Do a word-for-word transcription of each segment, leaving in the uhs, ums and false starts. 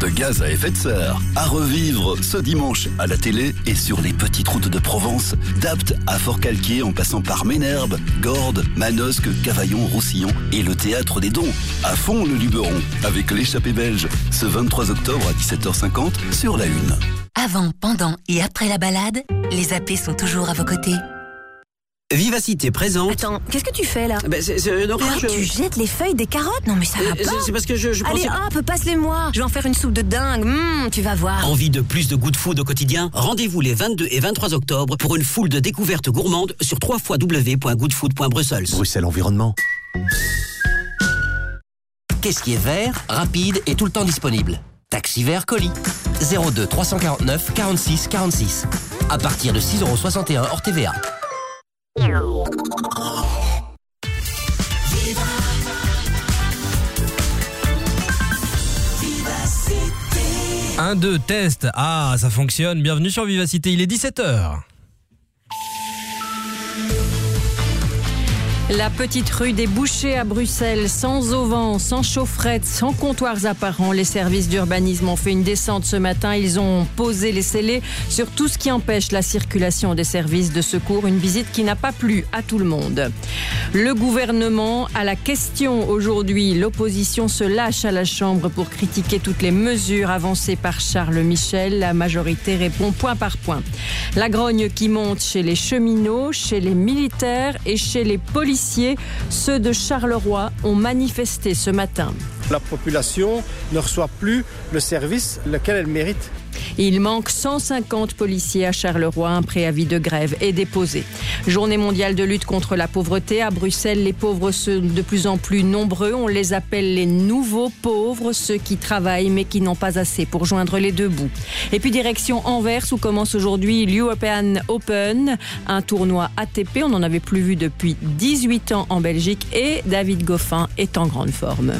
de gaz à effet de serre. À revivre ce dimanche à la télé et sur les petites routes de Provence, d'Apt à Fort-Calquier en passant par Ménherbe, Gordes, Manosque, Cavaillon, Roussillon et le Théâtre des Dons. À fond le Luberon avec l'échappée belge ce vingt-trois octobre à dix-sept heures cinquante sur la Une. Avant, pendant et après la balade, les A P sont toujours à vos côtés. Vivacité présente. Attends, qu'est-ce que tu fais là? Ben, c'est, c'est, non, ah, je... Tu jettes les feuilles des carottes? Non mais ça va euh, pas. C'est, c'est parce que je, je Allez pensais... hop, passe-les-moi. Je vais en faire une soupe de dingue. Mmh, tu vas voir. Envie de plus de good food au quotidien? Rendez-vous les vingt-deux et vingt-trois octobre pour une foule de découvertes gourmandes sur w w w point goodfood point brussels. Bruxelles Environnement. Qu'est-ce qui est vert, rapide et tout le temps disponible? Taxi vert colis. zéro deux trois cent quarante-neuf quarante-six quarante-six. À partir de six euros soixante et un hors T V A. un, deux, test. Ah, ça fonctionne. Bienvenue sur Vivacité, il est dix-sept heures. La petite rue des Bouchers à Bruxelles, sans auvent, sans chaufferette, sans comptoirs apparents. Les services d'urbanisme ont fait une descente ce matin. Ils ont posé les scellés sur tout ce qui empêche la circulation des services de secours. Une visite qui n'a pas plu à tout le monde. Le gouvernement a la question aujourd'hui. L'opposition se lâche à la Chambre pour critiquer toutes les mesures avancées par Charles Michel. La majorité répond point par point. La grogne qui monte chez les cheminots, chez les militaires et chez les policiers. Ceux de Charleroi ont manifesté ce matin. La population ne reçoit plus le service lequel elle mérite. Il manque cent cinquante policiers à Charleroi. Un préavis de grève est déposé. Journée mondiale de lutte contre la pauvreté. À Bruxelles, les pauvres sont de plus en plus nombreux. On les appelle les nouveaux pauvres, ceux qui travaillent mais qui n'ont pas assez pour joindre les deux bouts. Et puis direction Anvers où commence aujourd'hui l'European Open, un tournoi A T P. On n'en avait plus vu depuis dix-huit ans en Belgique et David Goffin est en grande forme.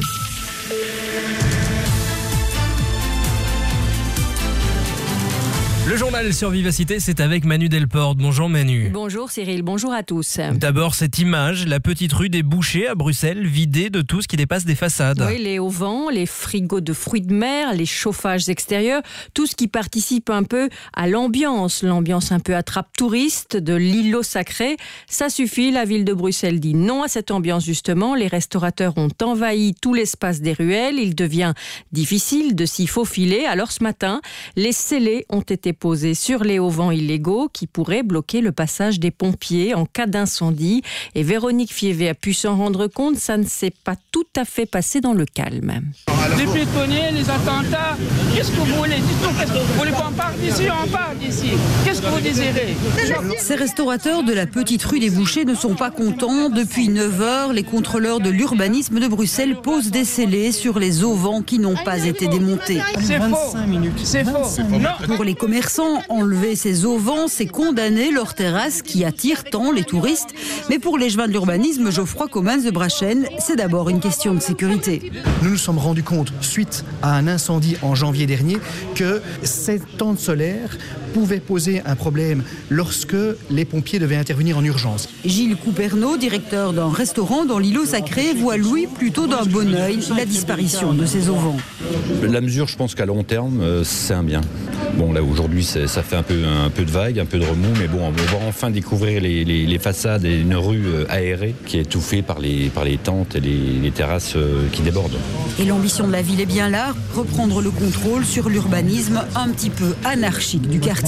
Le journal sur Vivacité, c'est avec Manu Delporte. Bonjour Manu. Bonjour Cyril, bonjour à tous. D'abord cette image, la petite rue des Bouchers à Bruxelles, vidée de tout ce qui dépasse des façades. Oui, les auvents, les frigos de fruits de mer, les chauffages extérieurs, tout ce qui participe un peu à l'ambiance, l'ambiance un peu attrape-touriste de l'îlot sacré. Ça suffit, la ville de Bruxelles dit non à cette ambiance justement. Les restaurateurs ont envahi tout l'espace des ruelles. Il devient difficile de s'y faufiler. Alors ce matin, les scellés ont été posés sur les auvents illégaux qui pourraient bloquer le passage des pompiers en cas d'incendie. Et Véronique Fievé a pu s'en rendre compte, ça ne s'est pas tout à fait passé dans le calme. Les piétonniers, les attentats, qu'est-ce que vous voulez? Dites-nous, qu'est-ce que vous voulez qu'on parte d'ici? On part d'ici. Qu'est-ce que vous désirez? Ces restaurateurs de la petite rue des Bouchers ne sont pas contents. Depuis neuf heures, les contrôleurs de l'urbanisme de Bruxelles posent des scellés sur les auvents qui n'ont pas été démontés. C'est faux. C'est faux. Non. Pour les commerçants, enlever ces auvents, c'est condamner leur terrasse qui attire tant les touristes. Mais pour l'échevin de l'urbanisme, Geoffroy Comans de Brachen, c'est d'abord une question de sécurité. Nous nous sommes rendus compte, suite à un incendie en janvier dernier, que ces tentes solaires pouvaient poser un problème lorsque les pompiers devaient intervenir en urgence. Gilles Couperneau, directeur d'un restaurant dans l'îlot sacré, voit lui plutôt d'un bon œil la disparition de ces auvents. La mesure, je pense qu'à long terme, c'est un bien. Bon, là aujourd'hui, c'est, ça fait un peu, un peu de vague, un peu de remous, mais bon, on va enfin découvrir les, les, les façades et une rue aérée qui est étouffée par les, par les tentes et les, les terrasses qui débordent. Et l'ambition de la ville est bien là, reprendre le contrôle sur l'urbanisme un petit peu anarchique du quartier.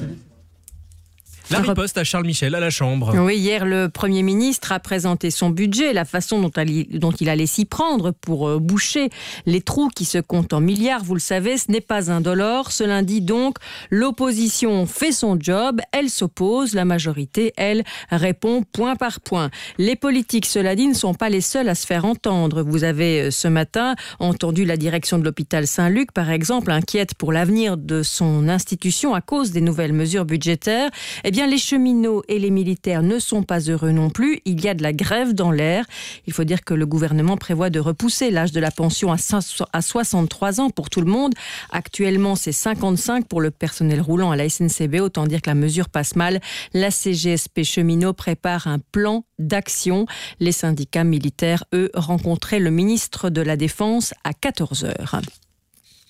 La riposte à Charles Michel à la Chambre. Oui, hier, le Premier ministre a présenté son budget, la façon dont, dont il allait s'y prendre pour boucher les trous qui se comptent en milliards. Vous le savez, ce n'est pas indolore. Ce lundi, donc, l'opposition fait son job, elle s'oppose. La majorité, elle, répond point par point. Les politiques, cela dit, ne sont pas les seuls à se faire entendre. Vous avez, ce matin, entendu la direction de l'hôpital Saint-Luc, par exemple, inquiète pour l'avenir de son institution à cause des nouvelles mesures budgétaires. Eh bien, les cheminots et les militaires ne sont pas heureux non plus. Il y a de la grève dans l'air. Il faut dire que le gouvernement prévoit de repousser l'âge de la pension à soixante-trois ans pour tout le monde. Actuellement, c'est cinquante-cinq pour le personnel roulant à la S N C B. Autant dire que la mesure passe mal. La C G S P cheminots prépare un plan d'action. Les syndicats militaires, eux, rencontraient le ministre de la Défense à quatorze heures.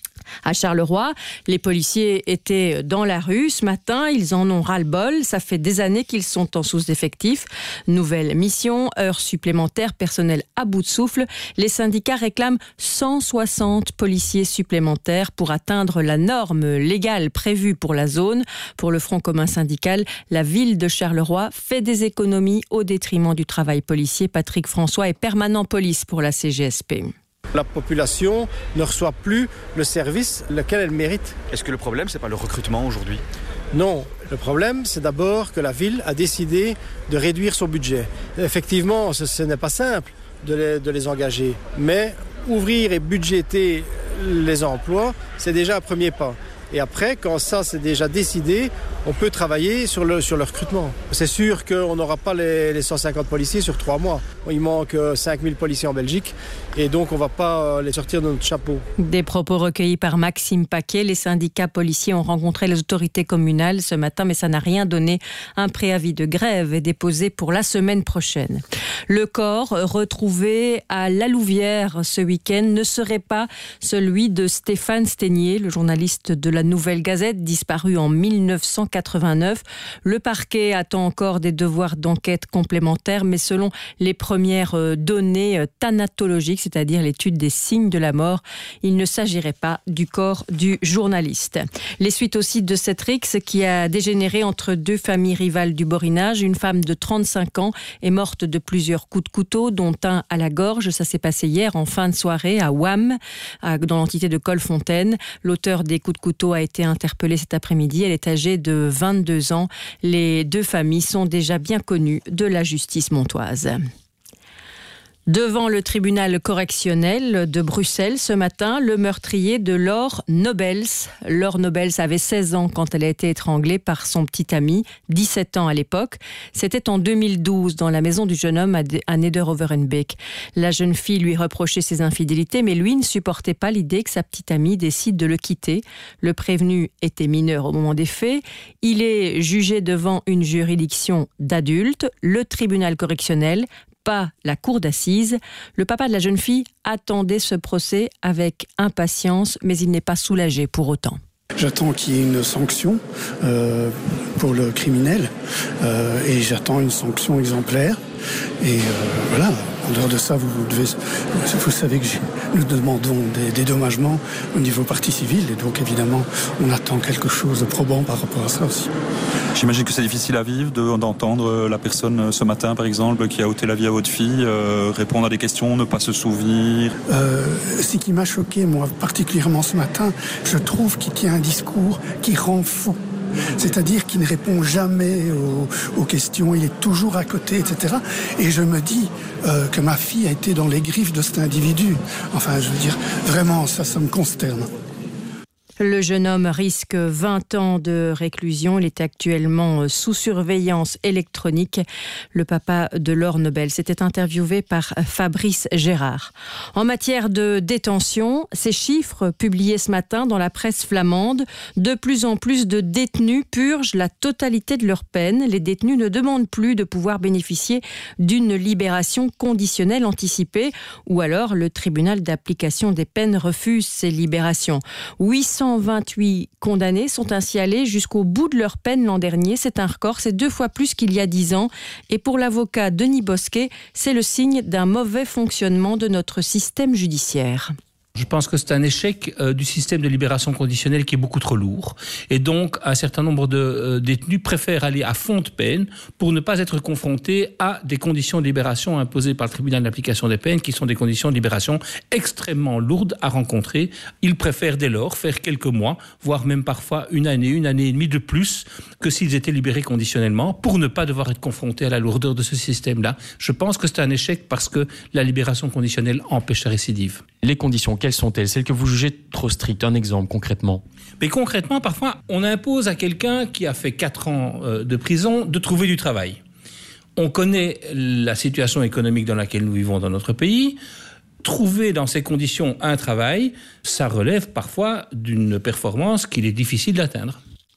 À Charleroi, les policiers étaient dans la rue ce matin. Ils en ont ras-le-bol. Ça fait des années qu'ils sont en sous-effectif. Nouvelle mission, heures supplémentaires, personnel à bout de souffle. Les syndicats réclament cent soixante policiers supplémentaires pour atteindre la norme légale prévue pour la zone. Pour le Front commun syndical, la ville de Charleroi fait des économies au détriment du travail policier. Patrick François est permanent police pour la C G S P. La population ne reçoit plus le service lequel elle mérite. Est-ce que le problème, c'est pas le recrutement aujourd'hui ? Non, le problème, c'est d'abord que la ville a décidé de réduire son budget. Effectivement, ce, ce n'est pas simple de les, de les engager, mais ouvrir et budgéter les emplois, c'est déjà un premier pas. Et après, quand ça c'est déjà décidé, on peut travailler sur le, sur le recrutement. C'est sûr qu'on n'aura pas les, les cent cinquante policiers sur trois mois. Il manque cinq mille policiers en Belgique et donc on ne va pas les sortir de notre chapeau. Des propos recueillis par Maxime Paquet. Les syndicats policiers ont rencontré les autorités communales ce matin, mais ça n'a rien donné. Un préavis de grève est déposé pour la semaine prochaine. Le corps retrouvé à La Louvière ce week-end ne serait pas celui de Stéphane Sténier, le journaliste de la Nouvelle Gazette, disparu en mille neuf cent quatre-vingt-neuf. Le parquet attend encore des devoirs d'enquête complémentaires, mais selon les premières données thanatologiques, c'est-à-dire l'étude des signes de la mort, il ne s'agirait pas du corps du journaliste. Les suites aussi de cette rixe qui a dégénéré entre deux familles rivales du Borinage. Une femme de trente-cinq ans est morte de plusieurs coups de couteau, dont un à la gorge. Ça s'est passé hier en fin de soirée à Ouam, dans l'entité de Colfontaine. L'auteur des coups de couteau a été interpellée cet après-midi. Elle est âgée de vingt-deux ans. Les deux familles sont déjà bien connues de la justice montoise. Devant le tribunal correctionnel de Bruxelles ce matin, le meurtrier de Laure Nobels. Laure Nobels avait seize ans quand elle a été étranglée par son petit ami, dix-sept ans à l'époque. C'était en deux mille douze dans la maison du jeune homme à Neder-Overenbeek. La jeune fille lui reprochait ses infidélités, mais lui ne supportait pas l'idée que sa petite amie décide de le quitter. Le prévenu était mineur au moment des faits. Il est jugé devant une juridiction d'adultes, le tribunal correctionnel, pas la cour d'assises. Le papa de la jeune fille attendait ce procès avec impatience, mais il n'est pas soulagé pour autant. J'attends qu'il y ait une sanction euh, pour le criminel euh, et j'attends une sanction exemplaire. Et euh, voilà, en dehors de ça, vous, devez, vous savez que j'ai, nous demandons des dédommagements au niveau partie civile et donc évidemment, on attend quelque chose de probant par rapport à ça aussi. J'imagine que c'est difficile à vivre de, d'entendre la personne ce matin, par exemple, qui a ôté la vie à votre fille, euh, répondre à des questions, ne pas se souvenir. Euh, ce qui m'a choqué, moi, particulièrement ce matin, je trouve qu'il tient un discours qui rend fou. C'est-à-dire qu'il ne répond jamais aux, aux questions, il est toujours à côté, et cetera. Et je me dis euh, que ma fille a été dans les griffes de cet individu. Enfin, je veux dire, vraiment, ça, ça me consterne. Le jeune homme risque vingt ans de réclusion. Il est actuellement sous surveillance électronique. Le papa de Laure Nobel s'était interviewé par Fabrice Gérard. En matière de détention, ces chiffres publiés ce matin dans la presse flamande, de plus en plus de détenus purgent la totalité de leur peine. Les détenus ne demandent plus de pouvoir bénéficier d'une libération conditionnelle anticipée, ou alors le tribunal d'application des peines refuse ces libérations. huit cent vingt-huit condamnés sont ainsi allés jusqu'au bout de leur peine l'an dernier. C'est un record, c'est deux fois plus qu'il y a dix ans. Et pour l'avocat Denis Bosquet, c'est le signe d'un mauvais fonctionnement de notre système judiciaire. Je pense que c'est un échec euh, du système de libération conditionnelle qui est beaucoup trop lourd. Et donc, un certain nombre de euh, détenus préfèrent aller à fond de peine pour ne pas être confrontés à des conditions de libération imposées par le tribunal d'application des peines, qui sont des conditions de libération extrêmement lourdes à rencontrer. Ils préfèrent dès lors faire quelques mois, voire même parfois une année, une année et demie de plus que s'ils étaient libérés conditionnellement, pour ne pas devoir être confrontés à la lourdeur de ce système-là. Je pense que c'est un échec parce que la libération conditionnelle empêche la récidive. Les conditions, quelles sont-elles? Celles que vous jugez trop strictes. Un exemple, concrètement. Mais concrètement, parfois, on impose à quelqu'un qui a fait quatre ans de prison de trouver du travail. On connaît la situation économique dans laquelle nous vivons dans notre pays. Trouver dans ces conditions un travail, ça relève parfois d'une performance qu'il est difficile d'atteindre.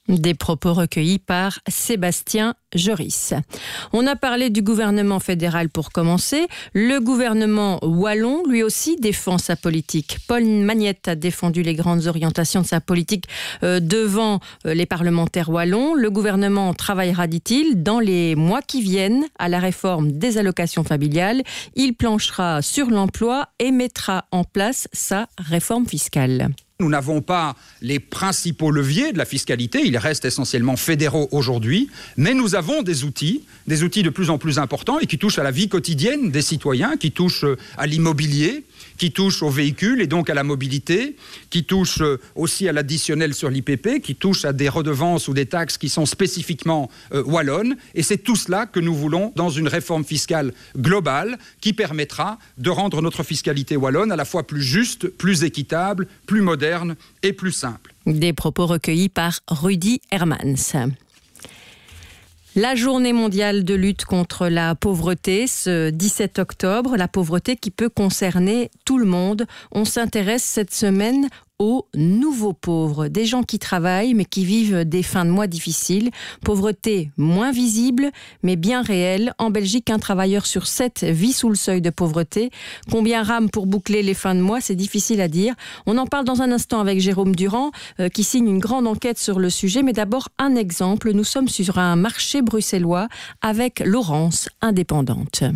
Des propos recueillis par Sébastien Joris. On a parlé du gouvernement fédéral pour commencer. Le gouvernement wallon, lui aussi, défend sa politique. Paul Magnette a défendu les grandes orientations de sa politique euh, devant euh, les parlementaires wallons. Le gouvernement travaillera, dit-il, dans les mois qui viennent à la réforme des allocations familiales. Il planchera sur l'emploi et mettra en place sa réforme fiscale. Nous n'avons pas les principaux leviers de la fiscalité, ils restent essentiellement fédéraux aujourd'hui, mais nous avons des outils, des outils de plus en plus importants et qui touchent à la vie quotidienne des citoyens, qui touchent à l'immobilier, qui touchent aux véhicules et donc à la mobilité, qui touchent aussi à l'additionnel sur l'I P P, qui touchent à des redevances ou des taxes qui sont spécifiquement euh, wallonnes. Et c'est tout cela que nous voulons dans une réforme fiscale globale qui permettra de rendre notre fiscalité wallonne à la fois plus juste, plus équitable, plus moderne et plus simple. Des propos recueillis par Rudy Hermans. La journée mondiale de lutte contre la pauvreté, ce dix-sept octobre, la pauvreté qui peut concerner tout le monde. On s'intéresse cette semaine aux nouveaux pauvres, des gens qui travaillent mais qui vivent des fins de mois difficiles. Pauvreté moins visible mais bien réelle. En Belgique, un travailleur sur sept vit sous le seuil de pauvreté. Combien rame pour boucler les fins de mois, c'est difficile à dire. On en parle dans un instant avec Jérôme Durand euh, qui signe une grande enquête sur le sujet. Mais d'abord, un exemple. Nous sommes sur un marché bruxellois avec Laurence, indépendante.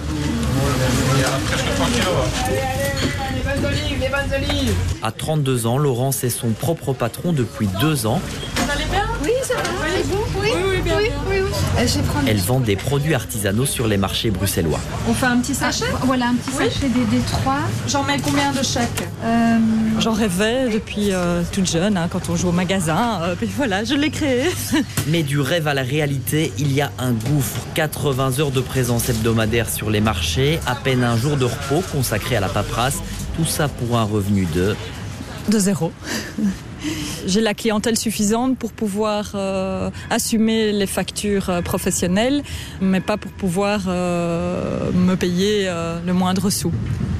À trente-deux ans, Laurence est son propre patron depuis deux ans. Vous allez bien ? Oui, ça va. Et vous ? Oui, oui, bien, bien. Oui, oui, oui. Elle vend des produits artisanaux sur les marchés bruxellois. On fait un petit sachet ? ah, Voilà, un petit oui. sachet des, des trois. J'en mets combien de chaque ? euh, J'en rêvais depuis euh, toute jeune, hein, quand on joue au magasin. Euh, puis voilà, je l'ai créé. Mais du rêve à la réalité, il y a un gouffre. quatre-vingts heures de présence hebdomadaire sur les marchés, à peine un jour de repos consacré à la paperasse. Tout ça pour un revenu de... De zéro. J'ai la clientèle suffisante pour pouvoir euh, assumer les factures euh, professionnelles, mais pas pour pouvoir euh, me payer euh, le moindre sou.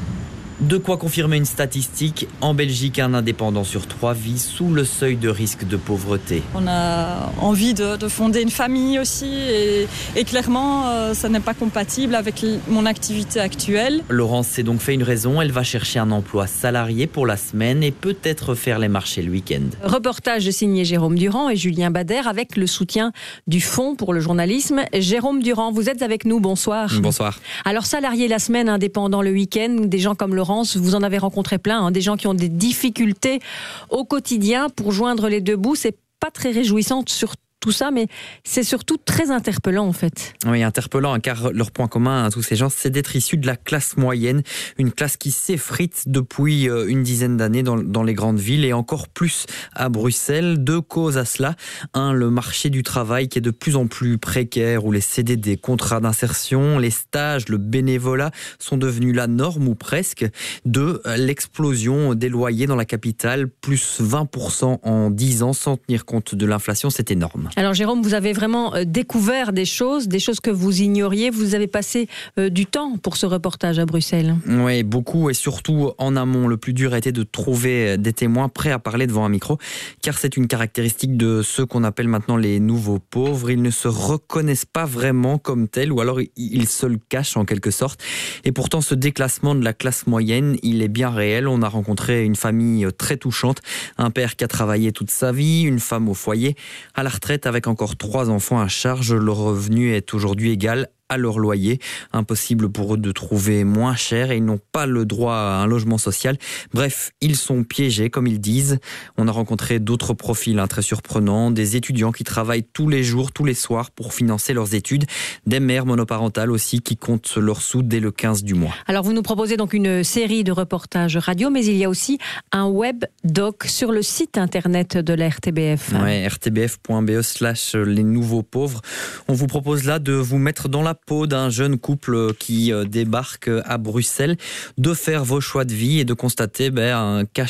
De quoi confirmer une statistique. En Belgique, un indépendant sur trois vit sous le seuil de risque de pauvreté. On a envie de, de fonder une famille aussi et, et clairement, euh, ça n'est pas compatible avec mon activité actuelle. Laurence s'est donc fait une raison. Elle va chercher un emploi salarié pour la semaine et peut-être faire les marchés le week-end. Reportage signé Jérôme Durand et Julien Bader avec le soutien du Fonds pour le journalisme. Jérôme Durand, vous êtes avec nous. Bonsoir. Bonsoir. Alors, salarié la semaine, indépendant le week-end, des gens comme Laurence, vous en avez rencontré plein, hein, des gens qui ont des difficultés au quotidien pour joindre les deux bouts. C'est pas très réjouissant sur tout ça, mais c'est surtout très interpellant en fait. Oui, interpellant, car leur point commun à tous ces gens, c'est d'être issus de la classe moyenne, une classe qui s'effrite depuis une dizaine d'années dans, dans les grandes villes et encore plus à Bruxelles. Deux causes à cela. Un, le marché du travail qui est de plus en plus précaire, où les C D D, contrats d'insertion, les stages, le bénévolat sont devenus la norme ou presque. Deux, l'explosion des loyers dans la capitale, plus vingt pour cent en dix ans sans tenir compte de l'inflation, c'est énorme. Alors Jérôme, vous avez vraiment découvert des choses, des choses que vous ignoriez. Vous avez passé euh, du temps pour ce reportage à Bruxelles. Oui, beaucoup et surtout en amont. Le plus dur a été de trouver des témoins prêts à parler devant un micro, car c'est une caractéristique de ceux qu'on appelle maintenant les nouveaux pauvres. Ils ne se reconnaissent pas vraiment comme tels, ou alors ils se le cachent en quelque sorte. Et pourtant, ce déclassement de la classe moyenne, il est bien réel. On a rencontré une famille très touchante, un père qui a travaillé toute sa vie, une femme au foyer, à la retraite avec encore trois enfants à charge. Le revenu est aujourd'hui égal à leur loyer. Impossible pour eux de trouver moins cher et ils n'ont pas le droit à un logement social. Bref, ils sont piégés, comme ils disent. On a rencontré d'autres profils hein, très surprenants, des étudiants qui travaillent tous les jours, tous les soirs pour financer leurs études, des mères monoparentales aussi qui comptent leurs sous dès le quinze du mois. Alors vous nous proposez donc une série de reportages radio, mais il y a aussi un web doc sur le site internet de la R T B F. Ouais, r t b f point b e slash les nouveaux pauvres. On vous propose là de vous mettre dans la peau d'un jeune couple qui débarque à Bruxelles, de faire vos choix de vie et de constater ben, qu'à chaque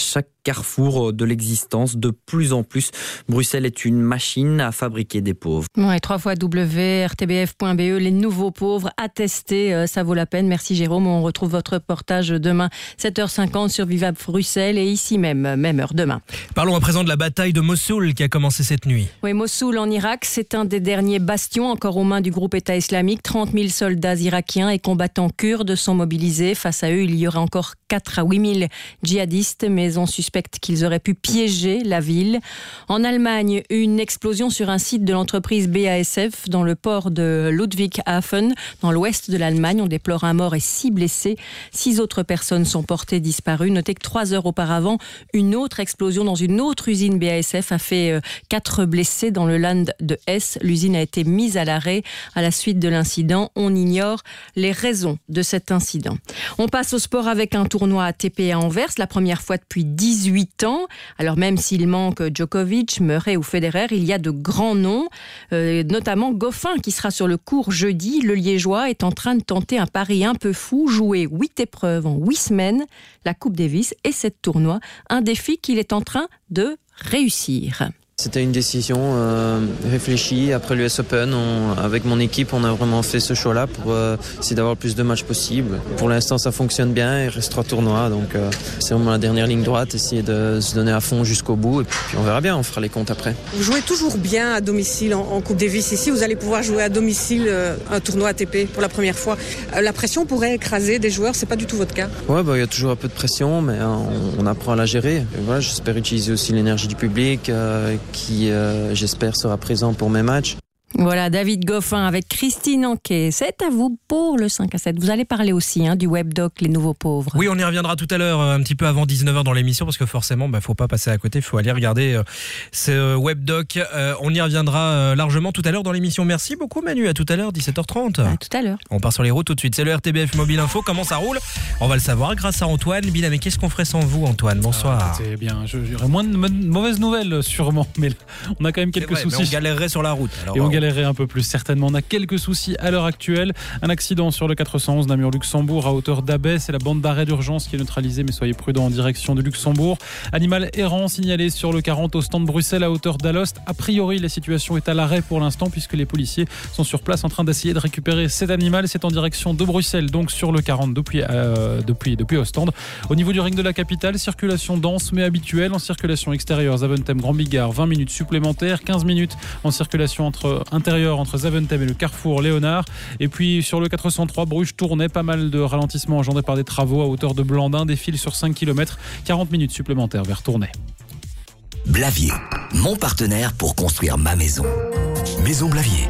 carrefour de l'existence. De plus en plus, Bruxelles est une machine à fabriquer des pauvres. Ouais, trois fois w r t b f point b e, les nouveaux pauvres à tester, euh, ça vaut la peine. Merci Jérôme, on retrouve votre reportage demain sept heures cinquante sur Viva Bruxelles et ici même, même heure demain. Parlons à présent de la bataille de Mossoul qui a commencé cette nuit. Oui, Mossoul en Irak, c'est un des derniers bastions encore aux mains du groupe État islamique. trente mille soldats irakiens et combattants kurdes sont mobilisés. Face à eux, il y aura encore quatre à huit mille djihadistes, mais on suspecte qu'ils auraient pu piéger la ville. En Allemagne, une explosion sur un site de l'entreprise B A S F dans le port de Ludwigshafen, dans l'ouest de l'Allemagne. On déplore un mort et six blessés. Six autres personnes sont portées disparues. Notez que trois heures auparavant, une autre explosion dans une autre usine B A S F a fait euh, quatre blessés dans le land de Hesse. L'usine a été mise à l'arrêt à la suite de l'incident. On ignore les raisons de cet incident. On passe au sport avec un tournoi A T P à Anvers, la première fois depuis dix-huit ans. Alors même s'il manque Djokovic, Murray ou Federer, il y a de grands noms, euh, notamment Goffin qui sera sur le court jeudi. Le Liégeois est en train de tenter un pari un peu fou, jouer huit épreuves en huit semaines, la Coupe Davis et cette tournoi, un défi qu'il est en train de réussir. C'était une décision euh, réfléchie. Après l'U S Open, on, avec mon équipe, on a vraiment fait ce choix-là pour euh, essayer d'avoir le plus de matchs possible. Pour l'instant, ça fonctionne bien. Il reste trois tournois, donc euh, c'est vraiment la dernière ligne droite. Essayer de se donner à fond jusqu'au bout, et puis, puis on verra bien. On fera les comptes après. Vous jouez toujours bien à domicile en, en Coupe Davis. Ici, vous allez pouvoir jouer à domicile euh, un tournoi A T P pour la première fois. Euh, la pression pourrait écraser des joueurs. C'est pas du tout votre cas. Ouais, bah il y a toujours un peu de pression, mais euh, on, on apprend à la gérer. Et voilà, j'espère utiliser aussi l'énergie du public. Euh, qui, euh, j'espère, sera présent pour mes matchs. Voilà, David Goffin avec Christine Anquet. C'est à vous pour le cinq à sept. Vous allez parler aussi hein, du webdoc Les Nouveaux Pauvres. Oui, on y reviendra tout à l'heure, un petit peu avant dix-neuf heures dans l'émission, parce que forcément, il bah, ne faut pas passer à côté, il faut aller regarder euh, ce webdoc. Euh, on y reviendra euh, largement tout à l'heure dans l'émission. Merci beaucoup Manu, à tout à l'heure, dix-sept heures trente. À tout à l'heure. On part sur les routes tout de suite. C'est le R T B F Mobile Info, comment ça roule? On va le savoir grâce à Antoine. Bila, mais qu'est-ce qu'on ferait sans vous Antoine? Bonsoir. Ah, c'est bien, j'aurais moins de mauvaises nouvelles sûrement, mais on a quand même quelques vrai, soucis. Mais on galérerait sur la route. Alors, Et on on... galérerait un peu plus. Certainement, on a quelques soucis à l'heure actuelle. Un accident sur le quatre cent onze Namur-Luxembourg à hauteur d'Abbé. C'est la bande d'arrêt d'urgence qui est neutralisée, mais soyez prudents en direction de Luxembourg. Animal errant signalé sur le quarante au stand de Bruxelles à hauteur d'Alost. A priori, la situation est à l'arrêt pour l'instant puisque les policiers sont sur place en train d'essayer de récupérer cet animal. C'est en direction de Bruxelles, donc sur le quarante depuis, euh, depuis, depuis Ostende. Au niveau du ring de la capitale, circulation dense mais habituelle. En circulation extérieure, Zaventem Grand Bigard, vingt minutes supplémentaires, quinze minutes en circulation entre, intérieure entre Zaventem et le carrefour Léonard. Et puis sur le quatre cent trois Bruges Tournai, pas mal de ralentissements engendrés par des travaux à hauteur de Blandin, des fils sur cinq kilomètres, quarante minutes supplémentaires vers Tournai. Blavier, mon partenaire pour construire ma maison. Maison Blavier.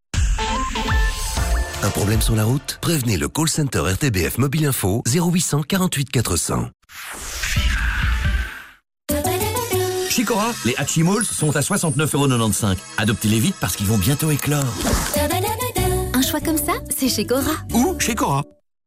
Un problème sur la route? Prévenez le call center R T B F Mobile Info zéro huit cent quarante-huit quatre cents. Chez Cora, les Hatchimals sont à soixante-neuf euros quatre-vingt-quinze. Adoptez-les vite parce qu'ils vont bientôt éclore. Un choix comme ça, c'est chez Cora. Ou chez Cora.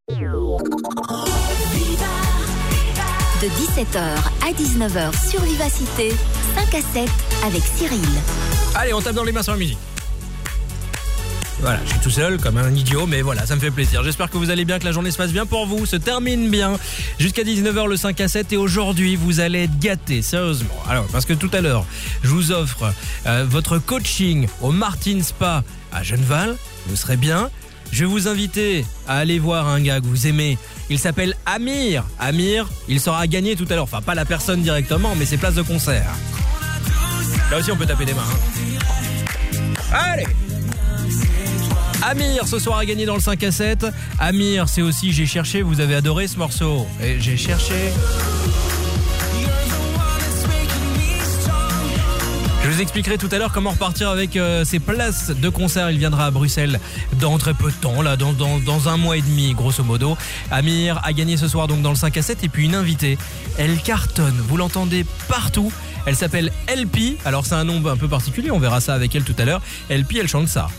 De dix-sept heures à dix-neuf heures sur Vivacité, cinq à sept avec Cyril. Allez, on tape dans les mains sur la musique. Voilà, je suis tout seul comme un idiot, mais voilà, ça me fait plaisir. J'espère que vous allez bien, que la journée se passe bien pour vous, se termine bien jusqu'à dix-neuf heures le cinq à sept. Et aujourd'hui, vous allez être gâtés, sérieusement. Alors, parce que tout à l'heure, je vous offre euh, votre coaching au Martin Spa à Genneval. Vous serez bien. Je vais vous inviter à aller voir un gars que vous aimez. Il s'appelle Amir. Amir, il sera gagné tout à l'heure. Enfin, pas la personne directement, mais ses places de concert. Là aussi, on peut taper des mains. Hein. Allez! Amir ce soir a gagné dans le cinq à sept. Amir, c'est aussi J'ai cherché, vous avez adoré ce morceau. Et j'ai cherché. Je vous expliquerai tout à l'heure comment repartir avec euh, ces places de concert. Il viendra à Bruxelles dans très peu de temps, là, dans, dans, dans un mois et demi, grosso modo. Amir a gagné ce soir donc dans le cinq à sept. Et puis une invitée, elle cartonne, vous l'entendez partout. Elle s'appelle L P. Alors c'est un nom un peu particulier, on verra ça avec elle tout à l'heure. L P, elle chante ça.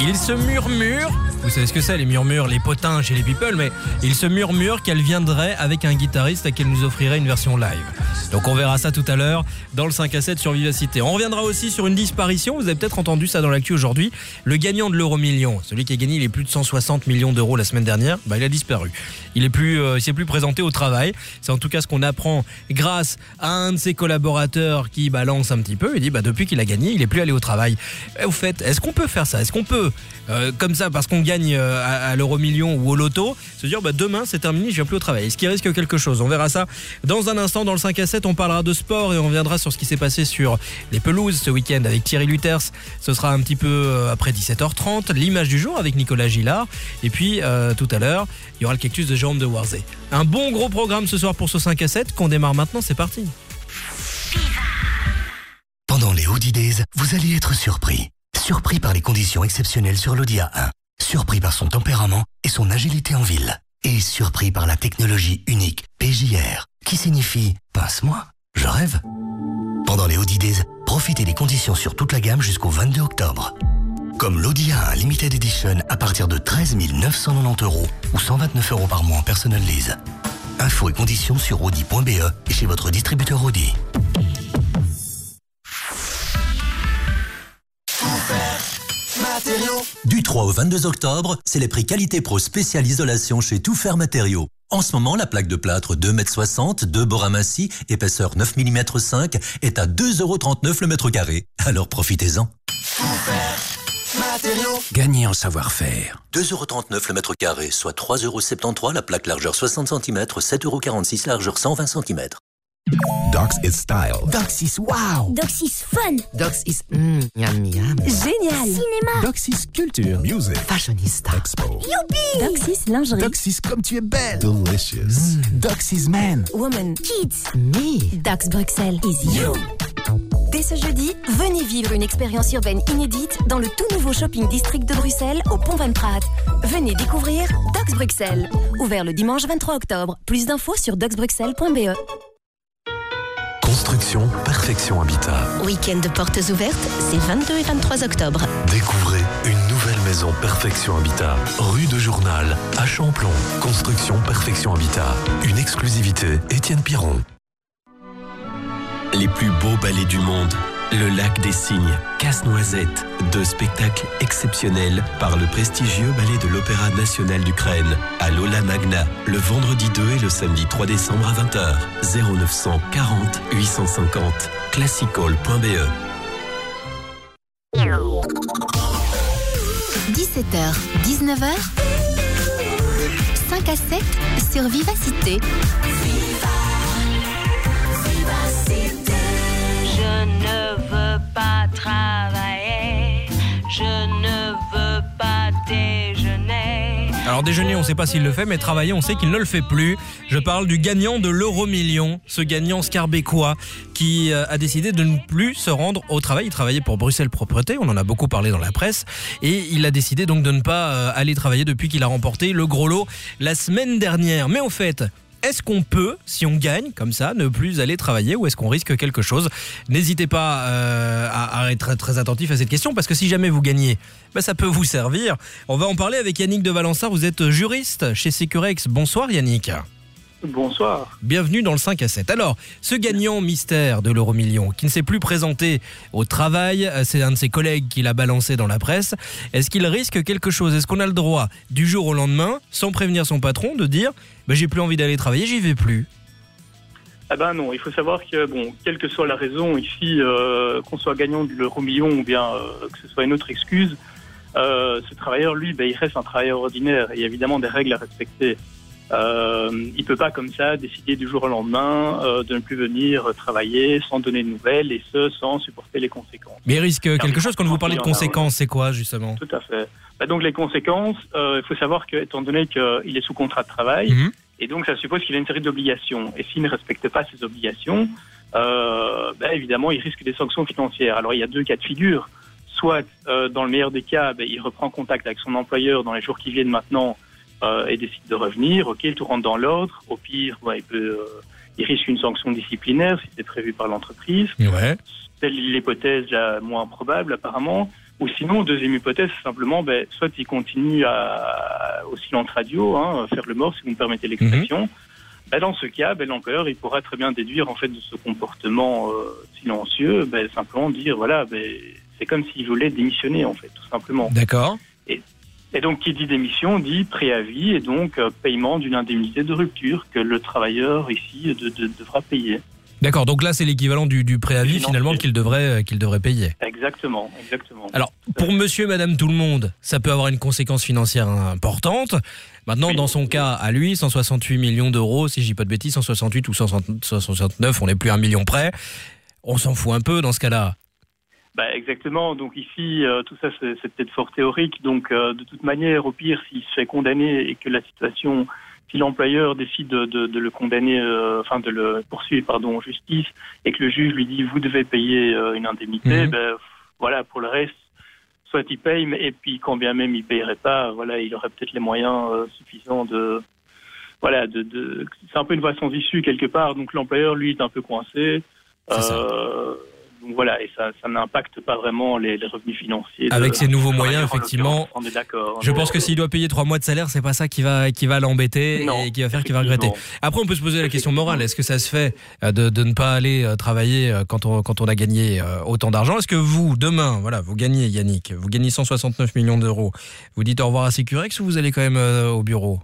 Il se murmure, vous savez ce que c'est les murmures, les potins chez les people, mais il se murmure qu'elle viendrait avec un guitariste et qu'elle nous offrirait une version live. Donc on verra ça tout à l'heure dans le cinq à sept sur Vivacité. On reviendra aussi sur une disparition, vous avez peut-être entendu ça dans l'actu aujourd'hui. Le gagnant de l'euro million, celui qui a gagné les plus de cent soixante millions d'euros la semaine dernière, bah il a disparu. Il est plus, euh, il s'est plus présenté au travail. C'est en tout cas ce qu'on apprend grâce à un de ses collaborateurs qui balance un petit peu. Il dit bah depuis qu'il a gagné, il est plus allé au travail. Et au fait, est-ce qu'on peut faire ça ? Est-ce qu'on peut, euh, comme ça, parce qu'on gagne euh, à, à l'euro million ou au loto, se dire bah demain c'est terminé, je viens plus au travail ? Est-ce qu'il risque quelque chose ? On verra ça dans un instant dans le cinq à sept. On parlera de sport et on reviendra sur ce qui s'est passé sur les pelouses ce week-end avec Thierry Luters. Ce sera un petit peu après dix-sept heures trente. L'image du jour avec Nicolas Gillard. Et puis euh, tout à l'heure, il y aura le cactus de Jérôme de Warzé. Un bon gros programme ce soir pour ce cinq à sept qu'on démarre maintenant. C'est parti. Pendant les Audi Days, vous allez être surpris. Surpris par les conditions exceptionnelles sur l'Audi A un. Surpris par son tempérament et son agilité en ville. Et surpris par la technologie unique P J R, qui signifie « pince-moi, je rêve ». Pendant les Audi Days, profitez des conditions sur toute la gamme jusqu'au vingt-deux octobre. Comme l'Audi A un Limited Edition à partir de treize mille neuf cent quatre-vingt-dix euros ou cent vingt-neuf euros par mois en personal lease. Infos et conditions sur audi point b e et chez votre distributeur Audi. Du trois au vingt-deux octobre, c'est les prix Qualité Pro spécial isolation chez Tout Faire Matériaux. En ce moment, la plaque de plâtre deux mètres soixante, deux bords amincis, épaisseur neuf millimètres cinq est à deux euros trente-neuf le mètre carré. Alors profitez-en. Gagnez en savoir-faire. deux euros trente-neuf le mètre carré, soit trois euros soixante-treize la plaque largeur soixante centimètres, sept euros quarante-six largeur cent vingt centimètres. Docs is style. Docs is wow. Docs is fun. Docs is mm, yum yum. Génial. Cinéma. Docs is culture. Music. Fashionista. Expo. Youpi. Docs is lingerie. Docs is comme tu es belle. Delicious. Mm. Docs is man. Woman. Kids. Me. Docs Bruxelles is you. Dès ce jeudi, venez vivre une expérience urbaine inédite dans le tout nouveau shopping district de Bruxelles au Pont Van Praat. Venez découvrir Docs Bruxelles. Ouvert le dimanche vingt-trois octobre. Plus d'infos sur docs bruxelles point b e. Construction Perfection Habitat. Week-end de portes ouvertes, c'est vingt-deux et vingt-trois octobre. Découvrez une nouvelle maison Perfection Habitat. Rue de Journal, à Champlon. Construction Perfection Habitat. Une exclusivité Étienne Piron. Les plus beaux ballets du monde. Le Lac des Cygnes, Casse-Noisette, deux spectacles exceptionnels par le prestigieux ballet de l'Opéra National d'Ukraine à l'Aula Magna, le vendredi deux et le samedi trois décembre à vingt heures. zéro neuf cent quarante huit cent cinquante, classicall point b e. dix-sept heures, dix-neuf heures, cinq à sept sur Vivacité. Je ne veux pas travailler, je ne veux pas déjeuner. Alors déjeuner, on ne sait pas s'il le fait, mais travailler, on sait qu'il ne le fait plus. Je parle du gagnant de l'euro million, ce gagnant scarbécois qui a décidé de ne plus se rendre au travail. Il travaillait pour Bruxelles Propreté, on en a beaucoup parlé dans la presse, et il a décidé donc de ne pas aller travailler depuis qu'il a remporté le gros lot la semaine dernière. Mais en fait, est-ce qu'on peut, si on gagne comme ça, ne plus aller travailler ou est-ce qu'on risque quelque chose ? N'hésitez pas euh, à, à être très, très attentif à cette question parce que si jamais vous gagnez, bah, ça peut vous servir. On va en parler avec Yannick de Valençard. Vous êtes juriste chez Securex. Bonsoir Yannick. Bonsoir. Bienvenue dans le cinq à sept. Alors, ce gagnant mystère de l'euro million qui ne s'est plus présenté au travail, c'est un de ses collègues qui l'a balancé dans la presse. Est-ce qu'il risque quelque chose ? Est-ce qu'on a le droit, du jour au lendemain, sans prévenir son patron, de dire bah, « j'ai plus envie d'aller travailler, j'y vais plus ». Ah ben non, il faut savoir que, bon, quelle que soit la raison ici, euh, qu'on soit gagnant de l'euro million ou bien euh, que ce soit une autre excuse, euh, ce travailleur, lui, ben, il reste un travailleur ordinaire et il y a évidemment des règles à respecter. Euh, il ne peut pas comme ça décider du jour au lendemain euh, de ne plus venir travailler sans donner de nouvelles et ce sans supporter les conséquences. Mais il risque Car quelque chose quand vous parlez de conséquences, c'est quoi justement ? Tout à fait. Bah donc les conséquences, euh, il faut savoir que étant donné qu'il est sous contrat de travail, mmh. et donc ça suppose qu'il a une série d'obligations. Et s'il ne respecte pas ces obligations, euh, bah, évidemment il risque des sanctions financières. Alors il y a deux cas de figure. Soit euh, dans le meilleur des cas, bah, il reprend contact avec son employeur dans les jours qui viennent maintenant. Euh, et décide de revenir, ok, tout rentre dans l'ordre. Au pire, ouais, il, peut, euh, il risque une sanction disciplinaire si c'est prévu par l'entreprise. Ouais. C'est l'hypothèse la moins probable apparemment. Ou sinon, deuxième hypothèse, c'est simplement, ben, soit il continue à, au silence radio, hein, faire le mort, si vous me permettez l'expression. Mmh. Ben, dans ce cas, ben, l'employeur, il pourra très bien déduire en fait de ce comportement euh, silencieux, ben, simplement dire, voilà, ben, c'est comme s'il voulait démissionner, en fait, tout simplement. D'accord. Et, et donc, qui dit démission, dit préavis, et donc euh, paiement d'une indemnité de rupture que le travailleur, ici, de, de, devra payer. D'accord, donc là c'est l'équivalent du, du préavis finalement qu'il devrait, qu'il devrait payer. Exactement, exactement. Alors, pour monsieur et madame tout le monde, ça peut avoir une conséquence financière importante. Maintenant, oui. Dans son cas, à lui, cent soixante-huit millions d'euros, si je dis pas de bêtises, cent soixante-huit ou cent soixante-neuf, on n'est plus à un million près. On s'en fout un peu dans ce cas-là. Bah, exactement, donc ici, euh, tout ça c'est, c'est peut-être fort théorique. Donc euh, de toute manière, au pire, s'il se fait condamner et que la situation... Si l'employeur décide de, de, de le condamner, euh, enfin de le poursuivre pardon, en justice, et que le juge lui dit vous devez payer euh, une indemnité, mmh. ben voilà, pour le reste, soit il paye, mais, et puis quand bien même il payerait pas, voilà, il aurait peut-être les moyens euh, suffisants de, voilà, de, de, c'est un peu une voie sans issue quelque part. Donc l'employeur lui est un peu coincé. Euh, donc voilà, et ça, ça n'impacte pas vraiment les, les revenus financiers. Avec de, ces nouveaux moyens, effectivement, on est d'accord. Je pense que s'il doit payer trois mois de salaire, c'est pas ça qui va, qui va l'embêter non, et qui va faire qu'il va regretter. Après, on peut se poser la question morale. Est-ce que ça se fait de, de ne pas aller travailler quand on, quand on a gagné autant d'argent? Est-ce que vous, demain, voilà, vous gagnez, Yannick, vous gagnez cent soixante-neuf millions d'euros, vous dites au revoir à Sécurex ou vous allez quand même euh, au bureau?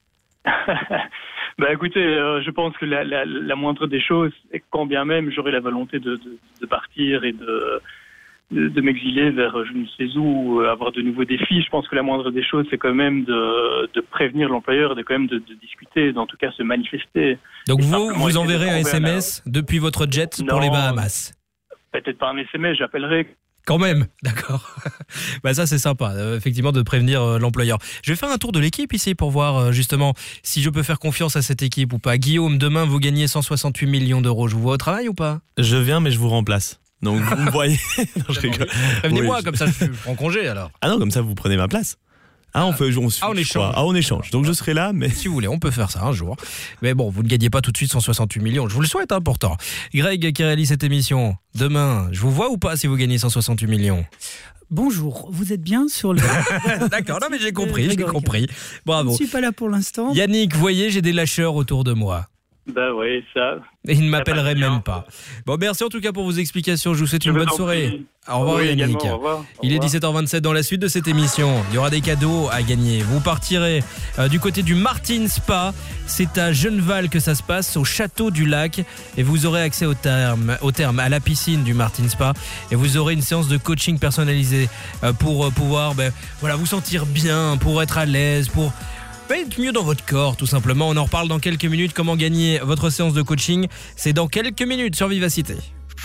Bah écoutez, euh, je pense que la, la, la moindre des choses, quand bien même j'aurais la volonté de, de, de partir et de, de, de m'exiler vers je ne sais où, avoir de nouveaux défis, je pense que la moindre des choses, c'est quand même de, de prévenir l'employeur, de quand même de, de discuter, d'en tout cas se manifester. Donc et vous, vous enverrez un S M S la... depuis votre jet non, pour les Bahamas? Peut-être pas un S M S, j'appellerai. Quand même, d'accord. Bah ça c'est sympa, euh, effectivement, de prévenir euh, l'employeur. Je vais faire un tour de l'équipe ici pour voir euh, justement si je peux faire confiance à cette équipe ou pas. Guillaume, demain vous gagnez cent soixante-huit millions d'euros. Je vous vois au travail ou pas? Je viens, mais je vous remplace. Donc vous me voyez. Non, je rigole. Prévenez-moi, oui, comme ça je prends congé alors. Ah non, comme ça vous prenez ma place. Ah, on, fait, on, ah, on échange. Ah, on échange. Donc je serai là, mais... Si vous voulez, on peut faire ça un jour. Mais bon, vous ne gagnez pas tout de suite cent soixante-huit millions. Je vous le souhaite, hein, pourtant. Greg qui réalise cette émission, demain, je vous vois ou pas si vous gagnez cent soixante-huit millions? Bonjour, vous êtes bien sur le... D'accord, non mais j'ai compris, j'ai compris. Bravo. Je ne suis pas là pour l'instant. Yannick, vous voyez, j'ai des lâcheurs autour de moi. Bah oui, ça. Et il ne m'appellerait même pas. Bon, merci en tout cas pour vos explications. Je vous souhaite une bonne soirée. Au revoir, oui, Yannick. Également, au revoir. Au il est revoir. dix-sept heures vingt-sept dans la suite de cette émission. Il y aura des cadeaux à gagner. Vous partirez euh, du côté du Martin Spa. C'est à Genneval que ça se passe, au Château du Lac. Et vous aurez accès au terme, au terme à la piscine du Martin Spa. Et vous aurez une séance de coaching personnalisée euh, pour euh, pouvoir ben, voilà, vous sentir bien, pour être à l'aise, pour... être mieux dans votre corps, tout simplement. On en reparle dans quelques minutes. Comment gagner votre séance de coaching? C'est dans quelques minutes sur Vivacité.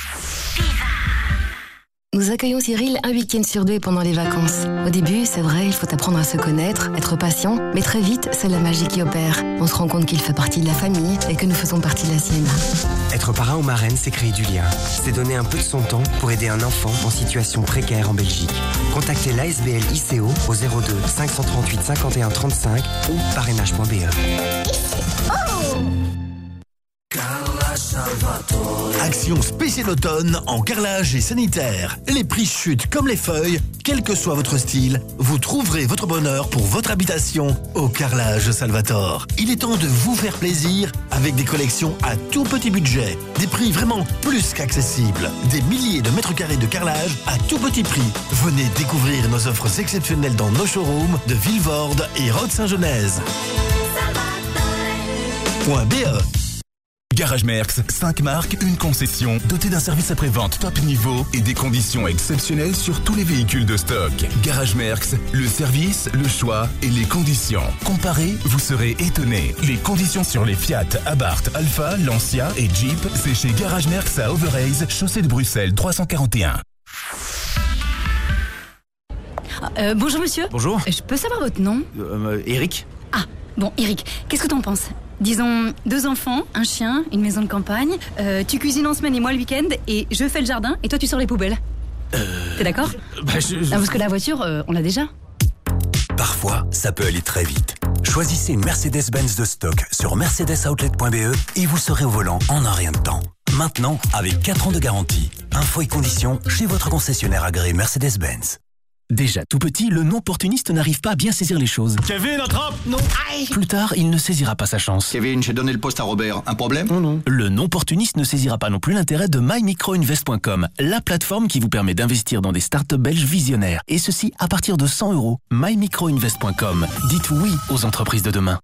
Nous accueillons Cyril un week-end sur deux pendant les vacances. Au début, c'est vrai, il faut apprendre à se connaître, être patient, mais très vite, c'est la magie qui opère. On se rend compte qu'il fait partie de la famille et que nous faisons partie de la sienne. Être parrain ou marraine, c'est créer du lien. C'est donner un peu de son temps pour aider un enfant en situation précaire en Belgique. Contactez l'A S B L I C O au zéro deux cinq cent trente-huit cinquante et un trente-cinq ou parrainage point b e. Oh! Action spéciale automne en carrelage et sanitaire. Les prix chutent comme les feuilles, quel que soit votre style. Vous trouverez votre bonheur pour votre habitation au Carrelage Salvatore. Il est temps de vous faire plaisir avec des collections à tout petit budget. Des prix vraiment plus qu'accessibles. Des milliers de mètres carrés de carrelage à tout petit prix. Venez découvrir nos offres exceptionnelles dans nos showrooms de Villevorde et Rhodes-Saint-Genèse. .be Garage Merckx, cinq marques, une concession, dotée d'un service après-vente top niveau et des conditions exceptionnelles sur tous les véhicules de stock. Garage Merckx, le service, le choix et les conditions. Comparez, vous serez étonné. Les conditions sur les Fiat, Abarth, Alpha, Lancia et Jeep, c'est chez Garage Merckx à Overijse, chaussée de Bruxelles trois cent quarante et un. Euh, bonjour monsieur. Bonjour. Je peux savoir votre nom? euh, Eric. Ah, bon, Eric, qu'est-ce que t'en penses? Disons, deux enfants, un chien, une maison de campagne, euh, tu cuisines en semaine et moi le week-end, et je fais le jardin, et toi tu sors les poubelles. Euh... T'es d'accord? bah, je... Non, parce que la voiture, euh, on l'a déjà. Parfois, ça peut aller très vite. Choisissez une Mercedes-Benz de stock sur mercedes outlet point b e et vous serez au volant en un rien de temps. Maintenant, avec quatre ans de garantie. Infos et conditions chez votre concessionnaire agréé Mercedes-Benz. Déjà tout petit, le non-opportuniste n'arrive pas à bien saisir les choses. Kevin, attrape! Non! Aïe! Plus tard, il ne saisira pas sa chance. Kevin, j'ai donné le poste à Robert. Un problème? Non, non. Le non-opportuniste ne saisira pas non plus l'intérêt de my micro invest point com, la plateforme qui vous permet d'investir dans des startups belges visionnaires. Et ceci à partir de cent euros. my micro invest point com. Dites oui aux entreprises de demain.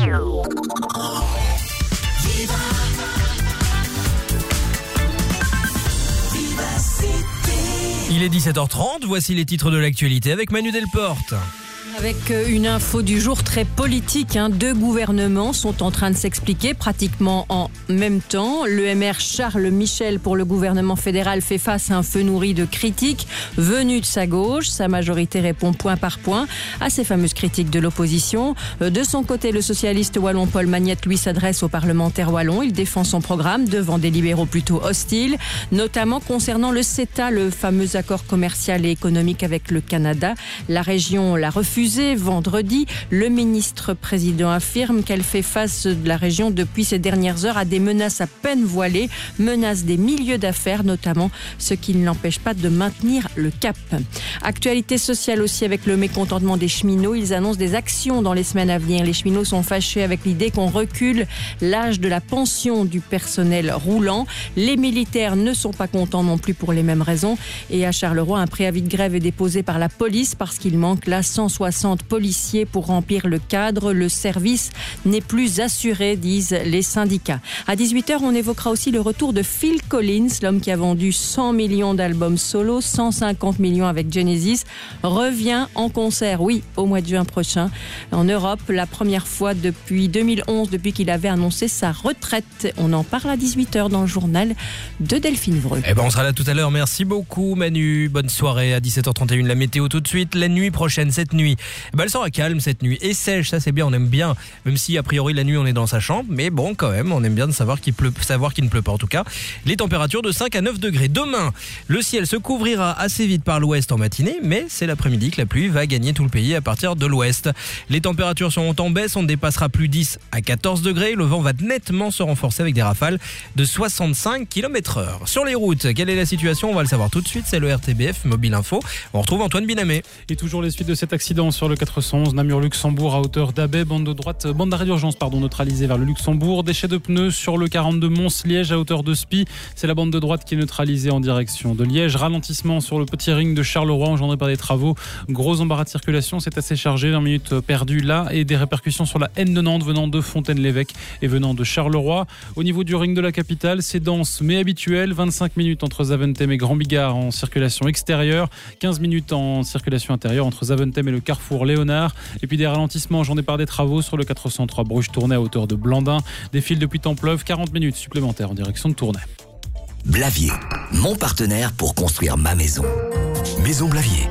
Il est dix-sept heures trente, voici les titres de l'actualité avec Manu Delporte. Avec une info du jour très politique, hein. Deux gouvernements sont en train de s'expliquer pratiquement en même temps. Le M R Charles Michel pour le gouvernement fédéral fait face à un feu nourri de critiques venues de sa gauche. Sa majorité répond point par point à ces fameuses critiques de l'opposition. De son côté, le socialiste wallon Paul Magnette lui s'adresse aux parlementaires wallons. Il défend son programme devant des libéraux plutôt hostiles, notamment concernant le CETA, le fameux accord commercial et économique avec le Canada. La région l'a refusé vendredi. Le ministre-président affirme qu'elle fait face de la région depuis ces dernières heures à des menaces à peine voilées, menaces des milieux d'affaires notamment, ce qui ne l'empêche pas de maintenir le cap. Actualité sociale aussi avec le mécontentement des cheminots. Ils annoncent des actions dans les semaines à venir. Les cheminots sont fâchés avec l'idée qu'on recule l'âge de la pension du personnel roulant. Les militaires ne sont pas contents non plus pour les mêmes raisons. Et à Charleroi, un préavis de grève est déposé par la police parce qu'il manque là cent soixante policiers pour remplir le cadre. Le service n'est plus assuré, disent les syndicats. À dix-huit heures, on évoquera aussi le retour de Phil Collins, l'homme qui a vendu cent millions d'albums solo, cent cinquante millions avec Genesis, revient en concert, oui, au mois de juin prochain, en Europe, la première fois depuis deux mille onze, depuis qu'il avait annoncé sa retraite. On en parle à dix-huit heures dans le journal de Delphine Vreux. Eh ben on sera là tout à l'heure. Merci beaucoup Manu. Bonne soirée à dix-sept heures trente et une. La météo tout de suite. La nuit prochaine, cette nuit, bah elle sera calme cette nuit et sèche, ça c'est bien, on aime bien, même si a priori la nuit on est dans sa chambre, mais bon quand même on aime bien de savoir qu'il pleut, savoir qu'il ne pleut pas en tout cas. Les températures de cinq à neuf degrés. Demain, le ciel se couvrira assez vite par l'ouest en matinée, mais c'est l'après-midi que la pluie va gagner tout le pays à partir de l'ouest. Les températures seront en baisse, on ne dépassera plus dix à quatorze degrés, le vent va nettement se renforcer avec des rafales de soixante-cinq kilomètres heure. Sur les routes, quelle est la situation? On va le savoir tout de suite, c'est le R T B F Mobile Info. On retrouve Antoine Binamé. Et toujours les suites de cet accident sur le quatre cent onze Namur-Luxembourg à hauteur d'Abbé, bande de droite, bande d'arrêt d'urgence pardon, neutralisée vers le Luxembourg. Déchets de pneus sur le quarante-deux Mons-Liège à hauteur de Spie. C'est la bande de droite qui est neutralisée en direction de Liège. Ralentissement sur le petit ring de Charleroi engendré par des travaux. Gros embarras de circulation, c'est assez chargé. vingt minutes perdues là et des répercussions sur la N de Nantes venant de Fontaine-l'Évêque et venant de Charleroi. Au niveau du ring de la capitale, c'est dense mais habituel. vingt-cinq minutes entre Zaventem et Grand Bigard en circulation extérieure. quinze minutes en circulation intérieure entre Zaventem et le carrefour Léonard. Et puis des ralentissements engendrés par des travaux sur le quatre cent trois Bruges-Tournai à hauteur de Blandin. Des fils depuis Templeuve, quarante minutes supplémentaires en direction de Tournai. Blavier, mon partenaire pour construire ma maison. Maison Blavier.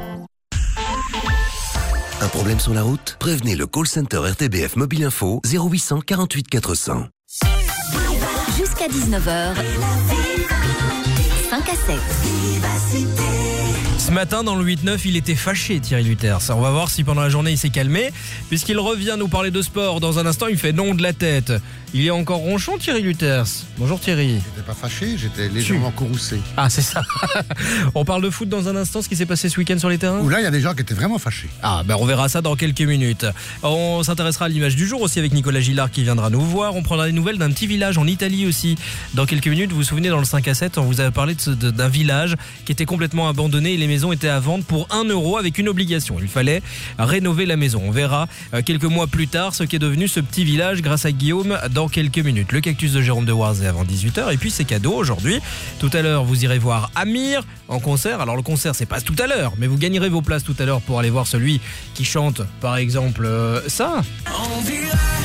Un problème sur la route? Prévenez le call center R T B F Mobile Info zéro huit cent quarante-huit quatre cents. Jusqu'à dix-neuf heures, cinq à sept. Ce matin, dans le huit neuf, il était fâché, Thierry Luters. On va voir si pendant la journée, il s'est calmé. Puisqu'il revient nous parler de sport, dans un instant, il fait non de la tête. Il est encore ronchon, Thierry Luters. Bonjour Thierry. J'étais pas fâché, j'étais légèrement courroucé. Ah, c'est ça. On parle de foot dans un instant, ce qui s'est passé ce week-end sur les terrains. Où là, il y a des gens qui étaient vraiment fâchés. Ah, ben on verra ça dans quelques minutes. On s'intéressera à l'image du jour aussi avec Nicolas Gillard qui viendra nous voir. On prendra des nouvelles d'un petit village en Italie aussi. Dans quelques minutes, vous vous souvenez, dans le cinq à sept, on vous a parlé de ce, de, d'un village qui était complètement abandonné et les maisons étaient à vendre pour un euro avec une obligation. Il fallait rénover la maison. On verra euh, quelques mois plus tard ce qu'est devenu ce petit village grâce à Guillaume dans quelques minutes. Le cactus de Jérôme de Warzé avant dix-huit heures et puis c'est cadeau aujourd'hui. Tout à l'heure, vous irez voir Amir en concert. Alors le concert, c'est pas tout à l'heure, mais vous gagnerez vos places tout à l'heure pour aller voir celui qui chante par exemple euh, ça. On dirait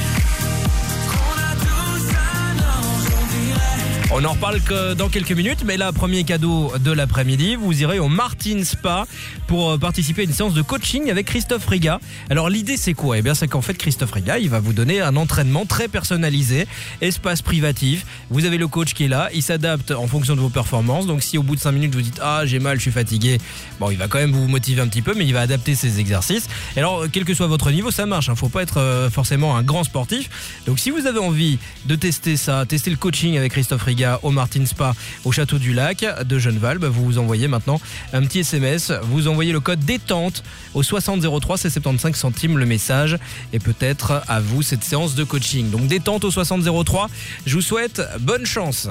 On en reparle que dans quelques minutes, mais là, premier cadeau de l'après-midi, vous irez au Martin Spa pour participer à une séance de coaching avec Christophe Riga. Alors l'idée c'est quoi ? Eh bien c'est qu'en fait Christophe Riga, il va vous donner un entraînement très personnalisé, espace privatif. Vous avez le coach qui est là, il s'adapte en fonction de vos performances. Donc si au bout de cinq minutes vous dites ah j'ai mal, je suis fatigué, bon il va quand même vous motiver un petit peu, mais il va adapter ses exercices. Et alors quel que soit votre niveau, ça marche. Hein. Faut pas être forcément un grand sportif. Donc si vous avez envie de tester ça, tester le coaching avec Christophe Riga, Vega au Martin Spa au Château du Lac de Genneval, bah vous vous envoyez maintenant un petit S M S, vous envoyez le code détente au soixante zéro trois, c'est soixante-quinze centimes le message et peut-être à vous cette séance de coaching. Donc détente au soixante zéro trois, je vous souhaite bonne chance.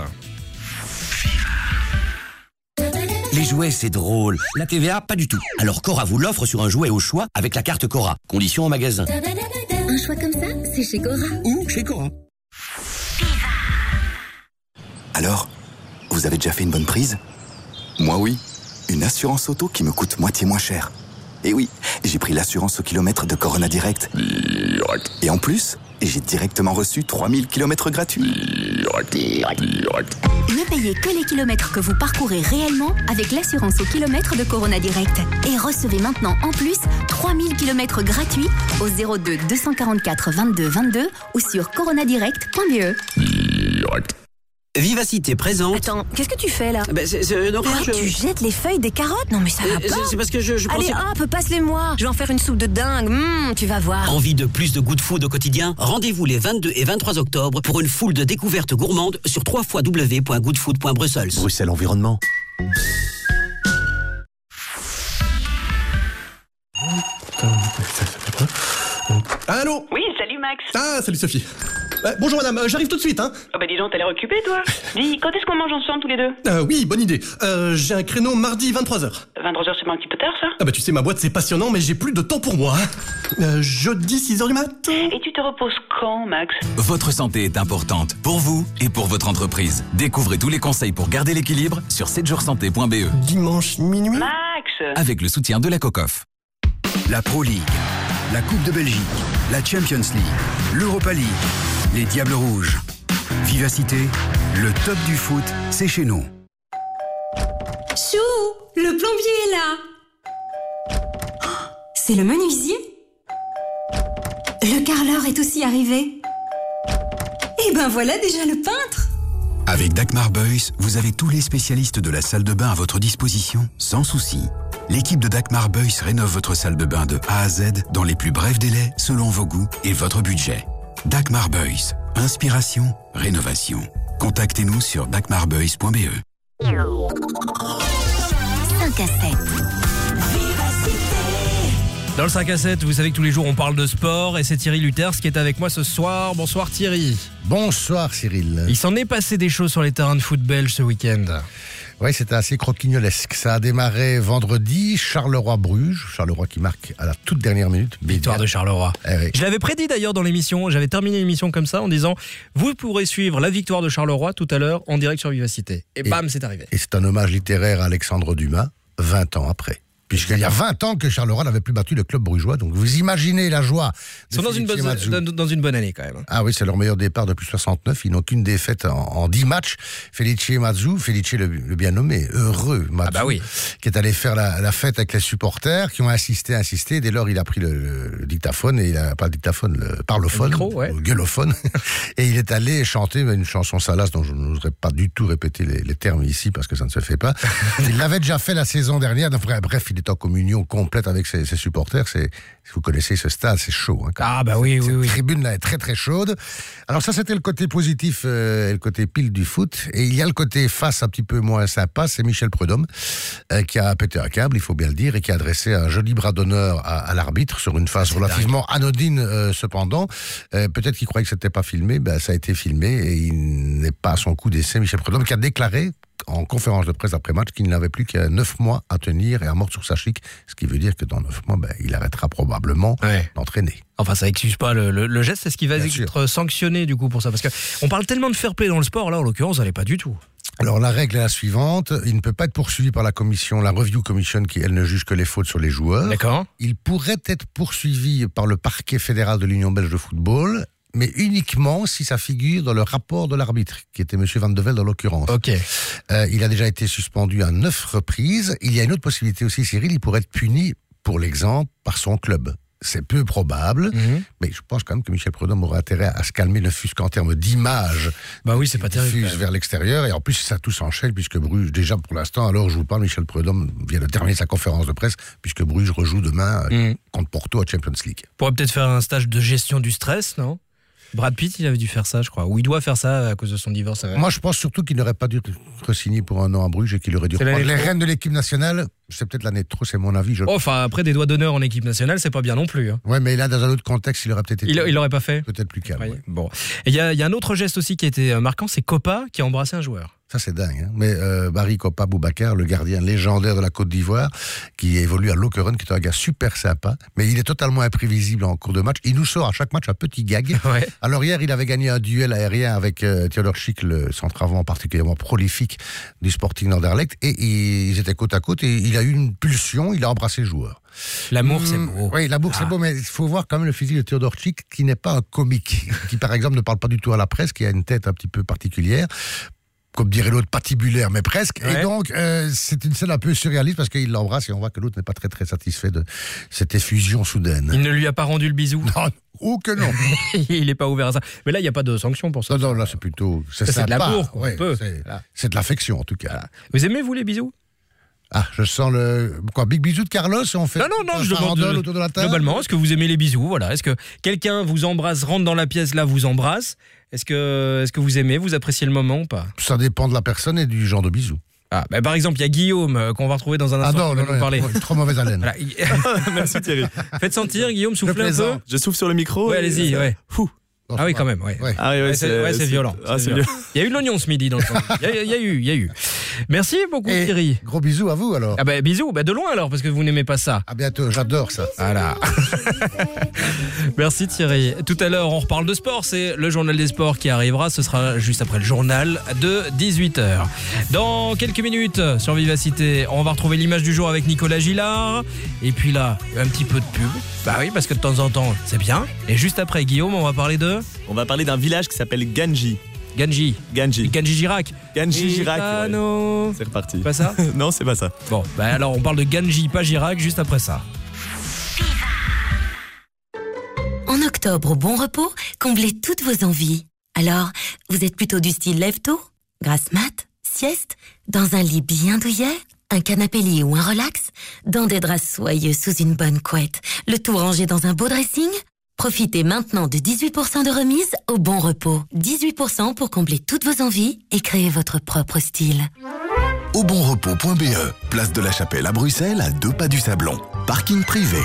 Les jouets, c'est drôle. La T V A, pas du tout. Alors Cora vous l'offre sur un jouet au choix avec la carte Cora. Conditions au magasin. Un choix comme ça, c'est chez Cora. Ou chez Cora. Alors, vous avez déjà fait une bonne prise ? Moi oui. Une assurance auto qui me coûte moitié moins cher. Et oui, j'ai pris l'assurance au kilomètre de Corona Direct. Et en plus, j'ai directement reçu trois mille kilomètres gratuits. Ne payez que les kilomètres que vous parcourez réellement avec l'assurance au kilomètre de Corona Direct. Et recevez maintenant en plus trois mille kilomètres gratuits au zéro deux deux cent quarante-quatre vingt-deux vingt-deux ou sur coronadirect point b e. Vivacité présente. Attends, qu'est-ce que tu fais là? Ben, c'est, c'est, non, Ah, je... Tu jettes les feuilles des carottes? Non mais ça va Euh, pas. c'est parce que je- je Allez pensais- hop, passe-les-moi. Je vais en faire une soupe de dingue. Mmh, tu vas voir. Envie de plus de good food au quotidien? Rendez-vous les vingt-deux et vingt-trois octobre pour une foule de découvertes gourmandes sur w w w point goodfood point brussels. Bruxelles Environnement. Allô? Oui, salut Max. Ah, salut Sophie. Euh, bonjour madame, euh, j'arrive tout de suite, hein. Oh bah dis donc, t'as l'air occupé toi. Dis, quand est-ce qu'on mange ensemble tous les deux? Euh, oui, bonne idée. Euh, j'ai un créneau mardi vingt-trois heures. vingt-trois heures, c'est pas un petit peu tard ça? Ah bah tu sais, ma boîte c'est passionnant, mais j'ai plus de temps pour moi. hein. Euh, jeudi six heures du mat. Et tu te reposes quand, Max? Votre santé est importante, pour vous et pour votre entreprise. Découvrez tous les conseils pour garder l'équilibre sur sept jours santé point b e. Dimanche minuit. Max! Avec le soutien de la COCOF. La Pro League, la Coupe de Belgique, la Champions League, l'Europa League, les Diables Rouges. Vivacité, le top du foot, c'est chez nous. Chou, le plombier est là. Oh, c'est le menuisier. Le carreleur est aussi arrivé. Et ben voilà déjà le peintre. Avec Dagmar Beuys, vous avez tous les spécialistes de la salle de bain à votre disposition, sans souci. L'équipe de Dagmar Beuys rénove votre salle de bain de A à Z dans les plus brefs délais, selon vos goûts et votre budget. Dagmar Beuys, inspiration, rénovation. Contactez-nous sur dagmar beuys point b e. cinq à sept. Dans le cinq à sept, vous savez que tous les jours on parle de sport et c'est Thierry Luthers qui est avec moi ce soir. Bonsoir Thierry. Bonsoir Cyril. Il s'en est passé des choses sur les terrains de foot belges ce week-end. Oui, c'était assez croquignolesque. Ça a démarré vendredi, Charleroi-Bruges. Charleroi qui marque à la toute dernière minute. Victoire de Charleroi. Eh oui. Je l'avais prédit d'ailleurs dans l'émission, j'avais terminé l'émission comme ça en disant vous pourrez suivre la victoire de Charleroi tout à l'heure en direct sur Vivacité. Et, Et- bam, c'est arrivé. Et c'est un hommage littéraire à Alexandre Dumas, vingt ans après. Puisqu'il y a vingt ans que Charleroi n'avait plus battu le club brugeois. Donc vous imaginez la joie. Ils sont dans une, bonne, dans, dans une bonne année quand même. Ah oui, c'est leur meilleur départ depuis soixante-neuf. Ils n'ont qu'une défaite en, en dix matchs. Felice Mazzu, Felice le, le bien nommé, heureux Mazzu, Ah bah oui. qui est allé faire la, la fête avec les supporters, qui ont insisté, insisté. Dès lors, il a pris le, le- le dictaphone, et il a pas le dictaphone, le parlophone, Le micro, ouais. le gueulophone, et il est allé chanter une chanson salace dont je n'oserais pas du tout répéter les, les termes ici parce que ça ne se fait pas. Il l'avait déjà fait la saison dernière. Donc, bref, il est en communion complète avec ses, ses supporters. C'est, si vous connaissez ce stade, c'est chaud. Hein, quand Ah même. bah oui, Cette oui, oui. tribune là est très très chaude. Alors ça, c'était le côté positif euh, et le côté pile du foot. Et il y a le côté face un petit peu moins sympa, c'est Michel Prudhomme euh, qui a pété un câble, il faut bien le dire, et qui a adressé un joli bras d'honneur à, à l'arbitre sur une phase relativement anodine euh, cependant. Euh, peut-être qu'il croyait que c'était pas filmé, ben ça a été filmé et il n'est pas à son coup d'essai. Michel Prudhomme qui a déclaré en conférence de presse après-match qu'il n'avait plus qu'à neuf mois à tenir et à mordre sur sa chic, ce qui veut dire que dans neuf mois, ben, il arrêtera probablement d'entraîner. Enfin, ça excuse pas le, le- le geste, c'est ce qui va Bien être sanctionné du coup pour ça. Parce que on parle tellement de fair play dans le sport, là en l'occurrence, ça n'est pas du tout. Alors la règle est la suivante, il ne peut pas être poursuivi par la commission, la review commission qui elle ne juge que les fautes sur les joueurs. D'accord. Il pourrait être poursuivi par le parquet fédéral de l'Union belge de football, mais uniquement si ça figure dans le rapport de l'arbitre, qui était M. Van de Velde en l'occurrence. Ok. Euh, il a déjà été suspendu à neuf reprises. Il y a une autre possibilité aussi, Cyril, il pourrait être puni, pour l'exemple, par son club. C'est peu probable, Mhm. mais je pense quand même que Michel Prudhomme aurait intérêt à se calmer, ne fût-ce qu'en termes d'image. Bah oui, c'est pas terrible. Diffuse vers l'extérieur, et en plus, ça tout s'enchaîne, puisque Bruges, déjà pour l'instant, alors je vous parle, Michel Prudhomme vient de terminer sa conférence de presse, puisque Bruges rejoue demain euh, Mhm. contre Porto à Champions League. On pourrait peut-être faire un stage de gestion du stress, non? Brad Pitt, il avait dû faire ça, je crois. Ou il doit faire ça à cause de son divorce. Moi, je pense surtout qu'il n'aurait pas dû re-signer pour un an à Bruges et qu'il aurait dû reprendre les rênes de l'équipe nationale. C'est peut-être l'année de trop, c'est mon avis. Je... Oh, enfin, après des doigts d'honneur en équipe nationale, c'est pas bien non plus. Hein. Ouais, mais là, dans un autre contexte, il aurait peut-être été. Il, il l'aurait pas fait. Peut-être plus calme. Ouais. Ouais. Bon. Et il y, y a un autre geste aussi qui a été marquant, c'est Kopa qui a embrassé un joueur. Ça, c'est dingue. Hein. Mais euh, Barry Kopa Boubacar, le gardien légendaire de la Côte d'Ivoire, qui évolue à Lokeren, qui est un gars super sympa, mais il est totalement imprévisible en cours de match. Il nous sort à chaque match un petit gag. Ouais. Alors hier, il avait gagné un duel aérien avec euh, Theodor Schick, le centre-avant particulièrement prolifique du Sporting d'Anderlecht, et, et ils étaient côte à côte, et il a eu une pulsion, il a embrassé le joueur. L'amour, mmh, c'est beau. Oui, l'amour, ah. c'est beau, mais il faut voir quand même le physique de Theodor Schick, qui n'est pas un comique, qui par exemple ne parle pas du tout à la presse, qui a une tête un petit peu particulière, comme dirait l'autre, patibulaire, mais presque. Ouais. Et donc, euh, c'est une scène un peu surréaliste parce qu'il l'embrasse et on voit que l'autre n'est pas très très satisfait de cette effusion soudaine. Il ne lui a pas rendu le bisou? Non, ou que non. Il n'est pas ouvert à ça. Mais là, il n'y a pas de sanction pour ça. Non, non, là, c'est plutôt... C'est, ça, c'est de l'amour, ouais, peu. C'est, c'est de l'affection, en tout cas. Voilà. Vous aimez, vous, les bisous? Ah, je sens le... Quoi, big bisou de Carlos, on fait... Non, non, non, je demande autour de la table. Globalement, est-ce que vous aimez les bisous? Voilà. Est-ce que quelqu'un vous embrasse, rentre dans la pièce, là, vous embrasse? Est-ce que, est-ce que vous aimez, vous appréciez le moment ou pas? Ça dépend de la personne et du genre de bisou. Ah, bah par exemple, il y a Guillaume euh, qu'on va retrouver dans un instant. Ah non, non, non, parler. Trop, trop mauvaise haleine. Voilà. Merci Thierry. Faites sentir, Guillaume, soufflez un peu. Je souffle sur le micro. Ouais, allez-y, ouais. Fou. Non, ah oui, quand même, ouais. ouais. Ah oui, ouais, ouais, c'est, c'est, ouais, c'est, c'est violent. Ah, c'est c'est violent. Il y a eu de l'oignon ce midi dans le fond. Il y, a, il y a eu, il y a eu. Merci beaucoup, et Thierry. Gros bisous à vous alors. Ah bah bisous, bah de loin alors, parce que vous n'aimez pas ça. À bientôt, j'adore ça. Voilà. Merci Thierry. Tout à l'heure, on reparle de sport. C'est le journal des sports qui arrivera. Ce sera juste après le journal de dix-huit heures. Dans quelques minutes, sur Vivacité, on va retrouver l'image du jour avec Nicolas Gillard. Et puis là, un petit peu de pub. Bah oui, parce que de temps en temps, c'est bien. Et juste après, Guillaume, on va parler de... On va parler d'un village qui s'appelle Ganji. Ganji. Ganji. Ganji Girac. Ganji Girac. Ouais. C'est reparti. Pas ça? Non, c'est pas ça. Bon, bah alors on parle de Ganji, pas Girac, juste après ça. En octobre, au Bon Repos, comblez toutes vos envies. Alors, vous êtes plutôt du style lève-tôt, grasse mat, sieste, dans un lit bien douillet, un canapé lit ou un relax, dans des draps soyeux sous une bonne couette, le tout rangé dans un beau dressing? Profitez maintenant de dix-huit pour cent de remise au Bon Repos. dix-huit pour cent pour combler toutes vos envies et créer votre propre style. Au bon repos point b e, place de la Chapelle à Bruxelles, à deux pas du Sablon. Parking privé.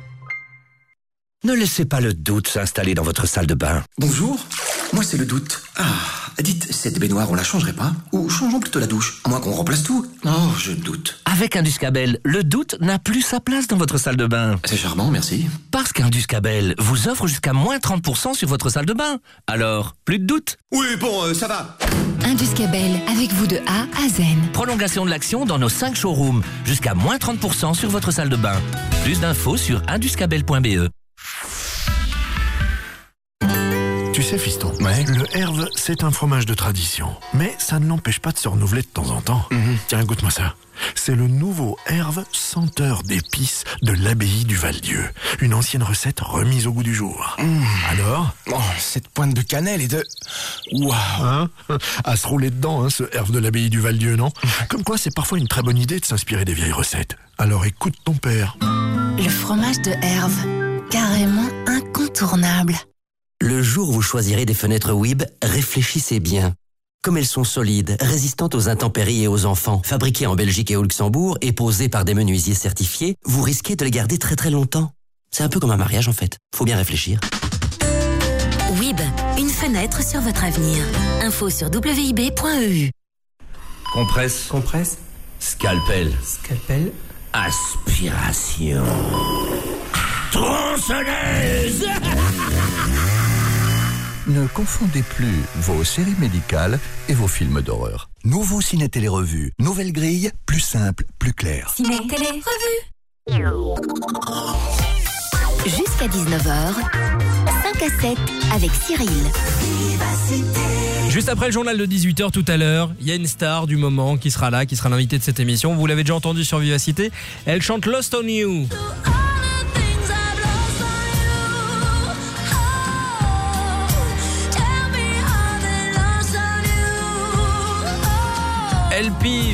Ne laissez pas le doute s'installer dans votre salle de bain. Bonjour, moi c'est le doute. Ah, dites, cette baignoire on la changerait pas? Ou changeons plutôt la douche, à moins qu'on remplace tout. Oh, je doute. Avec Induscabel, le doute n'a plus sa place dans votre salle de bain. C'est charmant, merci. Parce qu'Induscabel vous offre jusqu'à moins trente pour cent sur votre salle de bain. Alors, plus de doute. Oui, bon, euh, ça va. Induscabel, avec vous de A à Z. Prolongation de l'action dans nos cinq showrooms. Jusqu'à moins trente pour cent sur votre salle de bain. Plus d'infos sur induscabel point b e. Tu sais, fiston, ouais. Le Herve, c'est un fromage de tradition. Mais ça ne l'empêche pas de se renouveler de temps en temps. Mm-hmm. Tiens, goûte-moi ça. C'est le nouveau Herve senteur d'épices de l'abbaye du Val-Dieu. Une ancienne recette remise au goût du jour. Mmh. Alors oh, cette pointe de cannelle et de... Waouh hein à se rouler dedans, hein, ce Herve de l'abbaye du Val-Dieu, non? Comme quoi, c'est parfois une très bonne idée de s'inspirer des vieilles recettes. Alors écoute ton père. Le fromage de Herve, carrément incontournable. Le jour où vous choisirez des fenêtres W I B, réfléchissez bien. Comme elles sont solides, résistantes aux intempéries et aux enfants, fabriquées en Belgique et au Luxembourg et posées par des menuisiers certifiés, vous risquez de les garder très très longtemps. C'est un peu comme un mariage en fait. Faut bien réfléchir. W I B, une fenêtre sur votre avenir. Info sur w i b point e u. Compresse. Compresse. Scalpel. Scalpel. Aspiration. Tronçonneuse. Ne confondez plus vos séries médicales et vos films d'horreur. Nouveau Ciné Télé Revue. Nouvelle grille, plus simple, plus claire. Ciné Télé Revue. Jusqu'à dix-neuf heures, cinq à sept avec Cyril. Juste après le journal de dix-huit heures tout à l'heure, il y a une star du moment qui sera là, qui sera l'invitée de cette émission. Vous l'avez déjà entendu sur Vivacité. Elle chante Lost on You. L P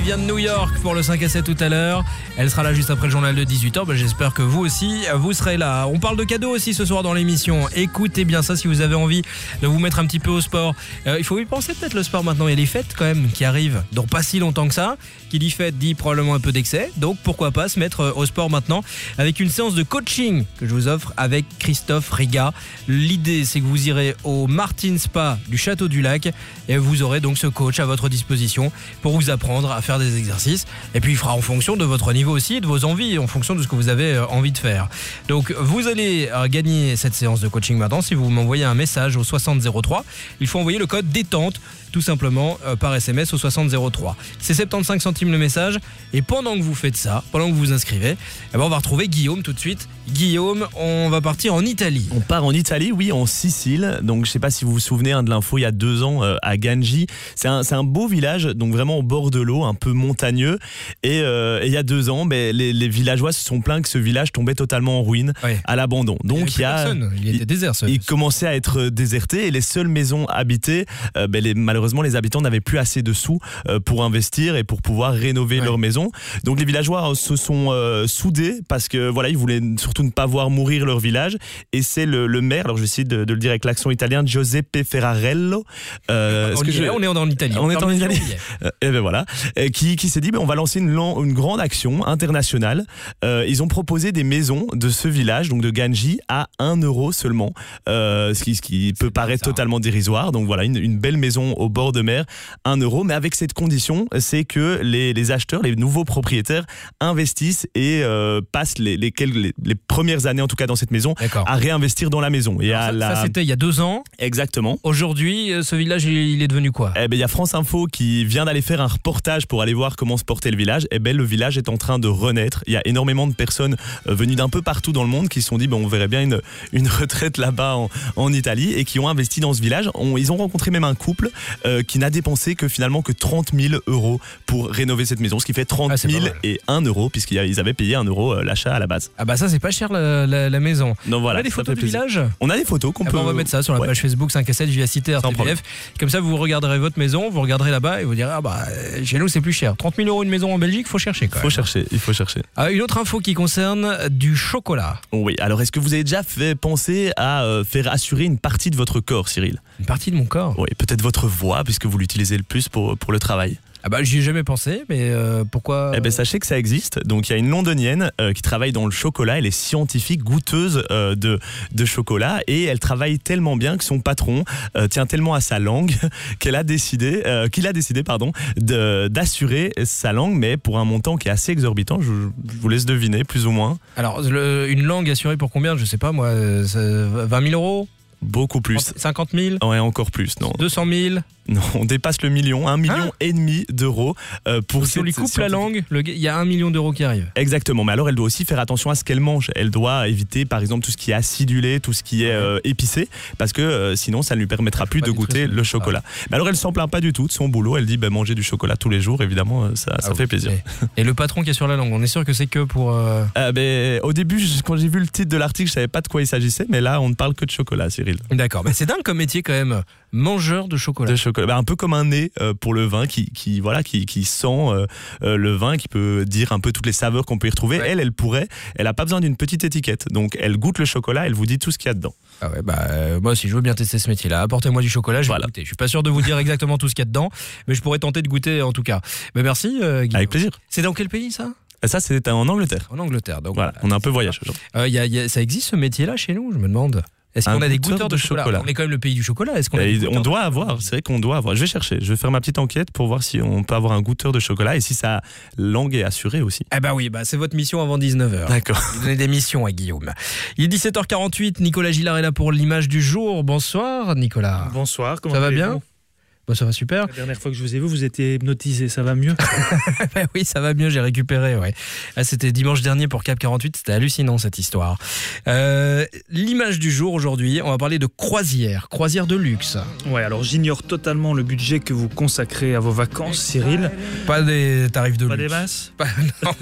vient de New York pour le cinq à sept tout à l'heure. Elle sera là juste après le journal de dix-huit heures. Ben, j'espère que vous aussi, vous serez là. On parle de cadeaux aussi ce soir dans l'émission. Écoutez bien ça si vous avez envie de vous mettre un petit peu au sport. Euh, il faut y penser peut-être le sport maintenant. Il y a les fêtes quand même qui arrivent dans pas si longtemps que ça. Qui dit fête dit probablement un peu d'excès. Donc pourquoi pas se mettre au sport maintenant avec une séance de coaching que je vous offre avec Christophe Riga. L'idée c'est que vous irez au Martin Spa du Château du Lac et vous aurez donc ce coach à votre disposition pour vous apprendre à faire des exercices. Et puis il fera en fonction de votre niveau aussi et de vos envies, en fonction de ce que vous avez envie de faire. Donc vous allez gagner cette séance de coaching maintenant si vous m'envoyez un message au soixante zéro trois. Il faut envoyer le code détente tout simplement euh, par S M S au soixante zéro trois. C'est soixante-quinze centimes le message. Et pendant que vous faites ça, pendant que vous vous inscrivez, eh ben on va retrouver Guillaume tout de suite. Guillaume, on va partir en Italie. On part en Italie, oui, en Sicile. Donc je sais pas si vous vous souvenez hein, de l'info il y a deux ans euh, à Ganji. C'est un, c'est un beau village, donc vraiment au bord de l'eau, un peu montagneux. Et, euh, et il y a deux ans, ben, les, les villageois se sont plaints que ce village tombait totalement en ruine, ouais. à l'abandon. Donc il y, a, il y était désert. Ce... Il commençait à être déserté et les seules maisons habitées, euh, ben, les, malheureusement les habitants n'avaient plus assez de sous euh, pour investir et pour pouvoir rénover ouais. leur maison. Donc les villageois euh, se sont euh, soudés parce que voilà, ils voulaient surtout ne pas voir mourir leur village. Et c'est le, le maire, alors je vais essayer de, de le dire avec l'accent italien, Giuseppe Ferrarello. Euh, on, que je... on est en Italie. On, on est en Italie. Euh, et ben voilà, et qui, qui s'est dit, ben on va lancer une, une grande action internationale. Euh, ils ont proposé des maisons de ce village, donc de Ganji, à un euro seulement, euh, ce qui, ce qui peut paraître totalement dérisoire. Donc voilà, une, une belle maison au bord de mer, un euro, mais avec cette condition, c'est que les, les acheteurs, les nouveaux propriétaires investissent et euh, passent les, les, les, les premières années, en tout cas dans cette maison, D'accord. à réinvestir dans la maison. Et Alors à ça, la... ça c'était il y a deux ans. Exactement. Aujourd'hui, ce village, il est devenu quoi ? Eh ben, il y a France Info qui vient d'aller faire un reportage pour aller voir comment se portait le village. Eh ben, le village est en train de renaître. Il y a énormément de personnes euh, venues d'un peu partout dans le monde qui se sont dit, ben, on verrait bien une, une retraite là-bas en, en Italie et qui ont investi dans ce village. On, ils ont rencontré même un couple euh, qui n'a dépensé que finalement que trente mille euros pour rénover cette maison, ce qui fait trente mille et un euro puisqu'ils avaient payé un euro l'achat à la base. Ah bah ça c'est pas cher la, la, la maison. Donc voilà, on a des photos du village ? On a des photos qu'on ah peut... bah on va mettre ça sur la ouais. page Facebook cinq à sept Vivacité R T B F. Comme ça vous regarderez votre maison, vous regarderez là-bas et vous direz ah bah chez nous c'est plus cher. trente mille euros une maison en Belgique, faut chercher quand même. Faut chercher, il faut chercher. Ah, une autre info qui concerne du chocolat. Oui, alors est-ce que vous avez déjà fait penser à euh, faire assurer une partie de votre corps, Cyril ? Une partie de mon corps ? Oui, peut-être votre voix puisque vous l'utilisez le plus pour, pour le travail. Ah bah j'y ai jamais pensé, mais euh, pourquoi Eh ben sachez que ça existe. Donc il y a une londonienne euh, qui travaille dans le chocolat. Elle est scientifique, goûteuse euh, de de chocolat et elle travaille tellement bien que son patron euh, tient tellement à sa langue qu'elle a décidé, euh, qu'il a décidé pardon, de d'assurer sa langue, mais pour un montant qui est assez exorbitant. Je, je vous laisse deviner plus ou moins. Alors le, une langue assurée pour combien ? Je sais pas moi, vingt mille euros ? Beaucoup plus. cinquante mille ? Ouais, encore plus, non. deux cent mille ? Non, on dépasse le million, un million hein et demi d'euros euh, pour. Si on lui coupe la langue, il y a un million d'euros qui arrive. Exactement, mais alors elle doit aussi faire attention à ce qu'elle mange. Elle doit éviter, par exemple, tout ce qui est acidulé, tout ce qui est euh, épicé, parce que euh, sinon, ça ne lui permettra plus de goûter le chocolat. Ah. Mais alors, elle s'en plaint pas du tout de son boulot. Elle dit, bah, manger du chocolat tous les jours, évidemment, ça, ah ça oui. fait plaisir. Et, et le patron qui est sur la langue, on est sûr que c'est que pour. Euh... Euh, ben, au début, quand j'ai vu le titre de l'article, je savais pas de quoi il s'agissait, mais là, on ne parle que de chocolat, Cyril. D'accord, mais c'est dingue comme métier quand même. Mangeur de chocolat. De chocolat, bah, un peu comme un nez euh, pour le vin qui, qui voilà qui, qui sent euh, euh, le vin, qui peut dire un peu toutes les saveurs qu'on peut y retrouver. Ouais. Elle, elle pourrait, elle a pas besoin d'une petite étiquette. Donc elle goûte le chocolat, elle vous dit tout ce qu'il y a dedans. Ah ouais, bah euh, moi aussi je veux bien tester ce métier-là. Apportez-moi du chocolat, je vais voilà. goûter. Je suis pas sûr de vous dire exactement tout ce qu'il y a dedans, mais je pourrais tenter de goûter en tout cas. Mais merci. Euh, Guillaume. Avec plaisir. C'est dans quel pays ça ? Ça, c'est en Angleterre. En Angleterre, donc voilà. voilà on a un peu voyage. Euh, y a, y a, ça existe ce métier-là chez nous ? Je me demande. Est-ce qu'on a des goûteurs de, de chocolat, chocolat On est quand même le pays du chocolat. Est-ce qu'on a des On doit avoir, c'est vrai qu'on doit avoir. Je vais chercher, je vais faire ma petite enquête pour voir si on peut avoir un goûteur de chocolat et si sa langue est assurée aussi. Eh bah oui, bah c'est votre mission avant dix-neuf heures. D'accord. Vous donnez des missions à Guillaume. Il est dix-sept heures quarante-huit, Nicolas Gillard est là pour l'image du jour. Bonsoir Nicolas. Bonsoir, comment ça va bien vous Bah, ça va super. La dernière fois que je vous ai vu, vous étiez hypnotisé, ça va mieux? Ben oui, ça va mieux, j'ai récupéré. Ouais. Ah, c'était dimanche dernier pour Cap quarante-huit, c'était hallucinant cette histoire. Euh, l'image du jour aujourd'hui, on va parler de croisière, croisière de luxe. Ouais, alors j'ignore totalement le budget que vous consacrez à vos vacances, Cyril. Pas des tarifs de Pas luxe. Pas des masses Pas, non.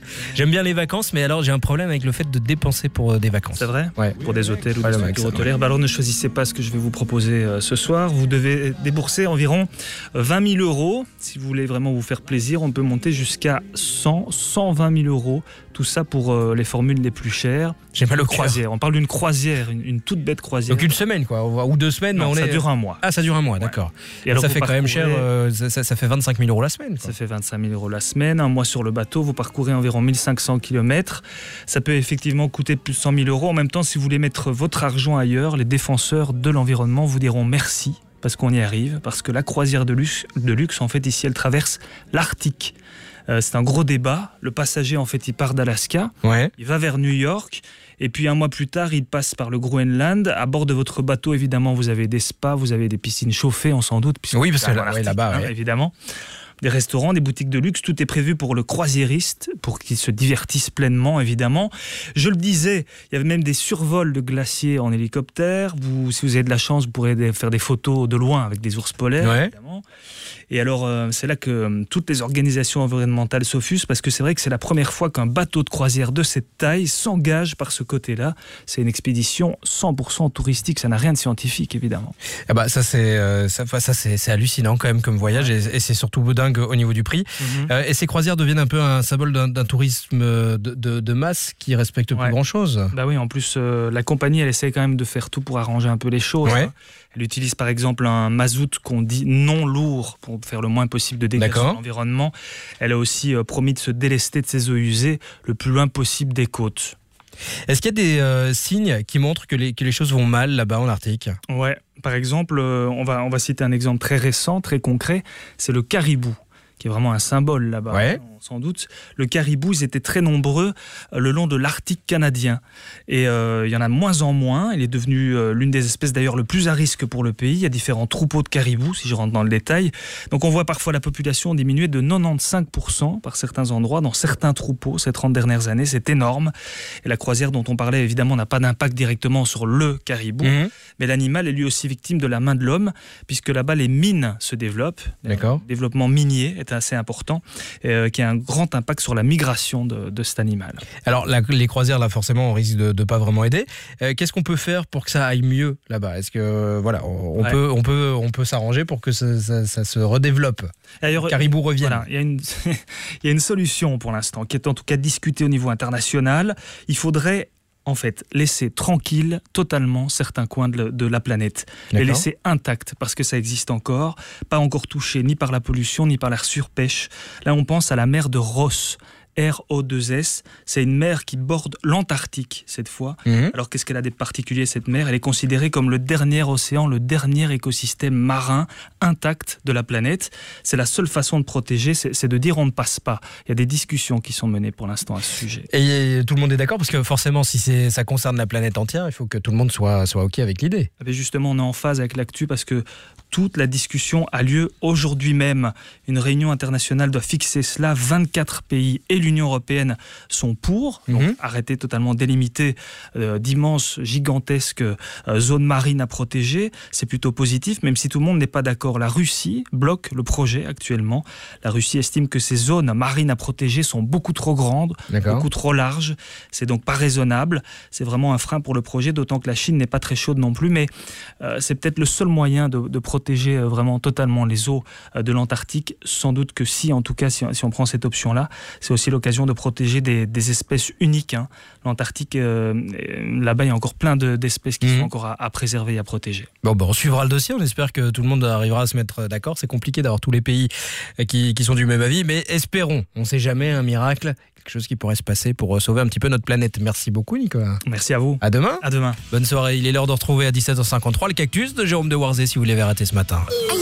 J'aime bien les vacances, mais alors j'ai un problème avec le fait de dépenser pour euh, des vacances. C'est vrai? Ouais. Pour des hôtels ou Ouais, des le max, structures ouais. hôtelières. Bah alors ne choisissez pas ce que je vais vous proposer euh, ce soir. Vous devez débourser environ vingt mille euros. Si vous voulez vraiment vous faire plaisir, on peut monter jusqu'à cent, cent vingt mille euros. Tout ça pour euh, les formules les plus chères. J'ai mal au croisière. On parle d'une croisière, une, une toute bête croisière. Donc une semaine, quoi, ou deux semaines. Non, mais on ça est... dure un mois. Ah, ça dure un mois, d'accord. Et alors ça vous fait quand même parcourez- cher, euh, ça, ça- ça fait vingt-cinq mille euros la semaine. Quoi. Ça fait vingt-cinq mille euros la semaine. Un mois sur le bateau, vous parcourez environ mille cinq cents kilomètres. Ça peut effectivement coûter plus de cent mille euros. En même temps, si vous voulez mettre votre argent ailleurs, les défenseurs de l'environnement vous diront merci, parce qu'on y arrive, parce que la croisière de luxe, de luxe en fait, ici, elle traverse l'Arctique. Euh, c'est un gros débat. Le passager, en fait, il part d'Alaska, ouais. il va vers New York, et puis un mois plus tard, il passe par le Groenland. À bord de votre bateau, évidemment, vous avez des spas, vous avez des piscines chauffées, on s'en doute. Oui, parce que là, là, ouais, là-bas, hein, ouais. évidemment. Des restaurants, des boutiques de luxe, tout est prévu pour le croisiériste, pour qu'il se divertisse pleinement, évidemment. Je le disais, il y avait même des survols de glaciers en hélicoptère. Vous, si vous avez de la chance, vous pourrez des- faire des photos de loin avec des ours polaires, Ouais. évidemment. Et alors, euh, c'est là que euh, toutes les organisations environnementales s'offusquent, parce que c'est vrai que c'est la première fois qu'un bateau de croisière de cette taille s'engage par ce côté-là. C'est une expédition cent pour cent touristique, ça n'a rien de scientifique, évidemment. Ah bah ça c'est euh, ça, ça c'est, c'est hallucinant quand même comme voyage et, et c'est surtout dingue au niveau du prix. Mhm. Euh, et ces croisières deviennent un peu un symbole d'un, d'un tourisme de, de, de masse qui respecte plus Ouais. grand chose. Bah oui, en plus, euh, la compagnie, elle essaie quand même de faire tout pour arranger un peu les choses. Ouais. hein. Elle utilise par exemple un mazout qu'on dit non lourd pour faire le moins possible de dégâts D'accord. sur l'environnement. Elle a aussi euh, promis de se délester de ses eaux usées le plus loin possible des côtes. Est-ce qu'il y a des euh, signes qui montrent que les, que les choses vont mal là-bas en Arctique? Ouais, par exemple, euh, on va, on va citer un exemple très récent, très concret, c'est le caribou, qui est vraiment un symbole là-bas, Ouais. hein, sans doute. Le caribou, ils étaient très nombreux euh, le long de l'Arctique canadien. Et euh, il y en a de moins en moins. Il est devenu euh, l'une des espèces d'ailleurs le plus à risque pour le pays. Il y a différents troupeaux de caribous, si je rentre dans le détail. Donc on voit parfois la population diminuer de quatre-vingt-quinze pour cent par certains endroits, dans certains troupeaux ces trente dernières années. C'est énorme. Et la croisière dont on parlait, évidemment, n'a pas d'impact directement sur le caribou. Mhm. Mais l'animal est lui aussi victime de la main de l'homme, puisque là-bas, les mines se développent. D'accord. Le développement minier est assez important, euh, qui a un grand impact sur la migration de, de cet animal. Alors la- les croisières là forcément on risque de ne pas vraiment aider. Euh, qu'est-ce qu'on peut faire pour que ça aille mieux là-bas? Est-ce que euh, voilà on, on Ouais. peut on peut on peut s'arranger pour que ça, ça- ça se redéveloppe? D'ailleurs, Le caribou revienne. Voilà, il y a une, il y a une solution pour l'instant, qui est en tout cas discutée au niveau international. Il faudrait en fait laisser tranquille totalement certains coins de, la- de la planète. Les D'accord. laisser intacts parce que ça existe encore, pas encore touchés ni par la pollution ni par la surpêche. Là, on pense à la mer de Ross. R O deux S, c'est une mer qui borde l'Antarctique cette fois. Mhm. Alors qu'est-ce qu'elle a de particulier cette mer? Elle est considérée comme le dernier océan, le dernier écosystème marin intact de la planète. C'est la seule façon de protéger, c'est c'est de dire on ne passe pas. Il y a des discussions qui sont menées pour l'instant à ce sujet. Et tout le monde est d'accord parce que forcément si c'est, ça concerne la planète entière, il faut que tout le monde soit, soit OK avec l'idée. Mais justement, on est en phase avec l'actu parce que toute la discussion a lieu aujourd'hui même. Une réunion internationale doit fixer cela. vingt-quatre pays et l'Union européenne sont pour. Donc, Mhm. arrêter totalement délimiter euh, d'immenses, gigantesques euh, zones marines à protéger. C'est plutôt positif, même si tout le monde n'est pas d'accord. La Russie bloque le projet actuellement. La Russie estime que ces zones marines à protéger sont beaucoup trop grandes, D'accord. beaucoup trop larges. C'est donc pas raisonnable. C'est vraiment un frein pour le projet, d'autant que la Chine n'est pas très chaude non plus. Mais euh, c'est peut-être le seul moyen de, de protéger euh, vraiment totalement les eaux euh, de l'Antarctique. Sans doute que si, en tout cas, si, si on prend cette option-là, c'est aussi l'occasion de protéger des, des espèces uniques. hein. L'Antarctique, euh, euh, là-bas, il y a encore plein de- d'espèces qui Mhm. sont encore à, à préserver et à protéger. Bon, ben, on suivra le dossier, on espère que tout le monde arrivera à se mettre d'accord. C'est compliqué d'avoir tous les pays qui, qui sont du même avis, mais espérons, on ne sait jamais, un miracle, quelque chose qui pourrait se passer pour sauver un petit peu notre planète. Merci beaucoup Nicolas. Merci à vous. À demain. À demain. Bonne soirée, il est l'heure de retrouver à dix-sept heures cinquante-trois le Cactus de Jérôme de Warzé si vous l'avez raté ce matin.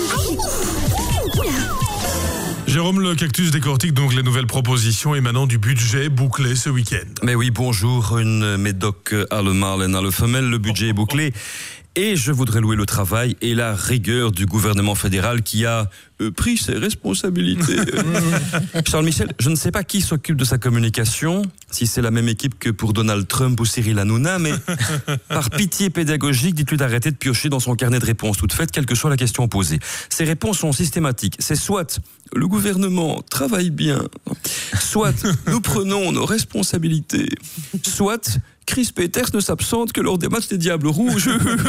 Jérôme, le Cactus décortique donc les nouvelles propositions émanant du budget bouclé ce week-end. Mais oui, bonjour, une médoc à le mâle et à le femelle, le budget est bouclé. Et je voudrais louer le travail et la rigueur du gouvernement fédéral qui a euh, pris ses responsabilités. Charles Michel, je ne sais pas qui s'occupe de sa communication, si c'est la même équipe que pour Donald Trump ou Cyril Hanouna, mais par pitié pédagogique, dites-lui d'arrêter de piocher dans son carnet de réponses toutes faites, quelle que soit la question posée. Ces réponses sont systématiques. C'est soit le gouvernement travaille bien, soit nous prenons nos responsabilités, soit Chris Peters ne s'absente que lors des matchs des Diables Rouges.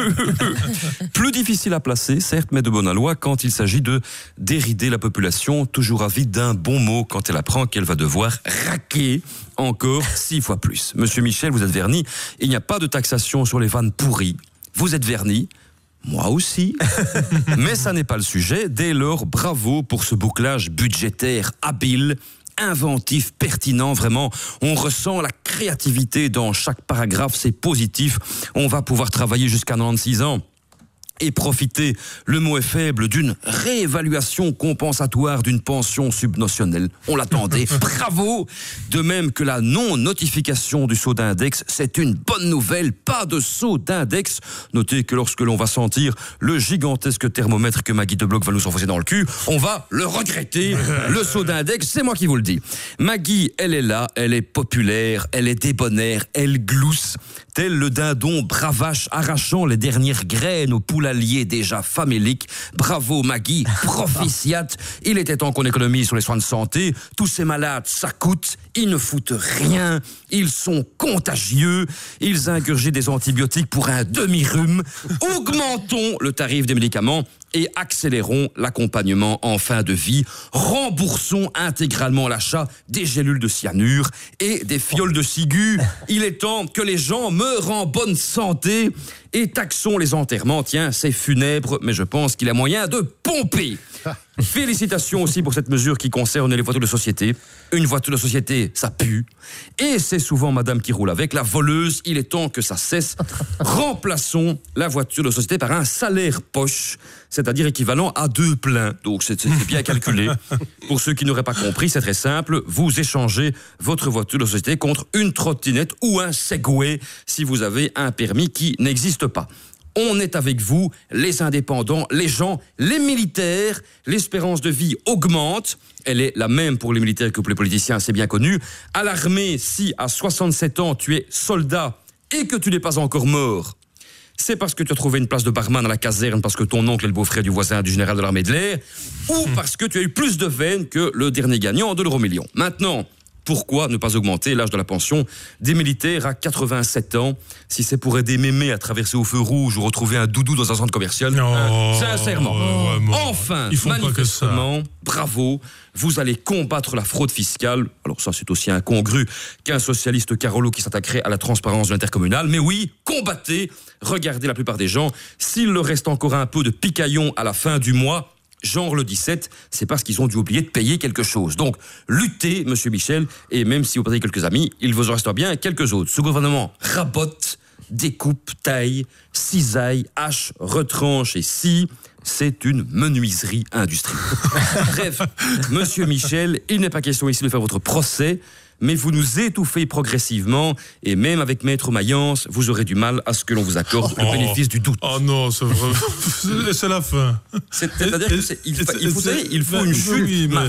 Plus difficile à placer, certes, mais de bonne aloi quand il s'agit de dérider la population, toujours avide d'un bon mot quand elle apprend qu'elle va devoir raquer encore six fois plus. Monsieur Michel, vous êtes verni, il n'y a pas de taxation sur les vannes pourries. Vous êtes verni, moi aussi. Mais ça n'est pas le sujet. Dès lors, bravo pour ce bouclage budgétaire habile, inventif, pertinent, vraiment. On ressent la créativité dans chaque paragraphe, c'est positif. On va pouvoir travailler jusqu'à quatre-vingt-seize ans. Et profiter, le mot est faible, d'une réévaluation compensatoire d'une pension subnotionnelle. On l'attendait, bravo. De même que la non-notification du saut d'index, c'est une bonne nouvelle, pas de saut d'index. Notez que lorsque l'on va sentir le gigantesque thermomètre que Maggie de Bloch va nous enfoncer dans le cul, on va le regretter. Le saut d'index, c'est moi qui vous le dis. Maggie, elle est là, elle est populaire, elle est débonnaire, elle glousse, tel le dindon bravache arrachant les dernières graines aux poules alliés déjà faméliques. Bravo Maggie, prophytiate. Il était temps qu'on économise sur les soins de santé. Tous ces malades, ça coûte. Ils ne foutent rien. Ils sont contagieux. Ils ingurgitent des antibiotiques pour un demi-rhume. Augmentons le tarif des médicaments et accélérons l'accompagnement en fin de vie. Remboursons intégralement l'achat des gélules de cyanure et des fioles de ciguë. Il est temps que les gens meurent en bonne santé et taxons les enterrements. Tiens, c'est funèbre, mais je pense qu'il y a moyen de pomper. Félicitations aussi pour cette mesure qui concerne les voitures de société. Une voiture de société, ça pue. Et c'est souvent madame qui roule avec. La voleuse, il est temps que ça cesse. Remplaçons la voiture de société par un salaire poche, c'est-à-dire équivalent à deux pleins. Donc c'est, c'est bien calculé. Pour ceux qui n'auraient pas compris, c'est très simple. Vous échangez votre voiture de société contre une trottinette ou un Segway si vous avez un permis qui n'existe pas. On est avec vous, les indépendants, les gens, les militaires. L'espérance de vie augmente. Elle est la même pour les militaires que pour les politiciens, c'est bien connu. À l'armée, si à soixante-sept ans, tu es soldat et que tu n'es pas encore mort, c'est parce que tu as trouvé une place de barman à la caserne parce que ton oncle est le beau-frère du voisin du général de l'armée de l'air, ou parce que tu as eu plus de veines que le dernier gagnant de l'euro million. Maintenant, pourquoi ne pas augmenter l'âge de la pension des militaires à quatre-vingt-sept ans si c'est pour aider mémé à traverser au feu rouge ou retrouver un doudou dans un centre commercial? Non, euh, Sincèrement. euh, Enfin, Ils font manifestement, bravo, vous allez combattre la fraude fiscale. Alors ça, c'est aussi incongru qu'un socialiste Carolo qui s'attaquerait à la transparence de l'intercommunal. Mais oui, combattez. Regardez la plupart des gens. S'il leur reste encore un peu de picaillon à la fin du mois, genre le dix-sept, c'est parce qu'ils ont dû oublier de payer quelque chose. Donc, luttez, monsieur Michel, et même si vous perdez quelques amis, il vous en restera bien quelques autres. Ce gouvernement rabote, découpe, taille, cisaille, hache, retranche et scie. C'est une menuiserie industrielle. Bref, monsieur Michel, il n'est pas question ici de faire votre procès, mais vous nous étouffez progressivement, et même avec Maître Mayence, vous aurez du mal à ce que l'on vous accorde oh, le bénéfice du doute. Oh non, c'est vrai. C'est la fin. C'est, c'est-à-dire qu'il faut, il faut, il faut une chute. Oui, mais...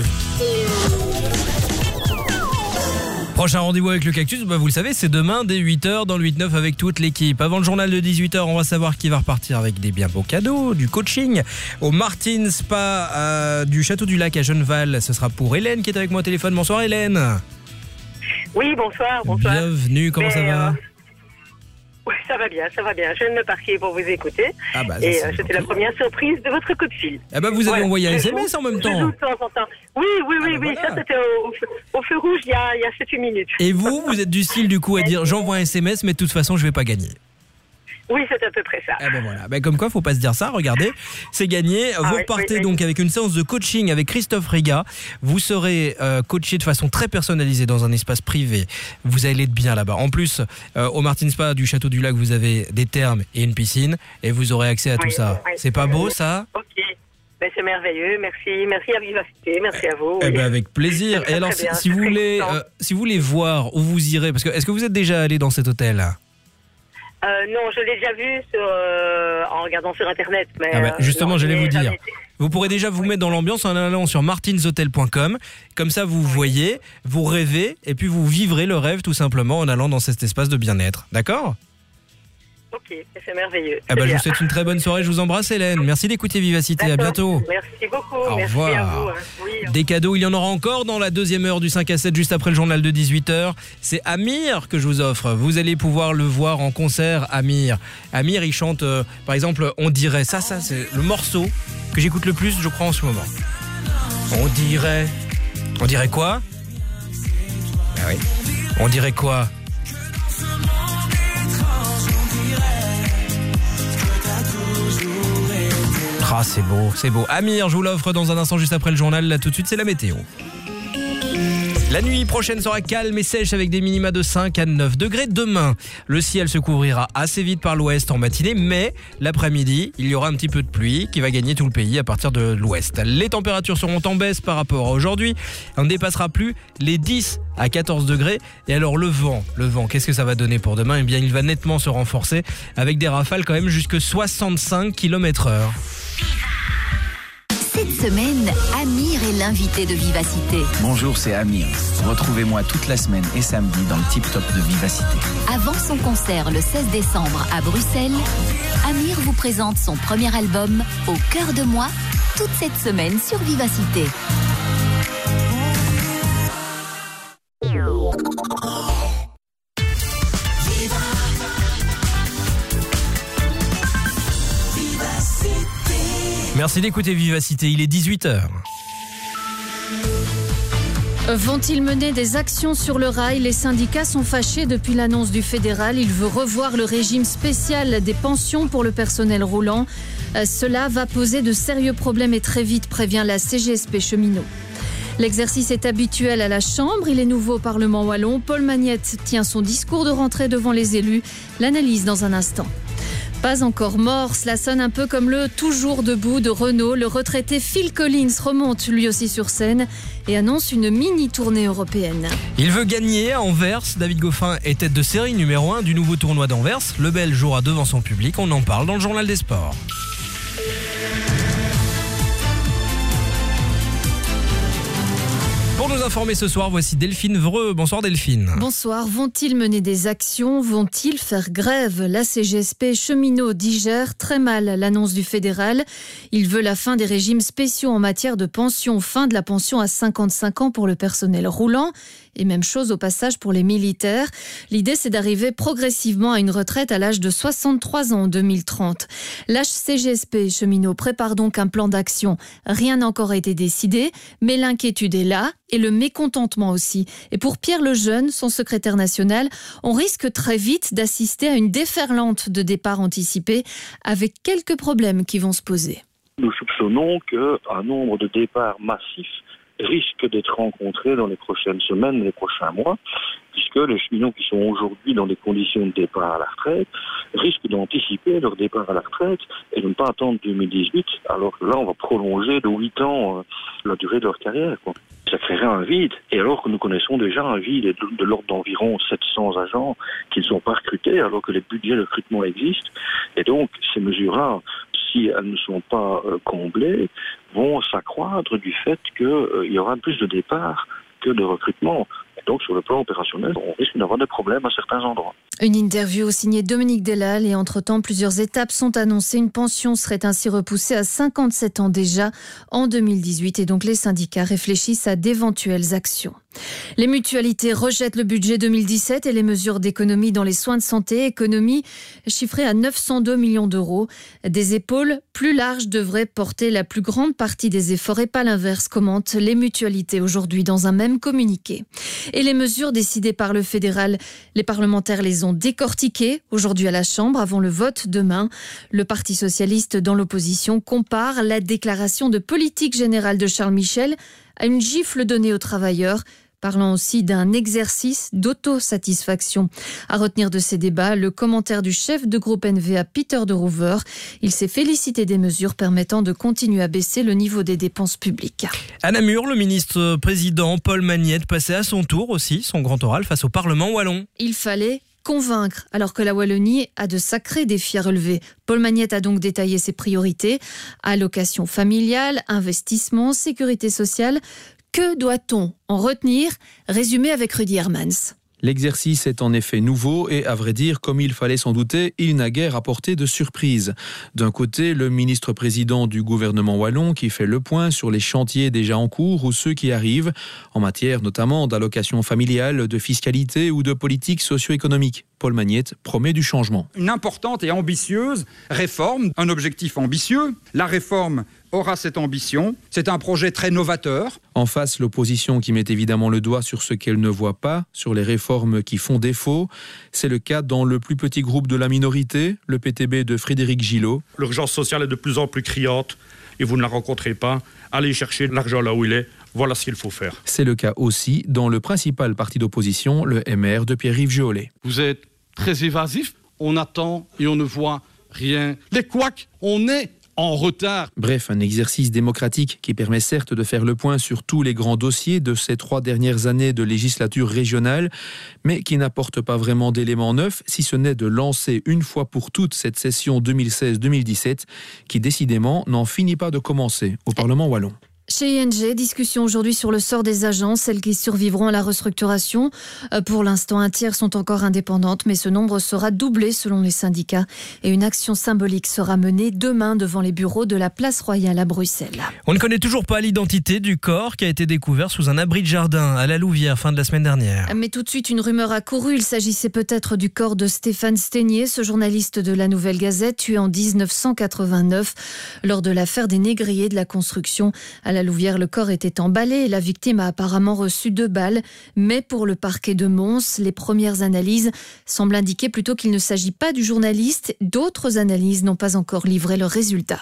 Prochain rendez-vous avec le Cactus, bah vous le savez, c'est demain dès huit heures dans le huit neuf avec toute l'équipe. Avant le journal de dix-huit heures, on va savoir qui va repartir avec des bien beaux cadeaux, du coaching au Martin Spa euh, du Château du Lac à Genneval. Ce sera pour Hélène qui est avec moi au téléphone. Bonsoir Hélène. Oui, bonsoir, bonsoir. Bienvenue, comment Mais, ça va euh... Oui, ça va bien, ça va bien. Je viens de me parquer pour vous écouter. Ah bah, et euh, c'était la première surprise de votre coup de fil. Ah bah vous avez ouais, envoyé un S M S en même temps. De temps en temps. Oui, oui, oui, ah bah oui. Voilà. Ça c'était au, au, au feu rouge il y a, il y a sept huit minutes. Et vous, vous êtes du style du coup à dire j'envoie un S M S mais de toute façon je vais pas gagner. Oui, c'est à peu près ça. Ah ben voilà, ben comme quoi, faut pas se dire ça. Regardez, c'est gagné. Vous ah oui, repartez oui, oui. donc avec une séance de coaching avec Christophe Riga. Vous serez euh, coaché de façon très personnalisée dans un espace privé. Vous allez être bien là-bas. En plus, euh, au Martin Spa du Château du Lac, vous avez des thermes et une piscine et vous aurez accès à oui, tout ça. Oui, c'est pas beau ça ? Ok. Ben, c'est merveilleux, merci, merci à Vivacité, merci à vous. Eh oui. ben avec plaisir. Et alors, si, si vous voulez, euh, si vous voulez voir où vous irez, parce que est-ce que vous êtes déjà allé dans cet hôtel ? Euh, non, je l'ai déjà vu sur, euh, en regardant sur Internet. Mais, Ah bah, justement, euh, non, j'allais vous dire. jamais été. Vous pourrez déjà vous mettre dans l'ambiance en allant sur martins hotel point com. Comme ça, vous voyez, vous rêvez, et puis vous vivrez le rêve tout simplement en allant dans cet espace de bien-être. D'accord ? Ok, c'est merveilleux. Ah bah, C'est je bien. vous souhaite une très bonne soirée. Je vous embrasse, Hélène. Merci d'écouter Vivacité. À D'accord. bientôt. Merci beaucoup. Au Merci revoir. à vous. hein. Oui. Des cadeaux, il y en aura encore dans la deuxième heure du cinq à sept, juste après le journal de dix-huit heures. C'est Amir que je vous offre. Vous allez pouvoir le voir en concert, Amir. Amir, il chante, euh, par exemple, On dirait. Ça, ça, c'est le morceau que j'écoute le plus, je crois, en ce moment. On dirait. On dirait quoi ? Ah oui. On dirait quoi ? Ah, c'est beau, c'est beau. Amir, je vous l'offre dans un instant juste après le journal. Là, tout de suite, c'est la météo. La nuit prochaine sera calme et sèche avec des minima de cinq à neuf degrés. Demain, le ciel se couvrira assez vite par l'ouest en matinée, mais l'après-midi, il y aura un petit peu de pluie qui va gagner tout le pays à partir de l'ouest. Les températures seront en baisse par rapport à aujourd'hui. On ne dépassera plus les dix à quatorze degrés. Et alors le vent, le vent, qu'est-ce que ça va donner pour demain ? Eh bien, il va nettement se renforcer avec des rafales quand même jusque soixante-cinq kilomètres heure. Cette semaine, Amir est l'invité de Vivacité. Bonjour, c'est Amir. Retrouvez-moi toute la semaine et samedi dans le Tip Top de Vivacité. Avant son concert le seize décembre à Bruxelles, Amir vous présente son premier album Au cœur de moi, toute cette semaine sur Vivacité. Merci d'écouter Vivacité, il est dix-huit heures. Vont-ils mener des actions sur le rail ? Les syndicats sont fâchés depuis l'annonce du fédéral. Il veut revoir le régime spécial des pensions pour le personnel roulant. Euh, cela va poser de sérieux problèmes et très vite, prévient la C G S P cheminot. L'exercice est habituel à la Chambre. Il est nouveau au Parlement wallon. Paul Magnette tient son discours de rentrée devant les élus. L'analyse dans un instant. Pas encore mort, cela sonne un peu comme le toujours debout de Renault. Le retraité Phil Collins remonte lui aussi sur scène et annonce une mini-tournée européenne. Il veut gagner à Anvers. David Goffin est tête de série numéro un du nouveau tournoi d'Anvers. Le Belge jouera devant son public. On en parle dans le journal des sports. Pour nous informer ce soir, voici Delphine Vreux. Bonsoir Delphine. Bonsoir. Vont-ils mener des actions ? Vont-ils faire grève ? La C G S P cheminot digère très mal l'annonce du fédéral. Il veut la fin des régimes spéciaux en matière de pension, fin de la pension à cinquante-cinq ans pour le personnel roulant. Et même chose au passage pour les militaires. L'idée, c'est d'arriver progressivement à une retraite à l'âge de soixante-trois ans en deux mille trente. La C G S P cheminot prépare donc un plan d'action. Rien n'a encore été décidé, mais l'inquiétude est là et le mécontentement aussi. Et pour Pierre Lejeune, son secrétaire national, on risque très vite d'assister à une déferlante de départs anticipés avec quelques problèmes qui vont se poser. Nous soupçonnons qu'un nombre de départs massifs risque d'être rencontrés dans les prochaines semaines, les prochains mois, puisque les cheminots qui sont aujourd'hui dans des conditions de départ à la retraite risquent d'anticiper leur départ à la retraite et de ne pas attendre deux mille dix-huit, alors que là, on va prolonger de huit ans euh, la durée de leur carrière, quoi. Ça créerait un vide, et alors que nous connaissons déjà un vide de, de l'ordre d'environ sept cents agents qui ne sont pas recrutés, alors que les budgets de recrutement existent. Et donc, ces mesures-là, si elles ne sont pas euh, comblées, vont s'accroître du fait qu'il euh, y aura plus de départs que de recrutement. Et donc, sur le plan opérationnel, on risque d'avoir des problèmes à certains endroits. Une interview signée Dominique Delal et entre-temps, plusieurs étapes sont annoncées. Une pension serait ainsi repoussée à cinquante-sept ans déjà en deux mille dix-huit et donc les syndicats réfléchissent à d'éventuelles actions. Les mutualités rejettent le budget deux mille dix-sept et les mesures d'économie dans les soins de santé, économie chiffrée à neuf cent deux millions d'euros. Des épaules plus larges devraient porter la plus grande partie des efforts et pas l'inverse, commentent les mutualités aujourd'hui dans un même communiqué. Et les mesures décidées par le fédéral, les parlementaires les ont décortiquées aujourd'hui à la Chambre avant le vote demain. Le Parti socialiste dans l'opposition compare la déclaration de politique générale de Charles Michel à une gifle donnée aux travailleurs, parlant aussi d'un exercice d'autosatisfaction. À retenir de ces débats, le commentaire du chef de groupe N V A, Peter de Roover. Il s'est félicité des mesures permettant de continuer à baisser le niveau des dépenses publiques. À Namur, le ministre-président Paul Magnette passait à son tour aussi son grand oral face au Parlement wallon. Il fallait convaincre alors que la Wallonie a de sacrés défis à relever. Paul Magnette a donc détaillé ses priorités. Allocation familiale, investissement, sécurité sociale. Que doit-on en retenir ? Résumé avec Rudy Hermans. L'exercice est en effet nouveau et, à vrai dire, comme il fallait s'en douter, il n'a guère apporté de surprise. D'un côté, le ministre-président du gouvernement wallon qui fait le point sur les chantiers déjà en cours ou ceux qui arrivent, en matière notamment d'allocation familiale, de fiscalité ou de politique socio-économique. Paul Magnette promet du changement. Une importante et ambitieuse réforme, un objectif ambitieux. La réforme aura cette ambition. C'est un projet très novateur. En face, l'opposition qui met évidemment le doigt sur ce qu'elle ne voit pas, sur les réformes qui font défaut. C'est le cas dans le plus petit groupe de la minorité, le P T B de Frédéric Gillot. L'urgence sociale est de plus en plus criante et vous ne la rencontrez pas. Allez chercher l'argent là où il est. Voilà ce qu'il faut faire. C'est le cas aussi dans le principal parti d'opposition, le M R de Pierre-Yves Geolet. Vous êtes très évasif, on attend et on ne voit rien. Les couacs, on est en retard. Bref, un exercice démocratique qui permet certes de faire le point sur tous les grands dossiers de ces trois dernières années de législature régionale, mais qui n'apporte pas vraiment d'éléments neufs, si ce n'est de lancer une fois pour toutes cette session deux mille seize deux mille dix-sept, qui décidément n'en finit pas de commencer au Parlement wallon. Chez I N G, discussion aujourd'hui sur le sort des agents, celles qui survivront à la restructuration. Pour l'instant, un tiers sont encore indépendantes, mais ce nombre sera doublé selon les syndicats. Et une action symbolique sera menée demain devant les bureaux de la Place Royale à Bruxelles. On ne connaît toujours pas l'identité du corps qui a été découvert sous un abri de jardin à la Louvière fin de la semaine dernière. Mais tout de suite, une rumeur a couru. Il s'agissait peut-être du corps de Stéphane Sténier, ce journaliste de la Nouvelle Gazette, tué en dix-neuf cent quatre-vingt-neuf lors de l'affaire des négriers de la construction. À la Louvière, le corps était emballé et la victime a apparemment reçu deux balles. Mais pour le parquet de Mons, les premières analyses semblent indiquer plutôt qu'il ne s'agit pas du journaliste. D'autres analyses n'ont pas encore livré leurs résultats.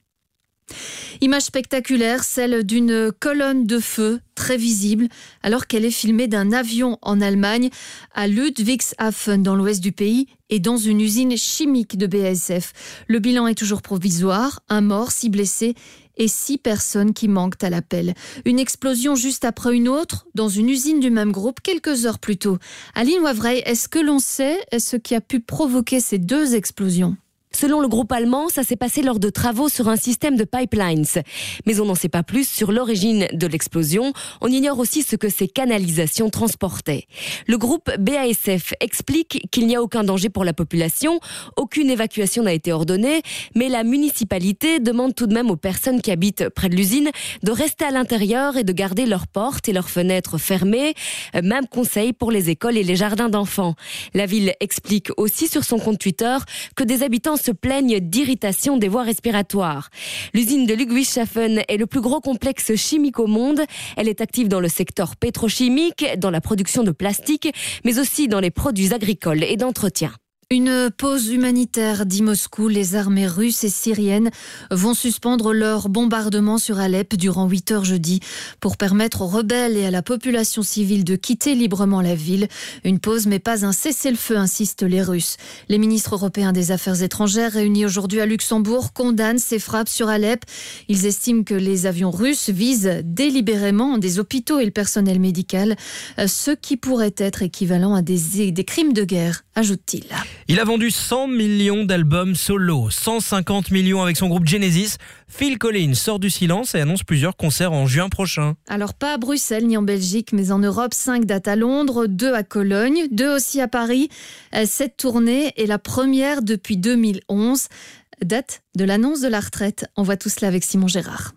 Image spectaculaire, celle d'une colonne de feu très visible alors qu'elle est filmée d'un avion en Allemagne à Ludwigshafen dans l'ouest du pays et dans une usine chimique de B A S F. Le bilan est toujours provisoire, un mort, six blessés et six personnes qui manquent à l'appel. Une explosion juste après une autre dans une usine du même groupe quelques heures plus tôt. Aline Wavray, est-ce que l'on sait ce qui a pu provoquer ces deux explosions ? Selon le groupe allemand, ça s'est passé lors de travaux sur un système de pipelines. Mais on n'en sait pas plus sur l'origine de l'explosion. On ignore aussi ce que ces canalisations transportaient. Le groupe B A S F explique qu'il n'y a aucun danger pour la population, aucune évacuation n'a été ordonnée, mais la municipalité demande tout de même aux personnes qui habitent près de l'usine de rester à l'intérieur et de garder leurs portes et leurs fenêtres fermées. Même conseil pour les écoles et les jardins d'enfants. La ville explique aussi sur son compte Twitter que des habitants se plaignent d'irritation des voies respiratoires. L'usine de Ludwigshafen est le plus gros complexe chimique au monde. Elle est active dans le secteur pétrochimique, dans la production de plastique, mais aussi dans les produits agricoles et d'entretien. Une pause humanitaire, dit Moscou. Les armées russes et syriennes vont suspendre leur bombardement sur Alep durant huit heures jeudi pour permettre aux rebelles et à la population civile de quitter librement la ville. Une pause mais pas un cessez-le-feu, insistent les Russes. Les ministres européens des Affaires étrangères réunis aujourd'hui à Luxembourg condamnent ces frappes sur Alep. Ils estiment que les avions russes visent délibérément des hôpitaux et le personnel médical, ce qui pourrait être équivalent à des, des crimes de guerre, ajoute-t-il. Il a vendu cent millions d'albums solo, cent cinquante millions avec son groupe Genesis. Phil Collins sort du silence et annonce plusieurs concerts en juin prochain. Alors pas à Bruxelles ni en Belgique, mais en Europe, cinq dates à Londres, deux à Cologne, deux aussi à Paris. Cette tournée est la première depuis deux mille onze, date de l'annonce de la retraite. On voit tout cela avec Simon Gérard.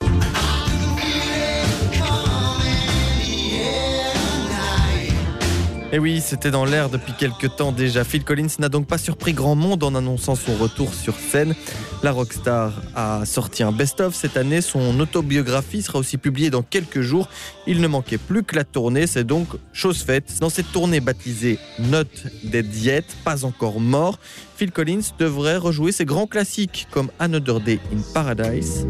Et oui, c'était dans l'air depuis quelques temps déjà. Phil Collins n'a donc pas surpris grand monde en annonçant son retour sur scène. La rockstar a sorti un best-of cette année. Son autobiographie sera aussi publiée dans quelques jours. Il ne manquait plus que la tournée, c'est donc chose faite. Dans cette tournée baptisée Not Dead Yet, pas encore mort, Phil Collins devrait rejouer ses grands classiques comme Another Day in Paradise.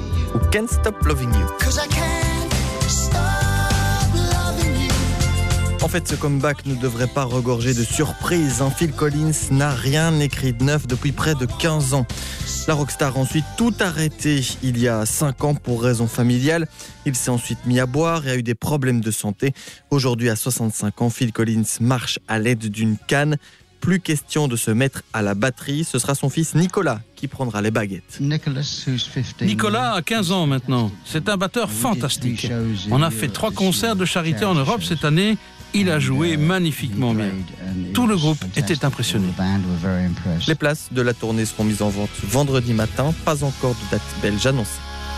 Can't Stop Loving You. En fait, ce comeback ne devrait pas regorger de surprises. Hein. Phil Collins n'a rien écrit de neuf depuis près de quinze ans. La rockstar a ensuite tout arrêté il y a cinq ans pour raisons familiales. Il s'est ensuite mis à boire et a eu des problèmes de santé. Aujourd'hui, à soixante-cinq ans, Phil Collins marche à l'aide d'une canne. Plus question de se mettre à la batterie. Ce sera son fils Nicolas qui prendra les baguettes. Nicolas a quinze ans maintenant. C'est un batteur fantastique. On a fait trois concerts de charité en Europe cette année. Il a joué magnifiquement bien. Tout le groupe était impressionné. Les places de la tournée seront mises en vente vendredi matin. Pas encore de date belge annoncée.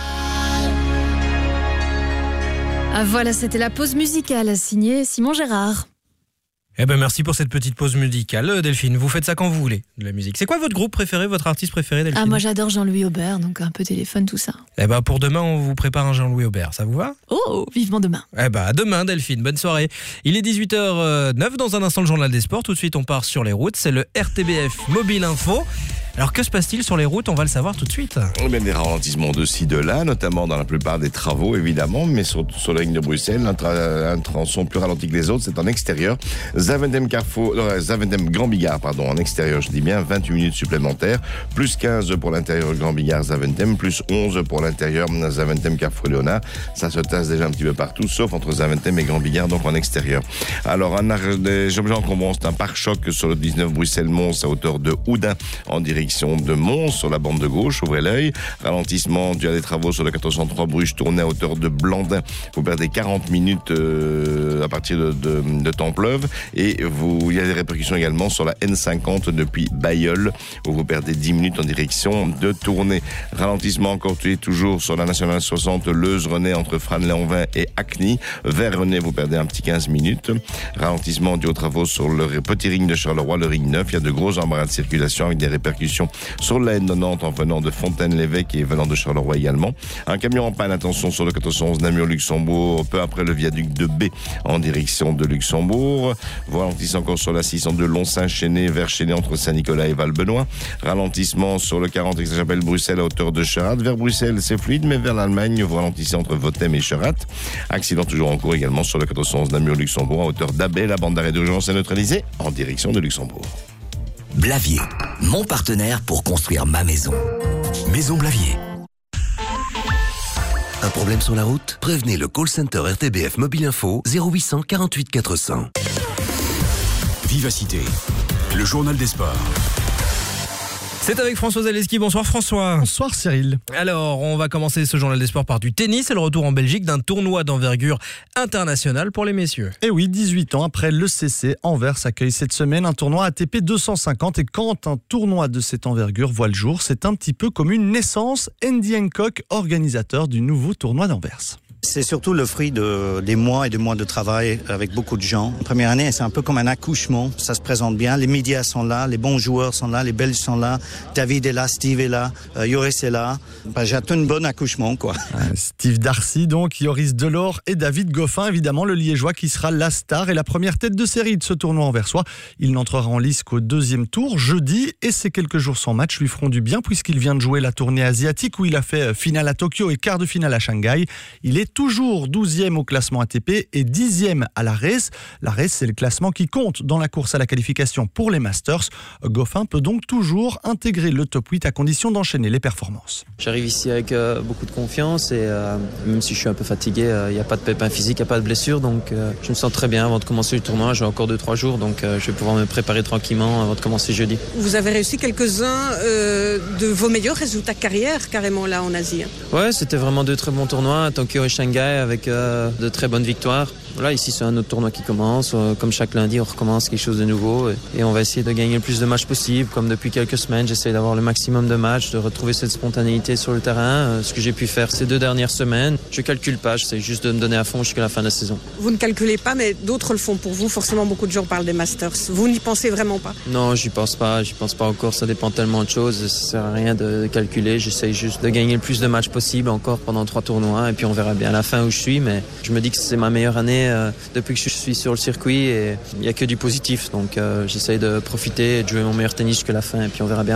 Ah voilà, c'était la pause musicale signée Simon Gérard. Eh ben merci pour cette petite pause musicale, Delphine. Vous faites ça quand vous voulez, de la musique. C'est quoi votre groupe préféré, votre artiste préféré, Delphine? Ah, moi j'adore Jean-Louis Aubert, donc un peu téléphone, tout ça. Eh ben pour demain, on vous prépare un Jean-Louis Aubert, ça vous va? Oh, vivement demain. Eh ben à demain, Delphine, bonne soirée. Il est dix-huit heures neuf, dans un instant le journal des sports. Tout de suite, on part sur les routes, c'est le R T B F Mobile Info. Alors que se passe-t-il sur les routes? On va le savoir tout de suite. Eh bien, des ralentissements de ci, de là, notamment dans la plupart des travaux, évidemment, mais sur, sur la ligne de Bruxelles, un, tra- un tronçon plus ralenti que les autres, c'est en extérieur. Zaventem Carrefour, euh, Zaventem Grand Bigard, pardon, en extérieur, je dis bien, vingt-huit minutes supplémentaires, plus quinze pour l'intérieur Grand Bigard Zaventem, plus onze pour l'intérieur Zaventem Carrefour Léonard. Ça se tasse déjà un petit peu partout, sauf entre Zaventem et Grand Bigard, donc en extérieur. Alors, un arrêt des objets encombrants, c'est un pare-choc sur le dix-neuf Bruxelles-Mons à hauteur de Houdin, en direction de Mons sur la bande de gauche, ouvrez l'œil. Ralentissement dû à des travaux sur le quatorze cent trois Bruges tourné à hauteur de Blandin. Vous perdez quarante minutes euh, à partir de, de, de Templeuve et vous, il y a des répercussions également sur la N cinquante depuis Bailleul où vous perdez dix minutes en direction de Tournai. Ralentissement encore toujours sur la nationale soixante Leuze-René entre Frane-Léonvin et Acny. Vers René, vous perdez un petit quinze minutes. Ralentissement dû aux travaux sur le petit ring de Charleroi, le ring neuf. Il y a de gros embarras de circulation avec des répercussions sur la N quatre-vingt-dix en venant de Fontaine-l'Évêque et venant de Charleroi également. Un camion en panne, attention sur le quatorze cent onze Namur-Luxembourg, peu après le viaduc de B en direction de Luxembourg. Ralentissement encore sur la six cent deux Lons-Saint-Chéné vers Chéné entre Saint-Nicolas et Val-Benoît. Ralentissement sur le quarante Aix-la-Chapelle-Bruxelles à hauteur de Cherat. Vers Bruxelles, c'est fluide, mais vers l'Allemagne, vous ralentissez entre Votem et Cherat. Accident toujours en cours également sur le quatorze cent onze Namur-Luxembourg à hauteur d'Abbé. La bande d'arrêt d'urgence est neutralisée en direction de Luxembourg. Blavier, mon partenaire pour construire ma maison. Maison Blavier. Un problème sur la route? Prévenez le call center R T B F Mobile Info zéro huit cent quarante-huit quatre cents. Vivacité, le journal des sports. C'est avec François Zaleski. Bonsoir François. Bonsoir Cyril. Alors, on va commencer ce journal des sports par du tennis et le retour en Belgique d'un tournoi d'envergure internationale pour les messieurs. Et oui, dix-huit ans après, l'E C C Anvers accueille cette semaine un tournoi A T P deux cent cinquante. Et quand un tournoi de cette envergure voit le jour, c'est un petit peu comme une naissance. Andy Hancock, organisateur du nouveau tournoi d'Anvers. C'est surtout le fruit de, des mois et des mois de travail avec beaucoup de gens. La première année, c'est un peu comme un accouchement. Ça se présente bien. Les médias sont là, les bons joueurs sont là, les Belges sont là. David est là, Steve est là, euh, Joris est là. Ben, j'ai un bon accouchement, quoi. Steve Darcy, donc, Joris Delors et David Goffin, évidemment, le Liégeois qui sera la star et la première tête de série de ce tournoi anversois. Il n'entrera en lice qu'au deuxième tour, jeudi, et ces quelques jours sans match lui feront du bien puisqu'il vient de jouer la tournée asiatique où il a fait finale à Tokyo et quart de finale à Shanghai. Il est toujours douzième au classement A T P et dixième à la race. La race, c'est le classement qui compte dans la course à la qualification pour les Masters. Goffin peut donc toujours intégrer le top huit à condition d'enchaîner les performances. J'arrive ici avec euh, beaucoup de confiance et euh, même si je suis un peu fatigué, il euh, n'y a pas de pépin physique, il n'y a pas de blessure, donc euh, je me sens très bien avant de commencer le tournoi. J'ai encore deux trois jours, donc euh, je vais pouvoir me préparer tranquillement avant de commencer jeudi. Vous avez réussi quelques-uns euh, de vos meilleurs résultats carrière carrément là en Asie. Ouais, c'était vraiment deux très bons tournois à Tokyo et Shanghai avec euh, de très bonnes victoires. Voilà, ici c'est un autre tournoi qui commence. Euh, comme chaque lundi, on recommence quelque chose de nouveau et, et on va essayer de gagner le plus de matchs possible. Comme depuis quelques semaines, j'essaie d'avoir le maximum de matchs, de retrouver cette spontanéité sur le terrain. Euh, ce que j'ai pu faire ces deux dernières semaines, je calcule pas, j'essaie juste de me donner à fond jusqu'à la fin de la saison. Vous ne calculez pas, mais d'autres le font pour vous. Forcément, beaucoup de gens parlent des Masters. Vous n'y pensez vraiment pas? Non, j'y pense pas. J'y pense pas encore. Ça dépend tellement de choses. Ça sert à rien de calculer. J'essaie juste de gagner le plus de matchs possible encore pendant trois tournois et puis on verra bien à la fin où je suis. Mais je me dis que c'est ma meilleure année euh, depuis que je suis sur le circuit et il n'y a que du positif. Donc euh, j'essaie de profiter et de jouer mon meilleur tennis jusqu'à la fin et puis on verra bien après.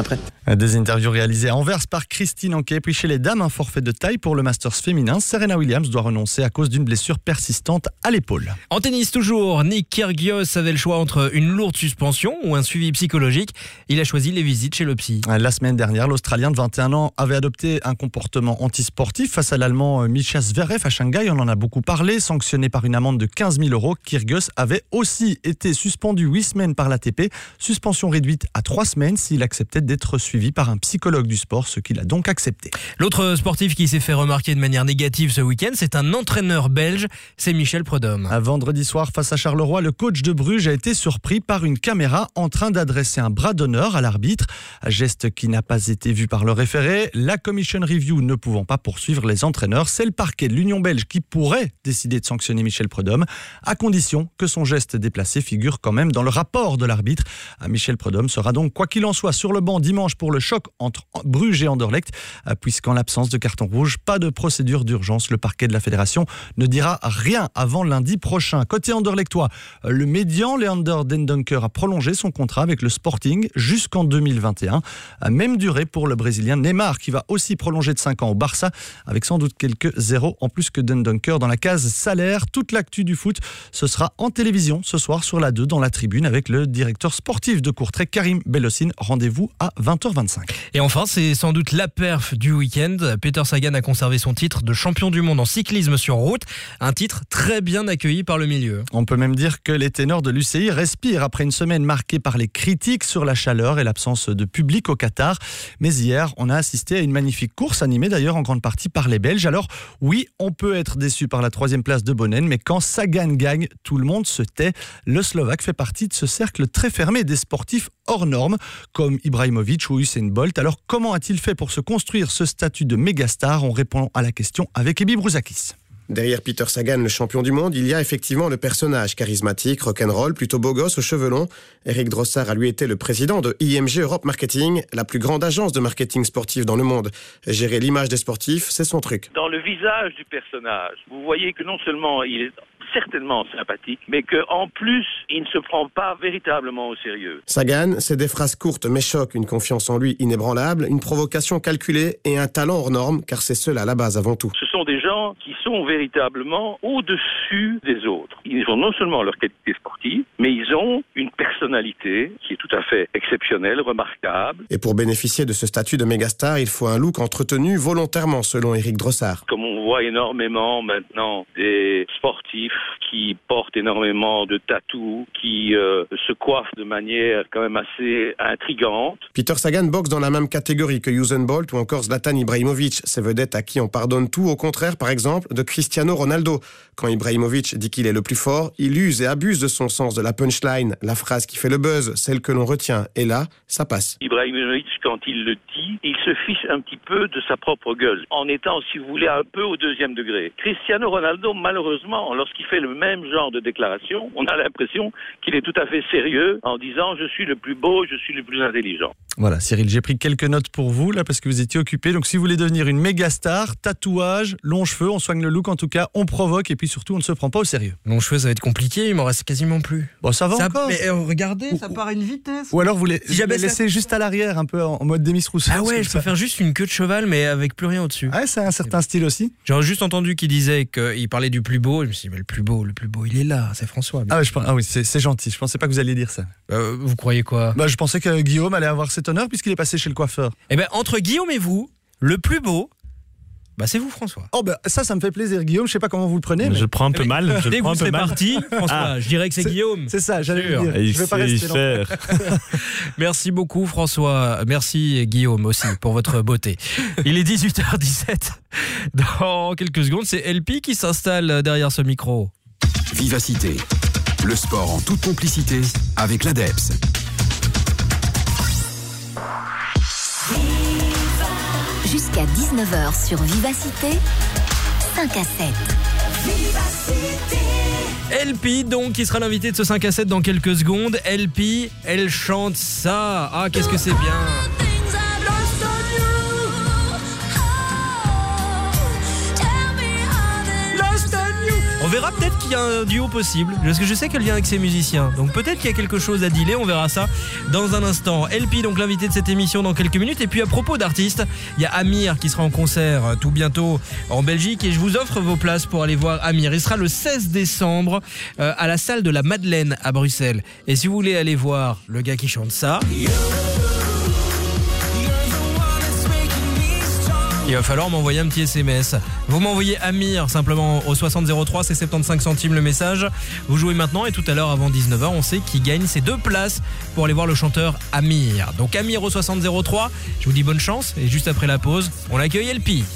Des interviews réalisées à Anvers par Christine Anquet. Puis chez les dames, un forfait de taille pour le Masters féminin. Serena Williams doit renoncer à cause d'une blessure persistante à l'épaule. En tennis toujours, Nick Kyrgios avait le choix entre une lourde suspension ou un suivi psychologique. Il a choisi les visites chez le psy. La semaine dernière, l'Australien de vingt et un ans avait adopté un comportement antisportif face à l'Allemand Mischa Zverev à Shanghai. On en a beaucoup parlé. Sanctionné par une amende de quinze mille euros, Kyrgios avait aussi été suspendu huit semaines par l'A T P. Suspension réduite à trois semaines s'il acceptait d'être suivi par un psychologue du sport, ce qu'il a donc accepté. L'autre sportif qui s'est fait remarquer de manière négative ce week-end, c'est un entraîneur belge, c'est Michel Prudhomme. À vendredi soir, face à Charleroi, le coach de Bruges a été surpris par une caméra en train d'adresser un bras d'honneur à l'arbitre. Un geste qui n'a pas été vu par le référé. La Commission Review ne pouvant pas poursuivre les entraîneurs, c'est le parquet de l'Union belge qui pourrait décider de sanctionner Michel Prudhomme, à condition que son geste déplacé figure quand même dans le rapport de l'arbitre. Michel Prudhomme sera donc, quoi qu'il en soit, sur le banc dimanche pour le choc entre Bruges et Anderlecht, puisqu'en l'absence de carton rouge, pas de procédure d'urgence. Le parquet de la fédération ne dira rien avant lundi prochain. Côté anderlechtois, le médian Leander Dendoncker a prolongé son contrat avec le Sporting jusqu'en deux mille vingt et un. Même durée pour le Brésilien Neymar, qui va aussi prolonger de cinq ans au Barça, avec sans doute quelques zéros en plus que Dendoncker dans la case salaire. Toute l'actu du foot, ce sera en télévision ce soir sur la deux dans la tribune avec le directeur sportif de Courtrai, Karim Bellossine. Rendez-vous à vingt heures vingt-cinq. Et enfin, c'est sans doute la perf du week-end. Peter Sagan a conservé son titre de champion du monde en cyclisme sur route. Un titre très bien accueilli par le milieu. On peut même dire que les ténors de l'U C I respirent après une semaine marquée par les critiques sur la chaleur et l'absence de public au Qatar. Mais hier, on a assisté à une magnifique course animée d'ailleurs en grande partie par les Belges. Alors oui, on peut être déçu par la troisième place de Bonnen, mais quand Sagan gagne, tout le monde se tait. Le Slovaque fait partie de ce cercle très fermé des sportifs hors normes, comme Ibrahimovic ou Usain Bolt. Alors comment a-t-il fait pour se construire ce statut de mégastar? On répond à la question avec Ebi Brouzakis. Derrière Peter Sagan, le champion du monde, il y a effectivement le personnage charismatique, rock'n'roll, plutôt beau gosse aux cheveux longs. Eric Drossard a lui été le président de I M G Europe Marketing, la plus grande agence de marketing sportif dans le monde. Gérer l'image des sportifs, c'est son truc. Dans le visage du personnage, vous voyez que non seulement il est certainement sympathique, mais qu'en plus, il ne se prend pas véritablement au sérieux. Sagan, c'est des phrases courtes mais chocs, une confiance en lui inébranlable, une provocation calculée et un talent hors norme, car c'est cela à la base avant tout. Ce sont des gens qui sont véritablement au-dessus des autres. Ils ont non seulement leur qualité sportive, mais ils ont une personnalité qui est tout à fait exceptionnelle, remarquable. Et pour bénéficier de ce statut de mégastar, il faut un look entretenu volontairement, selon Eric Drossard. Comme on voit énormément maintenant des sportifs qui portent énormément de tatous, qui euh, se coiffent de manière quand même assez intrigante. Peter Sagan boxe dans la même catégorie que Usain Bolt ou encore Zlatan Ibrahimovic, ces vedettes à qui on pardonne tout, au contraire, par exemple, de Cristiano Ronaldo. Quand Ibrahimovic dit qu'il est le plus fort, il use et abuse de son sens de la punchline, la phrase qui fait le buzz, celle que l'on retient. Et là, ça passe. Ibrahimovic, quand il le dit, il se fiche un petit peu de sa propre gueule, en étant, si vous voulez, un peu au deuxième degré. Cristiano Ronaldo, malheureusement, lorsqu'il fait le même genre de déclaration, on a l'impression qu'il est tout à fait sérieux en disant « je suis le plus beau, je suis le plus intelligent ». Voilà Cyril, j'ai pris quelques notes pour vous là parce que vous étiez occupé. Donc si vous voulez devenir une méga star, tatouage, longs cheveux, on soigne le look en tout cas, on provoque et puis surtout on ne se prend pas au sérieux. Longs cheveux ça va être compliqué, il m'en reste quasiment plus. Bon ça va ça, encore. Mais euh, regardez, ou, ça part à une vitesse. Ou alors vous les, si vous les laissez ça... juste à l'arrière, un peu en, en mode Demis Rousseau. Ah ouais, je peux faire juste une queue de cheval mais avec plus rien au-dessus. Ah c'est un certain style aussi. J'ai juste entendu qu'il disait qu'il parlait du plus beau, je me suis dit mais le plus beau, le plus beau il est là, c'est François. Ah, ouais, je, ah oui, c'est, c'est gentil, je pensais pas que vous alliez dire ça. Euh, vous croyez quoi? Bah je pensais que Guillaume allait avoir cet honneur puisqu'il est passé chez le coiffeur. Eh ben entre Guillaume et vous, le plus beau, bah c'est vous François. Oh bah ça, ça me fait plaisir Guillaume, je sais pas comment vous le prenez. Mais... Je prends un peu mal. Je Dès le que prends vous un peu serez mal. parti, François, ah, je dirais que c'est, c'est Guillaume. C'est ça, j'allais sûr. le dire. Il je vais pas rester faire. Merci beaucoup François, merci Guillaume aussi pour votre beauté. Il est dix-huit heures dix-sept. Dans quelques secondes, c'est L P qui s'installe derrière ce micro. Vivacité, le sport en toute complicité avec l'A D E P S. Jusqu'à dix-neuf heures sur Vivacité, cinq à sept. Vivacité. L P donc qui sera l'invité de ce cinq à sept dans quelques secondes. L P, elle chante ça. Ah qu'est-ce que c'est bien. On verra peut-être qu'il y a un duo possible, parce que je sais qu'elle vient avec ses musiciens. Donc peut-être qu'il y a quelque chose à dealer, on verra ça dans un instant. L P, donc l'invité de cette émission dans quelques minutes. Et puis à propos d'artistes, il y a Amir qui sera en concert tout bientôt en Belgique. Et je vous offre vos places pour aller voir Amir. Il sera le seize décembre euh, à la salle de la Madeleine à Bruxelles. Et si vous voulez aller voir le gars qui chante ça, il va falloir m'envoyer un petit S M S. Vous m'envoyez Amir simplement au soixante zéro trois, c'est soixante-quinze centimes le message. Vous jouez maintenant et tout à l'heure avant dix-neuf heures, on sait qui gagne ces deux places pour aller voir le chanteur Amir. Donc Amir au soixante zéro trois, je vous dis bonne chance et juste après la pause, on accueille L P.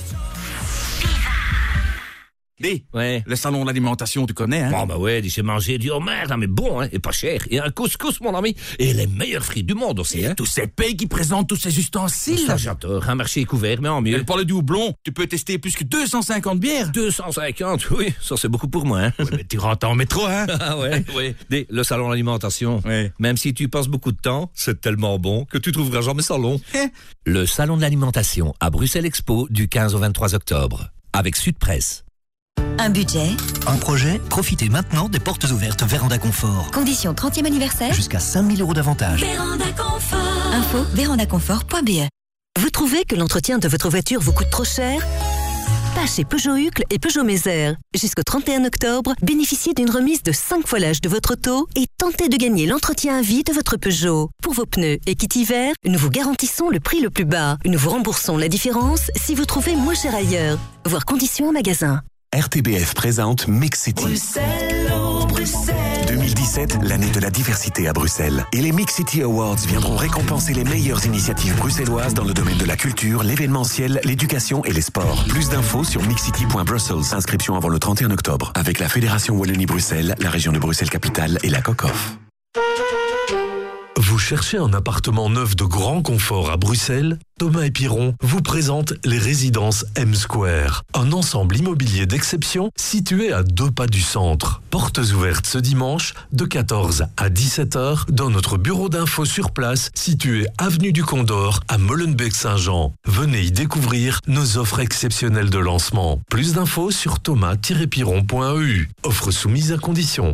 Dis, ouais. Le salon de l'alimentation, tu connais, hein? Bon, bah ouais, dis, j'ai mangé du homard, mais bon, hein, et pas cher. Et un couscous, mon ami. Et les meilleurs fruits du monde aussi, hein. Tous ces pays qui présentent tous ces ustensiles. Ça, j'adore. Un marché couvert, mais en mieux. Elle parle du houblon. Tu peux tester plus que deux cent cinquante bières. deux cent cinquante, oui. Ça, c'est beaucoup pour moi, hein. Ouais, mais tu rentres en métro, hein? Ah ouais. Ouais. Dis, le salon de l'alimentation. Ouais. Même si tu passes beaucoup de temps, c'est tellement bon que tu trouveras jamais ça long. Le salon de l'alimentation à Bruxelles Expo du quinze au vingt-trois octobre. Avec Sudpresse. Un budget. Un projet. Profitez maintenant des portes ouvertes Véranda Confort. Condition trentième anniversaire. Jusqu'à cinq mille euros d'avantage. Véranda Confort. Info vérandaconfort point b e. Vous trouvez que l'entretien de votre voiture vous coûte trop cher? Pas chez Peugeot Hucle et Peugeot Mézère. Jusqu'au trente et un octobre, bénéficiez d'une remise de cinq fois l'âge de votre auto et tentez de gagner l'entretien à vie de votre Peugeot. Pour vos pneus et kit hiver, nous vous garantissons le prix le plus bas. Nous vous remboursons la différence si vous trouvez moins cher ailleurs. Voir conditions en magasin. R T B F présente Mix City. Bruxelles, oh Bruxelles. deux mille dix-sept, l'année de la diversité à Bruxelles. Et les Mix City Awards viendront récompenser les meilleures initiatives bruxelloises dans le domaine de la culture, l'événementiel, l'éducation et les sports. Plus d'infos sur mixcity point brussels. Inscription avant le trente et un octobre. Avec la Fédération Wallonie-Bruxelles, la région de Bruxelles-Capitale et la COCOF. Vous cherchez un appartement neuf de grand confort à Bruxelles? Thomas et Piron vous présentent les résidences M Square, un ensemble immobilier d'exception situé à deux pas du centre. Portes ouvertes ce dimanche de quatorze à dix-sept heures dans notre bureau d'info sur place situé avenue du Condor à Molenbeek-Saint-Jean. Venez y découvrir nos offres exceptionnelles de lancement. Plus d'infos sur thomas tiret piron point e u. Offre soumise à condition.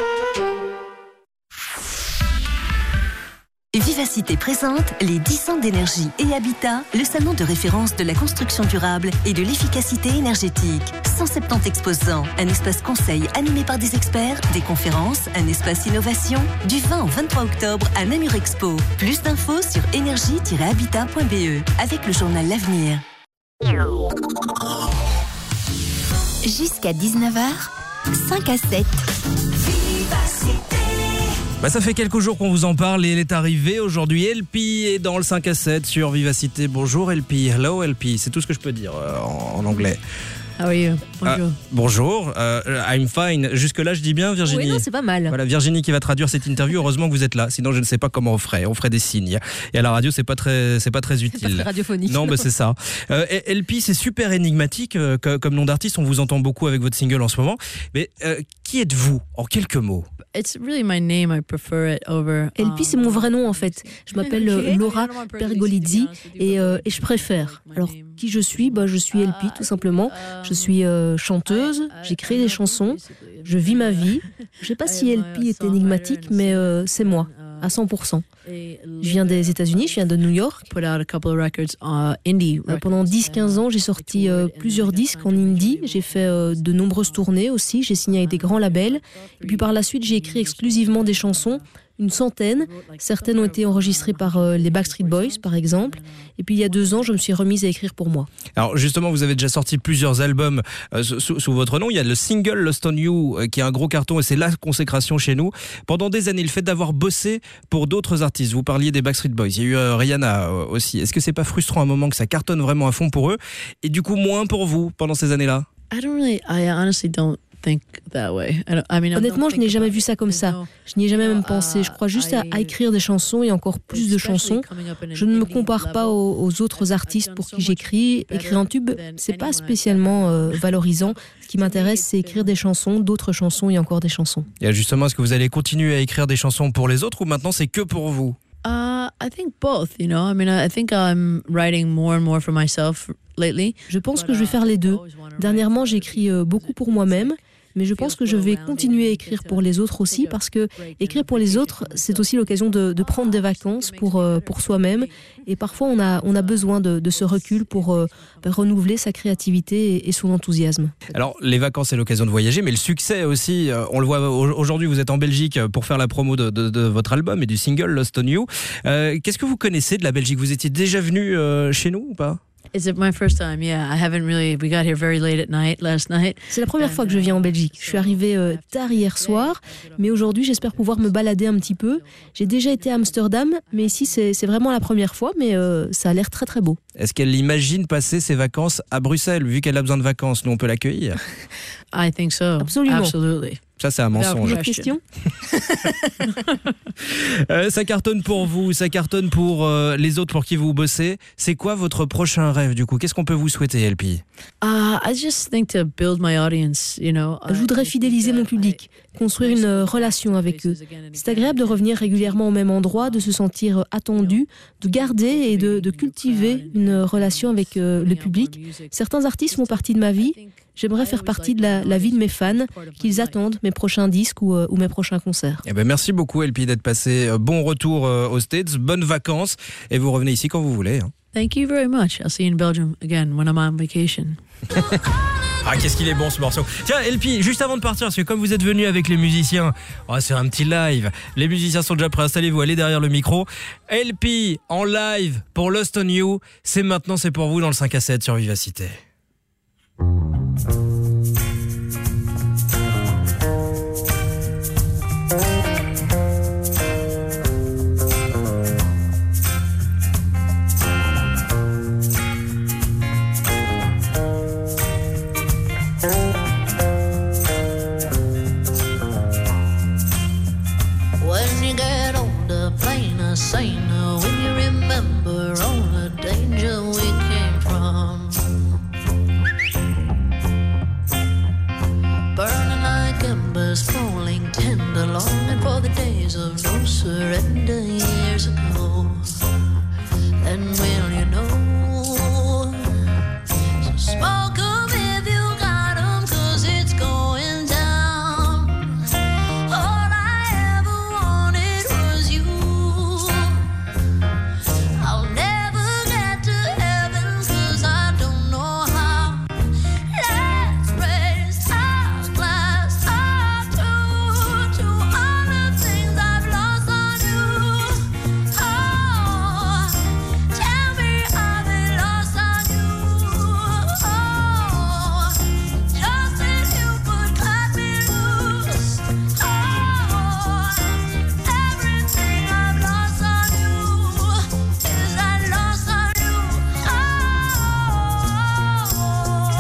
Vivacité présente les dix ans d'énergie et habitat, le salon de référence de la construction durable et de l'efficacité énergétique. cent soixante-dix exposants, un espace conseil animé par des experts, des conférences, un espace innovation, du vingt au vingt-trois octobre à Namur Expo. Plus d'infos sur énergie tiret habitat point b e avec le journal L'Avenir. Jusqu'à dix-neuf heures, cinq à sept. Vivacité. Bah ça fait quelques jours qu'on vous en parle et elle est arrivée aujourd'hui. L P est dans le cinq à sept sur Vivacité. Bonjour L P, hello L P, c'est tout ce que je peux dire euh, en, en anglais. Ah oui, bonjour. Ah, bonjour, euh, I'm fine. Jusque-là, je dis bien, Virginie. Oui, non, c'est pas mal. Voilà, Virginie qui va traduire cette interview. Heureusement que vous êtes là, sinon je ne sais pas comment on ferait. On ferait des signes. Et à la radio, c'est pas très, c'est pas très utile. C'est pas très radiophonique. Non, mais c'est ça. Euh, L P, c'est super énigmatique euh, comme nom d'artiste. On vous entend beaucoup avec votre single en ce moment. Mais euh, qui êtes-vous en quelques mots? It's really my name. I prefer it over. L P, c'est mon vrai nom en fait. Je m'appelle euh, Laura Pergolizzi et, euh, et je préfère. Alors, qui je suis? Bah, je suis L P tout simplement. Je suis euh, chanteuse, j'écris des chansons, je vis ma vie. Je sais pas si L P est énigmatique, mais euh, c'est moi, à cent pour cent. Je viens des États-Unis, je viens de New York. Euh, pendant dix quinze ans, j'ai sorti euh, plusieurs disques en indie. J'ai fait euh, de nombreuses tournées aussi. J'ai signé avec des grands labels. Et puis par la suite, j'ai écrit exclusivement des chansons. Une centaine. Certaines ont été enregistrées par euh, les Backstreet Boys, par exemple. Et puis il y a deux ans, je me suis remise à écrire pour moi. Alors justement, vous avez déjà sorti plusieurs albums euh, sous, sous votre nom. Il y a le single Lost on You euh, qui est un gros carton et c'est la consécration chez nous. Pendant des années, le fait d'avoir bossé pour d'autres artistes, vous parliez des Backstreet Boys, il y a eu euh, Rihanna euh, aussi. Est-ce que c'est pas frustrant à un moment que ça cartonne vraiment à fond pour eux et du coup moins pour vous pendant ces années-là? I don't really, I honestly don't. Think that way. I mean, Honnêtement, je n'ai jamais vu ça comme ça. Je n'y ai jamais même pensé. Je crois juste à, à écrire des chansons et encore plus de chansons. Je ne me compare pas aux, aux autres artistes pour qui j'écris. Écrire un tube, c'est pas spécialement euh, valorisant. Ce qui m'intéresse, c'est écrire des chansons, d'autres chansons et encore des chansons. Et justement, est-ce que vous allez continuer à écrire des chansons pour les autres ou maintenant c'est que pour vous? Uh, I think both, you know. I mean, I think I'm writing more and more for myself lately. Je pense que je vais faire les deux. Dernièrement, j'écris beaucoup pour moi-même. Mais je pense que je vais continuer à écrire pour les autres aussi, parce que écrire pour les autres, c'est aussi l'occasion de, de prendre des vacances pour, euh, pour soi-même. Et parfois, on a, on a besoin de, de ce recul pour euh, renouveler sa créativité et, et son enthousiasme. Alors, les vacances, c'est l'occasion de voyager, mais le succès aussi, euh, on le voit aujourd'hui, vous êtes en Belgique pour faire la promo de, de, de votre album et du single Lost on You. Euh, qu'est-ce que vous connaissez de la Belgique ? Vous étiez déjà venu euh, chez nous ou pas ? Is it my first time? Yeah, I haven't really. We got here very late at night last night. C'est la première fois que je viens en Belgique. Je suis arrivée euh, tard hier soir, mais aujourd'hui j'espère pouvoir me balader un petit peu. J'ai déjà été à Amsterdam, mais ici c'est, c'est vraiment la première fois, mais euh, ça a l'air très très beau. Est-ce qu'elle imagine passer ses vacances à Bruxelles, vu qu'elle a besoin de vacances? Nous on peut l'accueillir. I think so. Absolument. Absolutely. Ça, c'est un mensonge. Autre question ? euh, ça cartonne pour vous, ça cartonne pour euh, les autres pour qui vous bossez. C'est quoi votre prochain rêve, du coup ? Qu'est-ce qu'on peut vous souhaiter, L P ? Uh, I just think to build my audience, you know. Je voudrais fidéliser mon public, construire une relation avec eux. C'est agréable de revenir régulièrement au même endroit, de se sentir attendu, de garder et de, de cultiver une relation avec euh, le public. Certains artistes font partie de ma vie. J'aimerais faire partie de la, la vie de mes fans, qu'ils attendent mes prochains disques ou, euh, ou mes prochains concerts. Eh ben merci beaucoup, L P, d'être passé. Bon retour euh, aux States, bonnes vacances, et vous revenez ici quand vous voulez. Hein. Thank you very much. I'll see you in Belgium again when I'm on vacation. Ah, qu'est-ce qu'il est bon ce morceau. Tiens, L P, juste avant de partir, parce que comme vous êtes venu avec les musiciens, oh, c'est un petit live. Les musiciens sont déjà prêts, installez-vous, allez derrière le micro. L P en live pour Lost on You, c'est maintenant, c'est pour vous dans le cinq à sept sur Vivacité. When you get older, plainer, saner, when you remember all the danger we came from. Burning like embers, falling tender, longing for the days of no surrender years ago. And will you know? So smoke 'em if you got 'em, 'cause it's going down. All I ever wanted was you. I'll never get to heaven 'cause I don't know how. Let's raise our glass up to, to all the things I've lost on you. Oh, tell me I've been lost on you. Oh, just as you could cut me loose. Oh, everything I've lost on you is I lost on you. Oh, oh,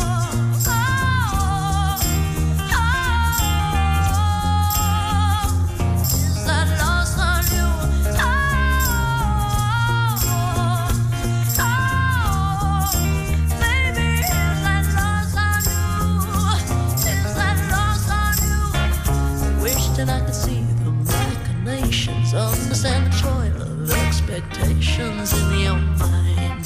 oh, is I lost on you. Oh, oh, baby, is I lost on you. Is I lost on you. Wish that I could see the machinations, understand the toil of expectations in your mind.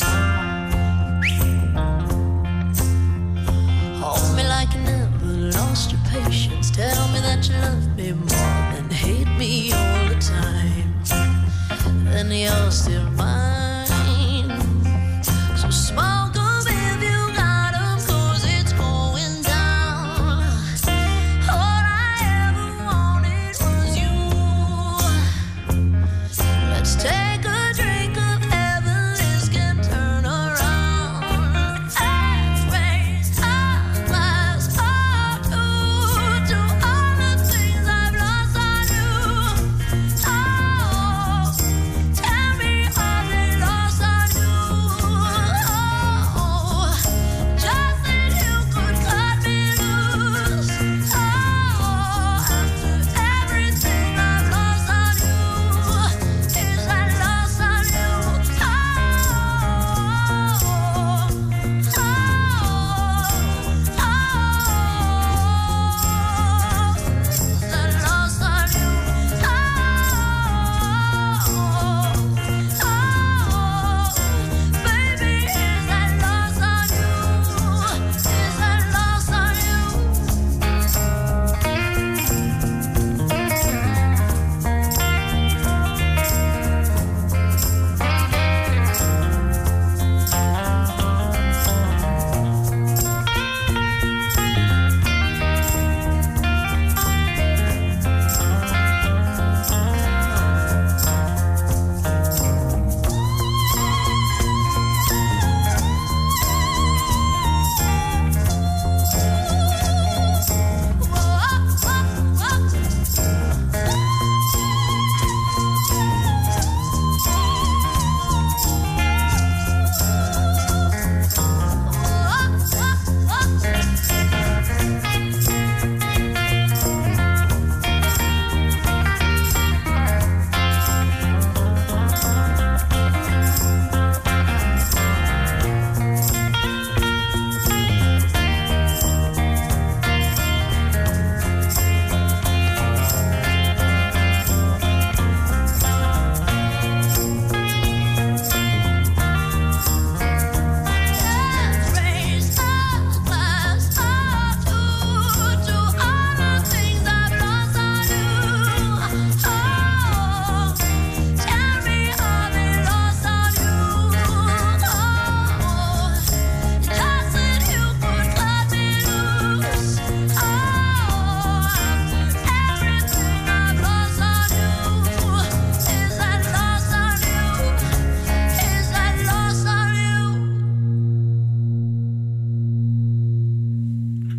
Hold me like you never lost your patience. Tell me that you love me more than hate me all the time. Then you're still mine. So smoke 'em if you got 'em, 'cause it's going down. All I ever wanted was you. Let's take a drink of heaven, this can turn around. Let's raise our glass up to, to all the things I've lost on you. Oh, tell me I've been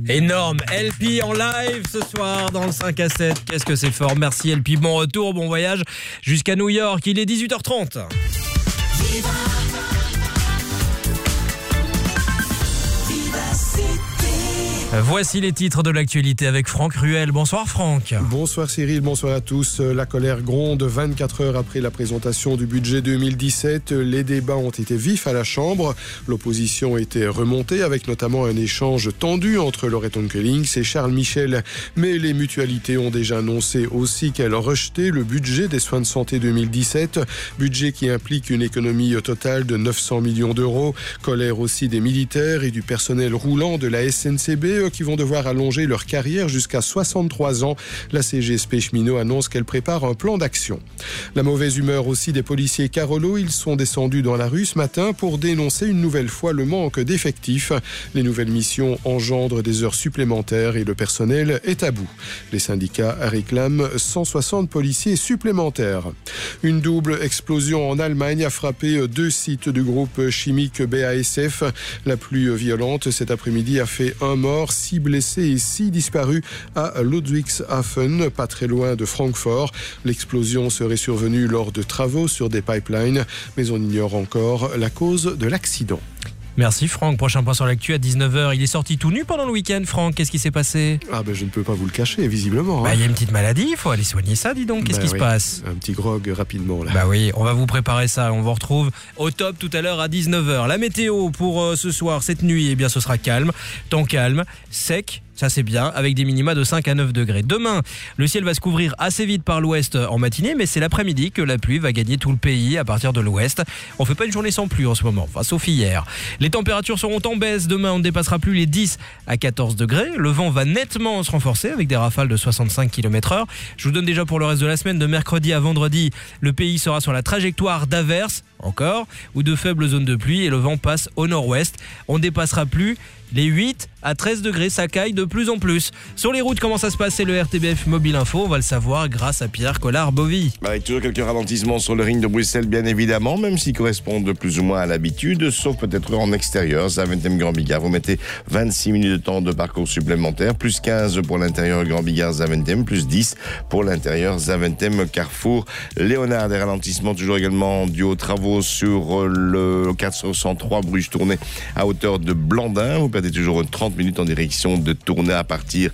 Énorme, L P en live ce soir dans le cinq à sept. Qu'est-ce que c'est fort, merci L P, bon retour, bon voyage jusqu'à New York, il est dix-huit heures trente. Viva. Voici les titres de l'actualité avec Franck Ruel. Bonsoir Franck. Bonsoir Cyril, bonsoir à tous. La colère gronde vingt-quatre heures après la présentation du budget deux mille dix-sept. Les débats ont été vifs à la Chambre. L'opposition était remontée avec notamment un échange tendu entre Loreton Kellings et Charles Michel. Mais les mutualités ont déjà annoncé aussi qu'elles rejetaient le budget des soins de santé deux mille dix-sept. Budget qui implique une économie totale de neuf cents millions d'euros. Colère aussi des militaires et du personnel roulant de la S N C B qui vont devoir allonger leur carrière jusqu'à soixante-trois ans. La C G S P cheminot annonce qu'elle prépare un plan d'action. La mauvaise humeur aussi des policiers Carolo. Ils sont descendus dans la rue ce matin pour dénoncer une nouvelle fois le manque d'effectifs. Les nouvelles missions engendrent des heures supplémentaires et le personnel est à bout. Les syndicats réclament cent soixante policiers supplémentaires. Une double explosion en Allemagne a frappé deux sites du groupe chimique B A S F. La plus violente cet après-midi a fait un mort, six blessés et six disparus à Ludwigshafen, pas très loin de Francfort. L'explosion serait survenue lors de travaux sur des pipelines, mais on ignore encore la cause de l'accident. Merci Franck, prochain point sur l'actu à dix-neuf heures. Il est sorti tout nu pendant le week-end, Franck, qu'est-ce qui s'est passé ? Ah ben je ne peux pas vous le cacher, visiblement. Bah hein. il y a une petite maladie, il faut aller soigner ça, dis donc, qu'est-ce bah qui oui. se passe ? Un petit grog rapidement là. Bah oui, on va vous préparer ça, on vous retrouve au top tout à l'heure à dix-neuf heures. La météo pour euh, ce soir, cette nuit, eh bien ce sera calme, temps calme, sec. Ça c'est bien, avec des minima de cinq à neuf degrés. Demain, le ciel va se couvrir assez vite par l'ouest en matinée, mais c'est l'après-midi que la pluie va gagner tout le pays à partir de l'ouest. On fait pas une journée sans pluie en ce moment, enfin sauf hier. Les températures seront en baisse, demain on ne dépassera plus les dix à quatorze degrés. Le vent va nettement se renforcer avec des rafales de soixante-cinq kilomètres heure. Je vous donne déjà pour le reste de la semaine, de mercredi à vendredi, le pays sera sur la trajectoire d'averse, encore, ou de faibles zones de pluie et le vent passe au nord-ouest. On ne dépassera plus les huit à treize degrés, ça caille de plus en plus. Sur les routes, comment ça se passe ? C'est le R T B F Mobile Info, on va le savoir grâce à Pierre Collard-Bovy. Avec toujours quelques ralentissements sur le ring de Bruxelles, bien évidemment, même s'ils correspondent plus ou moins à l'habitude, sauf peut-être en extérieur. Zaventem Grand Bigard, vous mettez vingt-six minutes de temps de parcours supplémentaire, plus quinze pour l'intérieur Grand Bigard Zaventem, plus dix pour l'intérieur Zaventem Carrefour Léonard. Des ralentissements toujours également dus aux travaux sur le quatre cent trois Bruges Tournai à hauteur de Blandin. Vous perdez toujours trente minutes en direction de Tournai à partir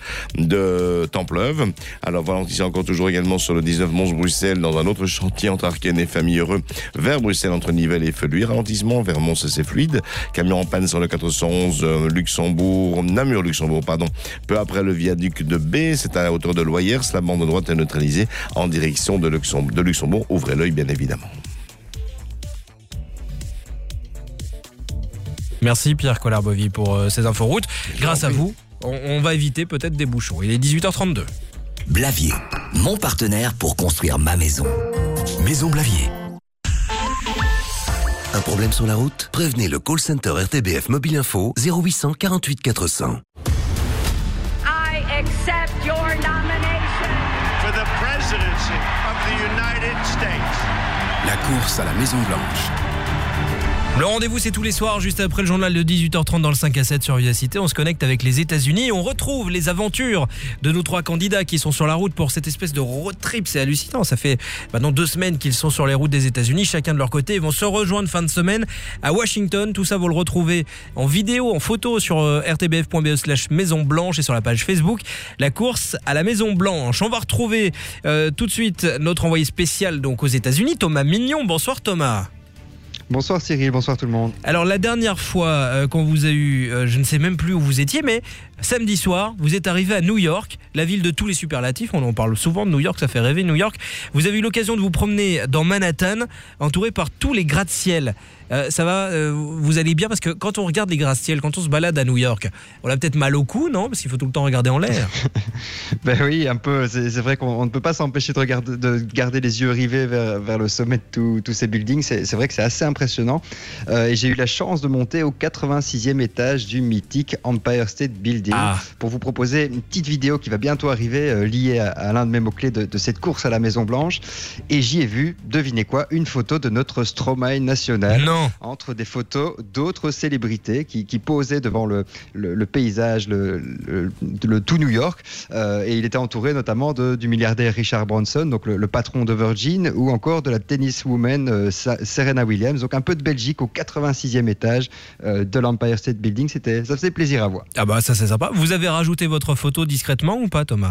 de Templeuve. Alors ralentissez encore toujours également sur le dix-neuf Mons-Bruxelles dans un autre chantier entre Arken et Famille-Heureux vers Bruxelles entre Nivelles et Feluy. Ralentissement vers Mons, c'est fluide. Camion en panne sur le quatre cent onze euh, Luxembourg, Namur-Luxembourg, pardon. Peu après le viaduc de B, c'est à la hauteur de Loyers. La bande droite est neutralisée en direction de Luxembourg. De Luxembourg. Ouvrez l'œil, bien évidemment. Merci Pierre Collard-Bovy pour euh, ces infos routes. Grâce à vous, on, on va éviter peut-être des bouchons. Il est dix-huit heures trente-deux. Blavier, mon partenaire pour construire ma maison. Maison Blavier. Un problème sur la route ? Prévenez le call center R T B F Mobile Info zéro huit cent quarante-huit quatre cents. I accept your nomination for the presidency of the United States. La course à la Maison Blanche. Le rendez-vous, c'est tous les soirs, juste après le journal de dix-huit heures trente dans le cinq à sept sur Vivacité. On se connecte avec les États-Unis et on retrouve les aventures de nos trois candidats qui sont sur la route pour cette espèce de road trip. C'est hallucinant. Ça fait maintenant deux semaines qu'ils sont sur les routes des États-Unis, chacun de leur côté. Ils vont se rejoindre fin de semaine à Washington. Tout ça, vous le retrouvez en vidéo, en photo sur r t b f point b e slash Maison Blanche et sur la page Facebook. La course à la Maison Blanche. On va retrouver euh, tout de suite notre envoyé spécial donc aux États-Unis, Thomas Mignon. Bonsoir Thomas. Bonsoir Cyril, bonsoir tout le monde. Alors la dernière fois euh, qu'on vous a eu, euh, je ne sais même plus où vous étiez, mais samedi soir, vous êtes arrivé à New York, la ville de tous les superlatifs. On en parle souvent de New York, ça fait rêver New York. Vous avez eu l'occasion de vous promener dans Manhattan, entouré par tous les gratte-ciel. Euh, ça va, euh, vous allez bien, parce que quand on regarde les gratte-ciel, quand on se balade à New York, on a peut-être mal au cou, non ? Parce qu'il faut tout le temps regarder en l'air. Ben oui, un peu. C'est, c'est vrai qu'on ne peut pas s'empêcher de, regarder, de garder les yeux rivés vers, vers le sommet de tous ces buildings. C'est, c'est vrai que c'est assez impressionnant. Euh, et j'ai eu la chance de monter au quatre-vingt-sixième étage du mythique Empire State Building. vidéo Ah. pour vous proposer une petite vidéo qui va bientôt arriver euh, liée à, à l'un de mes mots-clés de, de cette course à la Maison Blanche. Et j'y ai vu, devinez quoi, une photo de notre Stromae national. Non. Entre des photos d'autres célébrités qui, qui posaient devant le, le, le paysage, le, le, le tout New York. Euh, et il était entouré notamment de, du milliardaire Richard Branson, donc le, le patron de Virgin, ou encore de la tenniswoman euh, Serena Williams. Donc un peu de Belgique au quatre-vingt-sixième étage euh, de l'Empire State Building. C'était, ça faisait plaisir à voir. Ah bah ça c'est sympa. Vous avez rajouté votre photo discrètement ou pas, Thomas ?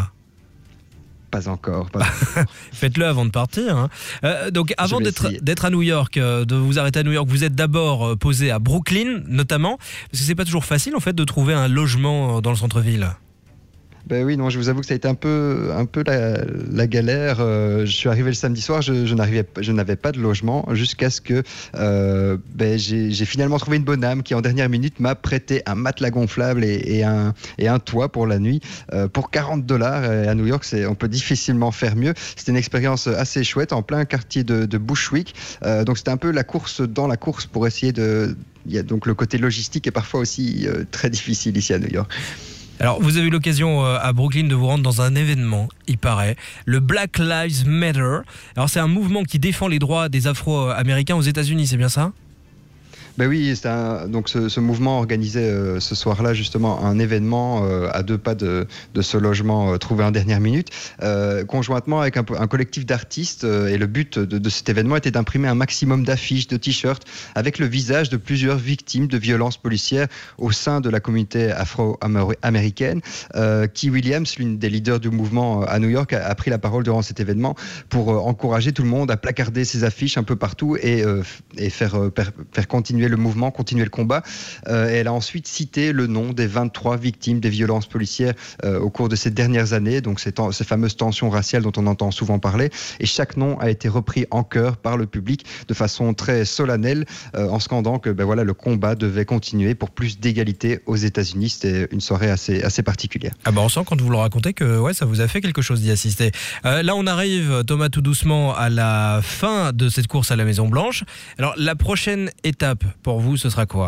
Pas encore. Pas... Faites-le avant de partir. Hein. Euh, donc avant vais d'être, essayer. d'être à New York, euh, de vous arrêter à New York, vous êtes d'abord euh, posé à Brooklyn notamment, parce que c'est pas toujours facile en fait de trouver un logement euh, dans le centre-ville. Ben oui, non, je vous avoue que ça a été un peu, un peu la, la galère. Euh, je suis arrivé le samedi soir, je, je, n'arrivais, je n'avais pas de logement jusqu'à ce que euh, ben j'ai, j'ai finalement trouvé une bonne âme qui, en dernière minute, m'a prêté un matelas gonflable et, et, un, et un toit pour la nuit euh, pour quarante dollars. Et à New York, c'est, on peut difficilement faire mieux. C'était une expérience assez chouette en plein quartier de, de Bushwick. Euh, donc c'était un peu la course dans la course pour essayer de. Il y a donc le côté logistique est parfois aussi euh, très difficile ici à New York. Alors, vous avez eu l'occasion euh, à Brooklyn de vous rendre dans un événement, il paraît, le Black Lives Matter. Alors, c'est un mouvement qui défend les droits des Afro-Américains aux États-Unis, c'est bien ça ? Ben oui, c'est un, donc ce, ce mouvement organisait euh, ce soir-là justement un événement euh, à deux pas de, de ce logement euh, trouvé en dernière minute, euh, conjointement avec un, un collectif d'artistes. Euh, et le but de, de cet événement était d'imprimer un maximum d'affiches, de t-shirts avec le visage de plusieurs victimes de violences policières au sein de la communauté afro-américaine. Euh, Key Williams, l'une des leaders du mouvement à New York, a, a pris la parole durant cet événement pour euh, encourager tout le monde à placarder ces affiches un peu partout et, euh, et faire, euh, per, faire continuer le mouvement, continuer le combat. Euh, et elle a ensuite cité le nom des vingt-trois victimes des violences policières euh, au cours de ces dernières années, donc ces, ten- ces fameuses tensions raciales dont on entend souvent parler. Et chaque nom a été repris en chœur par le public de façon très solennelle, euh, en scandant que ben voilà, le combat devait continuer pour plus d'égalité aux États-Unis. C'était une soirée assez, assez particulière. Ah bah on sent quand vous le racontez que ouais, ça vous a fait quelque chose d'y assister. Euh, là on arrive, Thomas, tout doucement à la fin de cette course à la Maison Blanche. Alors la prochaine étape pour vous, ce sera quoi ?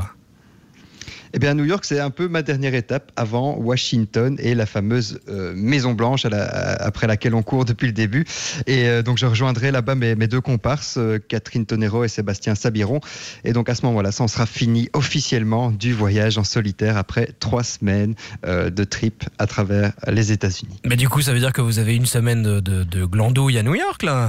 Eh bien, New York, c'est un peu ma dernière étape avant Washington et la fameuse euh, Maison Blanche à la, à, après laquelle on court depuis le début. Et euh, donc, je rejoindrai là-bas mes, mes deux comparses, euh, Catherine Tonero et Sébastien Sabiron. Et donc, à ce moment-là, ça en sera fini officiellement du voyage en solitaire après trois semaines euh, de trip à travers les États-Unis. Mais du coup, ça veut dire que vous avez une semaine de, de, de glandouille à New York, là ?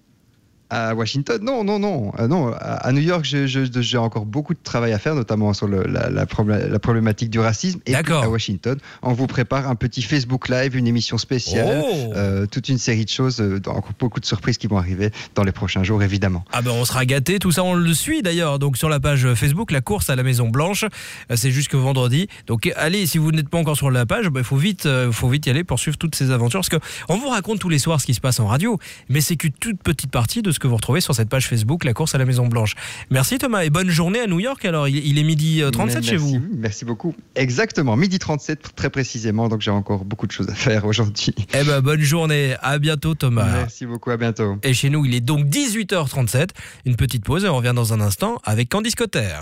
À Washington, non, non, non, euh, non. À New York, je, je, j'ai encore beaucoup de travail à faire, notamment sur le, la, la, problé- la problématique du racisme. Et puis à Washington, on vous prépare un petit Facebook Live, une émission spéciale, oh euh, toute une série de choses, euh, encore beaucoup de surprises qui vont arriver dans les prochains jours, évidemment. Ah ben on sera gâtés, tout ça on le suit d'ailleurs. Donc sur la page Facebook, la course à la Maison Blanche, c'est jusque vendredi. Donc allez, si vous n'êtes pas encore sur la page, il bah, faut vite, euh, faut vite y aller pour suivre toutes ces aventures, parce que on vous raconte tous les soirs ce qui se passe en radio, mais c'est qu'une toute petite partie de ce que vous retrouvez sur cette page Facebook, la course à la Maison Blanche. Merci Thomas et bonne journée à New York. Alors il, il est midi trente-sept merci, chez vous. Merci beaucoup. Exactement, midi trente-sept très précisément. Donc j'ai encore beaucoup de choses à faire aujourd'hui. Eh ben bonne journée. À bientôt Thomas. Merci beaucoup. À bientôt. Et chez nous il est donc dix-huit heures trente-sept. Une petite pause et on revient dans un instant avec Candice Cotter.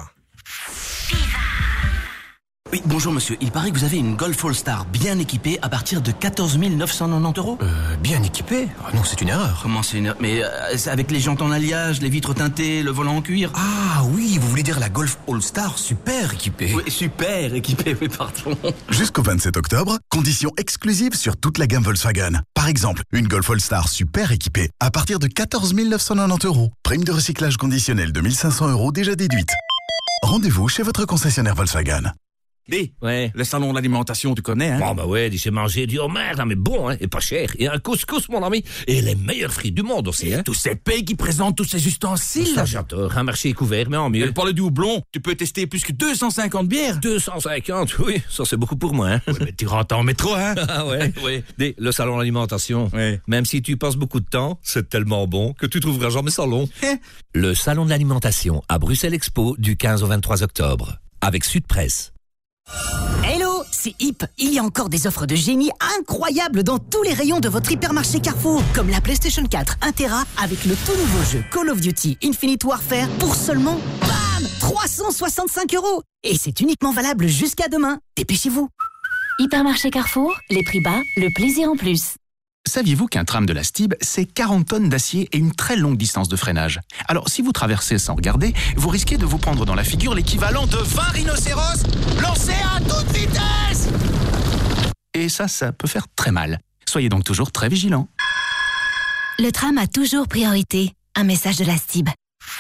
Oui, bonjour monsieur. Il paraît que vous avez une Golf All-Star bien équipée à partir de quatorze mille neuf cent quatre-vingt-dix euros. Euh, bien équipée ? Ah non, c'est une erreur. Comment c'est une erreur ? Mais euh, c'est avec les jantes en alliage, les vitres teintées, le volant en cuir. Ah oui, vous voulez dire la Golf All-Star super équipée. Oui, super équipée, oui, pardon. Jusqu'au vingt-sept octobre, conditions exclusives sur toute la gamme Volkswagen. Par exemple, une Golf All-Star super équipée à partir de quatorze mille neuf cent quatre-vingt-dix euros. Prime de recyclage conditionnel de mille cinq cents euros déjà déduite. Rendez-vous chez votre concessionnaire Volkswagen. Dis, ouais. Le salon de l'alimentation, tu connais, hein? Bon, bah ouais, j'ai mangé du homard, mais bon, hein, et pas cher. Et un couscous, mon ami. Et les meilleurs fruits du monde aussi, hein. Tous ces pays qui présentent tous ces ustensiles. Ça, j'adore. Un marché couvert, mais en mieux. Elle parle du houblon. Tu peux tester plus que deux cent cinquante bières. deux cent cinquante, oui. Ça, c'est beaucoup pour moi, hein. Ouais, mais tu rentres en métro, hein? Ah ouais. Ouais. Dis, le salon de l'alimentation. Ouais. Même si tu passes beaucoup de temps, c'est tellement bon que tu trouveras jamais ça long. Le salon de l'alimentation à Bruxelles Expo du quinze au vingt-trois octobre. Avec Sudpresse. Hello, c'est Hip. Il y a encore des offres de génie incroyables dans tous les rayons de votre hypermarché Carrefour. Comme la PlayStation quatre un téra avec le tout nouveau jeu Call of Duty Infinite Warfare pour seulement, bam, trois cent soixante-cinq euros. Et c'est uniquement valable jusqu'à demain. Dépêchez-vous. Hypermarché Carrefour, les prix bas, le plaisir en plus. Saviez-vous qu'un tram de la Stib, c'est quarante tonnes d'acier et une très longue distance de freinage? Alors, si vous traversez sans regarder, vous risquez de vous prendre dans la figure l'équivalent de vingt rhinocéros lancés à toute vitesse! Et ça, ça peut faire très mal. Soyez donc toujours très vigilants. Le tram a toujours priorité. Un message de la Stib.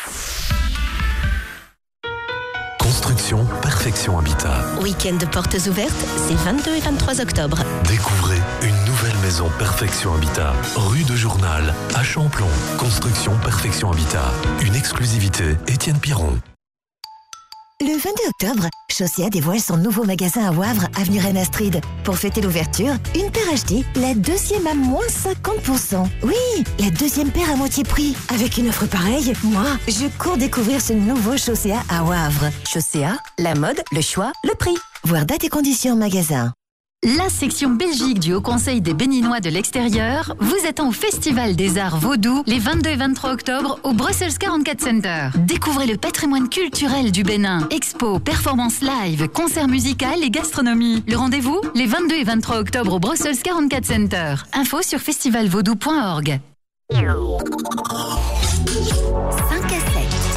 Construction Perfection Habitat. Week-end de portes ouvertes, c'est vingt-deux et vingt-trois octobre. Découvrez une nouvelle maison Perfection Habitat, rue de Journal, à Champlon. Construction Perfection Habitat, une exclusivité Étienne Piron. Le vingt-deux octobre, Chaussea dévoile son nouveau magasin à Wavre, avenue Reine Astrid. Pour fêter l'ouverture, une paire achetée, la deuxième à moins cinquante pour cent. Oui, la deuxième paire à moitié prix. Avec une offre pareille, moi, je cours découvrir ce nouveau Chaussea à Wavre. Chaussea, la mode, le choix, le prix. Voir date et conditions en magasin. La section Belgique du Haut Conseil des Béninois de l'extérieur vous attend au Festival des Arts Vaudou les vingt-deux et vingt-trois octobre au Brussels quarante-quatre Center. Découvrez le patrimoine culturel du Bénin. Expo, performances live, concerts musicaux et gastronomie. Le rendez-vous les vingt-deux et vingt-trois octobre au Brussels quarante-quatre Center. Info sur festival vaudou point org. cinq à sept.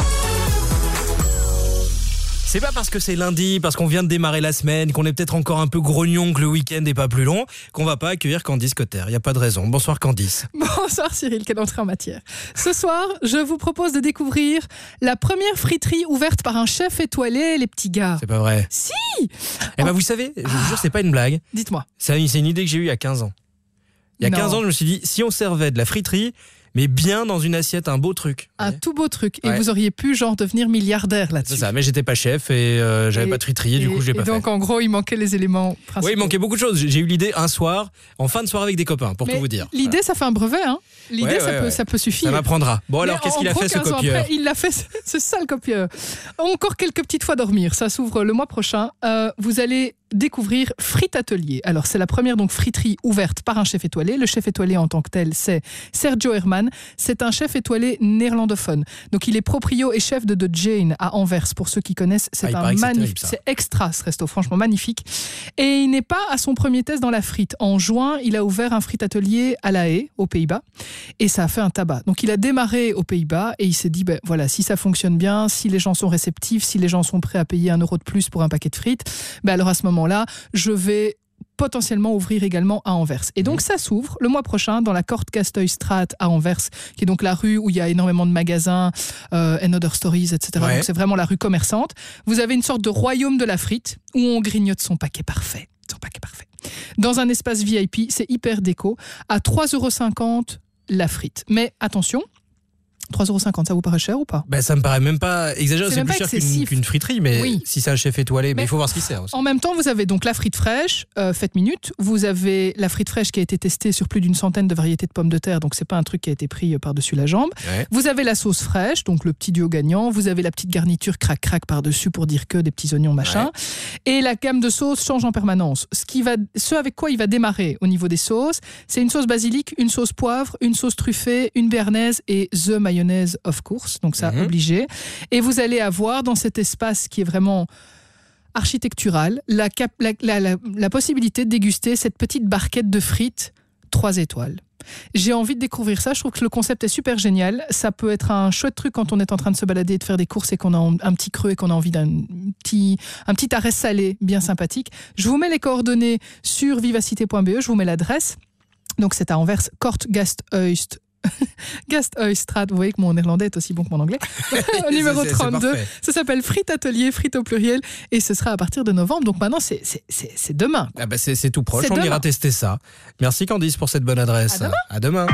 C'est pas parce que c'est lundi, parce qu'on vient de démarrer la semaine, qu'on est peut-être encore un peu grognon, que le week-end n'est pas plus long, qu'on va pas accueillir Candice Cotter. Il y a pas de raison. Bonsoir Candice. Bonsoir Cyril, quelle entrée en matière. Ce soir, je vous propose de découvrir la première friterie ouverte par un chef étoilé, les petits gars. C'est pas vrai. Si. Eh ben vous savez, je vous jure, c'est pas une blague. Dites-moi. C'est une, c'est une idée que j'ai eue il y a quinze ans. Il y a Non. quinze ans, je me suis dit, si on servait de la friterie, mais bien dans une assiette, un beau truc. Un tout beau truc. Et Ouais. vous auriez pu genre devenir milliardaire là-dessus. C'est ça, mais j'étais pas chef et euh, j'avais Et- pas de friterie, du coup je l'ai et pas fait. donc en gros, il manquait les éléments principaux. Oui, il manquait beaucoup de choses. J'ai eu l'idée un soir, en fin de soirée avec des copains, pour Mais tout vous dire. L'idée, ça fait un brevet, hein. L'idée, Ouais, ça, ouais, peut, ouais. ça peut suffire. Ça m'apprendra. Bon, Mais alors, qu'est-ce en qu'il a gros, fait, ce quinze ans copieur après, Il l'a fait, ce, ce sale copieur. Encore quelques petites fois dormir. Ça s'ouvre le mois prochain. Euh, vous allez découvrir Frites Atelier. Alors, c'est la première donc friterie ouverte par un chef étoilé. Le chef étoilé en tant que tel, c'est Sergio Herman. C'est un chef étoilé néerlandophone. Donc, il est proprio et chef de The Jane à Anvers. Pour ceux qui connaissent, c'est Ah, il un paraît que c'est magnifique. terrible, ça. C'est extra ce resto, franchement magnifique. Et il n'est pas à son premier test dans la frite. En juin, il a ouvert un Frites Atelier à La Haye, aux Pays-Bas, et ça a fait un tabac. Donc il a démarré aux Pays-Bas et il s'est dit, ben voilà, si ça fonctionne bien, si les gens sont réceptifs, si les gens sont prêts à payer un euro de plus pour un paquet de frites, ben alors à ce moment-là, je vais potentiellement ouvrir également à Anvers. Et donc ça s'ouvre le mois prochain dans la Kortgasthuisstraat à Anvers, qui est donc la rue où il y a énormément de magasins, euh, and other stories, et cetera. Ouais. Donc c'est vraiment la rue commerçante. Vous avez une sorte de royaume de la frite où on grignote son paquet parfait. Son paquet parfait. Dans un espace V I P, c'est hyper déco, à trois euros cinquante la frite. Mais attention, trois euros cinquante, ça vous paraît cher ou pas? Ben, ça me paraît même pas exagéré, C'est c'est même plus pas cher qu'une, excessif. qu'une friterie, mais Oui. si c'est un chef étoilé, mais Mais il faut voir ce qu'il sert aussi. En même temps, vous avez donc la frite fraîche, euh, faite minute. Vous avez la frite fraîche qui a été testée sur plus d'une centaine de variétés de pommes de terre, donc c'est pas un truc qui a été pris euh, par-dessus la jambe. Ouais. Vous avez la sauce fraîche, donc le petit duo gagnant. Vous avez la petite garniture crac-crac par-dessus pour dire que des petits oignons machin. Et la gamme de sauces change en permanence. Ce, qui va, ce avec quoi il va démarrer au niveau des sauces, c'est une sauce basilic, une sauce poivre, une sauce truffée, une béarnaise et the mayonnaise of course. Donc ça, Mhm. obligé. Et vous allez avoir dans cet espace qui est vraiment architectural la, cap- la, la, la, la possibilité de déguster cette petite barquette de frites trois étoiles. J'ai envie de découvrir ça, je trouve que le concept est super génial. Ça peut être un chouette truc quand on est en train de se balader et de faire des courses et qu'on a un petit creux et qu'on a envie d'un petit, un petit arrêt salé bien sympathique. Je vous mets les coordonnées sur vivacité point b e, je vous mets l'adresse. Donc c'est à Anvers, Kortgasthuist. Gasthuisstraat, vous voyez que mon néerlandais est aussi bon que mon anglais. Au numéro C'est- c'est trente-deux. parfait. Ça s'appelle Frites Atelier, frites au pluriel, et ce sera à partir de novembre. Donc maintenant, c'est, c'est, c'est, c'est demain. Ah bah c'est, c'est tout proche, C'est on demain. ira tester ça. Merci Candice pour cette bonne adresse. À demain. À demain.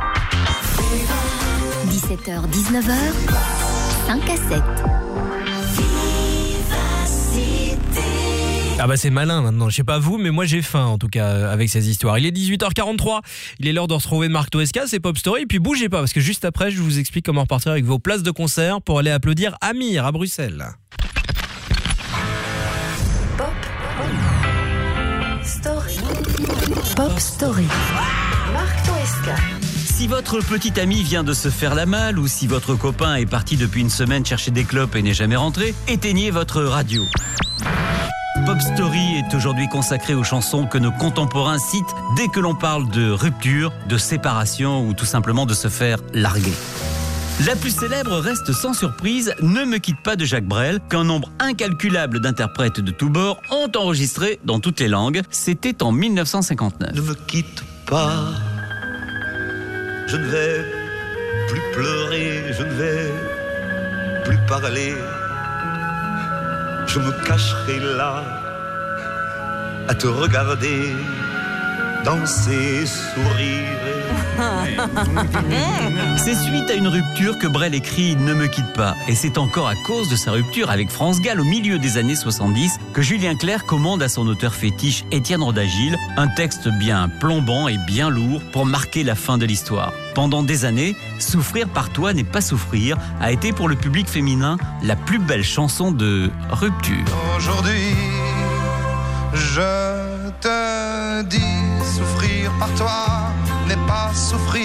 dix-sept heures dix-neuf heures, cinq à sept. Ah bah c'est malin maintenant, je sais pas vous, mais moi j'ai faim en tout cas euh, avec ces histoires. Il est dix-huit heures quarante-trois, il est l'heure de retrouver Marc Toesca, c'est Pop Story, et puis bougez pas parce que juste après je vous explique comment repartir avec vos places de concert pour aller applaudir Amir à Bruxelles. Story. Pop Story. Marc Toesca. Si votre petit ami vient de se faire la malle ou si votre copain est parti depuis une semaine chercher des clopes et n'est jamais rentré, éteignez votre radio. Pop Story est aujourd'hui consacré aux chansons que nos contemporains citent dès que l'on parle de rupture, de séparation ou tout simplement de se faire larguer. La plus célèbre reste sans surprise « Ne me quitte pas » de Jacques Brel, qu'un nombre incalculable d'interprètes de tous bords ont enregistré dans toutes les langues. C'était en mille neuf cent cinquante-neuf. Ne me quitte pas, je ne vais plus pleurer, je ne vais plus parler. Je me cacherai là, à te regarder, danser, sourire. C'est suite à une rupture que Brel écrit « Ne me quitte pas ». Et c'est encore à cause de sa rupture avec France Gall au milieu des années soixante-dix que Julien Clerc commande à son auteur fétiche Étienne Rodagil un texte bien plombant et bien lourd pour marquer la fin de l'histoire. Pendant des années, « Souffrir par toi n'est pas souffrir » a été pour le public féminin la plus belle chanson de rupture. Aujourd'hui, je te dis, souffrir par toi n'est pas souffrir.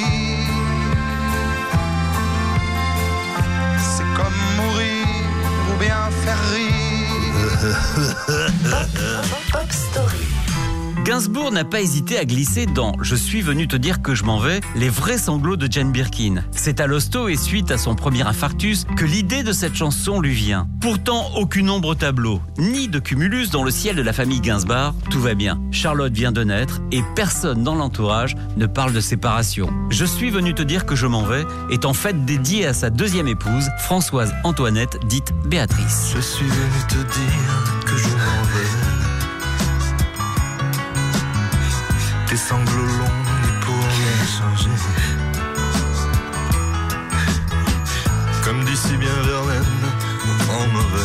C'est comme mourir ou bien faire rire. Pop Story. Gainsbourg n'a pas hésité à glisser dans « Je suis venu te dire que je m'en vais » les vrais sanglots de Jane Birkin. C'est à l'hosto et suite à son premier infarctus que l'idée de cette chanson lui vient. Pourtant, aucune ombre au tableau, ni de cumulus dans le ciel de la famille Gainsbourg, tout va bien. Charlotte vient de naître et personne dans l'entourage ne parle de séparation. « Je suis venu te dire que je m'en vais » est en fait dédié à sa deuxième épouse, Françoise Antoinette, dite Béatrice. Je suis venu te dire que je m'en vais. Tes sanglots longs ne pourront rien changer. Comme dit si bien Verlaine, au vent mauvais.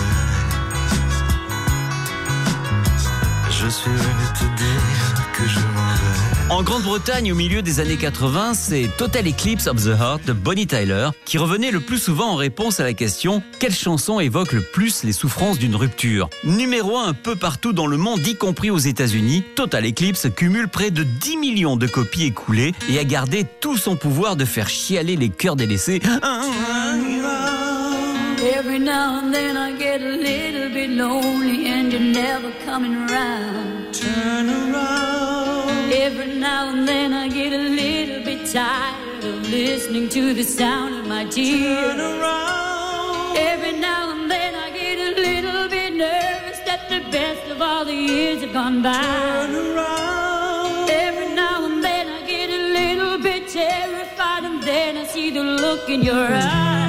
Je suis venu te dire que je m'en vais. En Grande-Bretagne, au milieu des années quatre-vingts, c'est Total Eclipse of the Heart de Bonnie Tyler qui revenait le plus souvent en réponse à la question « Quelle chanson évoque le plus les souffrances d'une rupture ?» Numéro un un peu partout dans le monde, y compris aux États-Unis, Total Eclipse cumule près de dix millions de copies écoulées et a gardé tout son pouvoir de faire chialer les cœurs délaissés. Every now and then I get a little bit lonely and you're never coming around. Turn around. Every now and then I get a little bit tired of listening to the sound of my tears. Turn around. Every now and then I get a little bit nervous that the best of all the years have gone by. Turn around. Every now and then I get a little bit terrified and then I see the look in your eyes.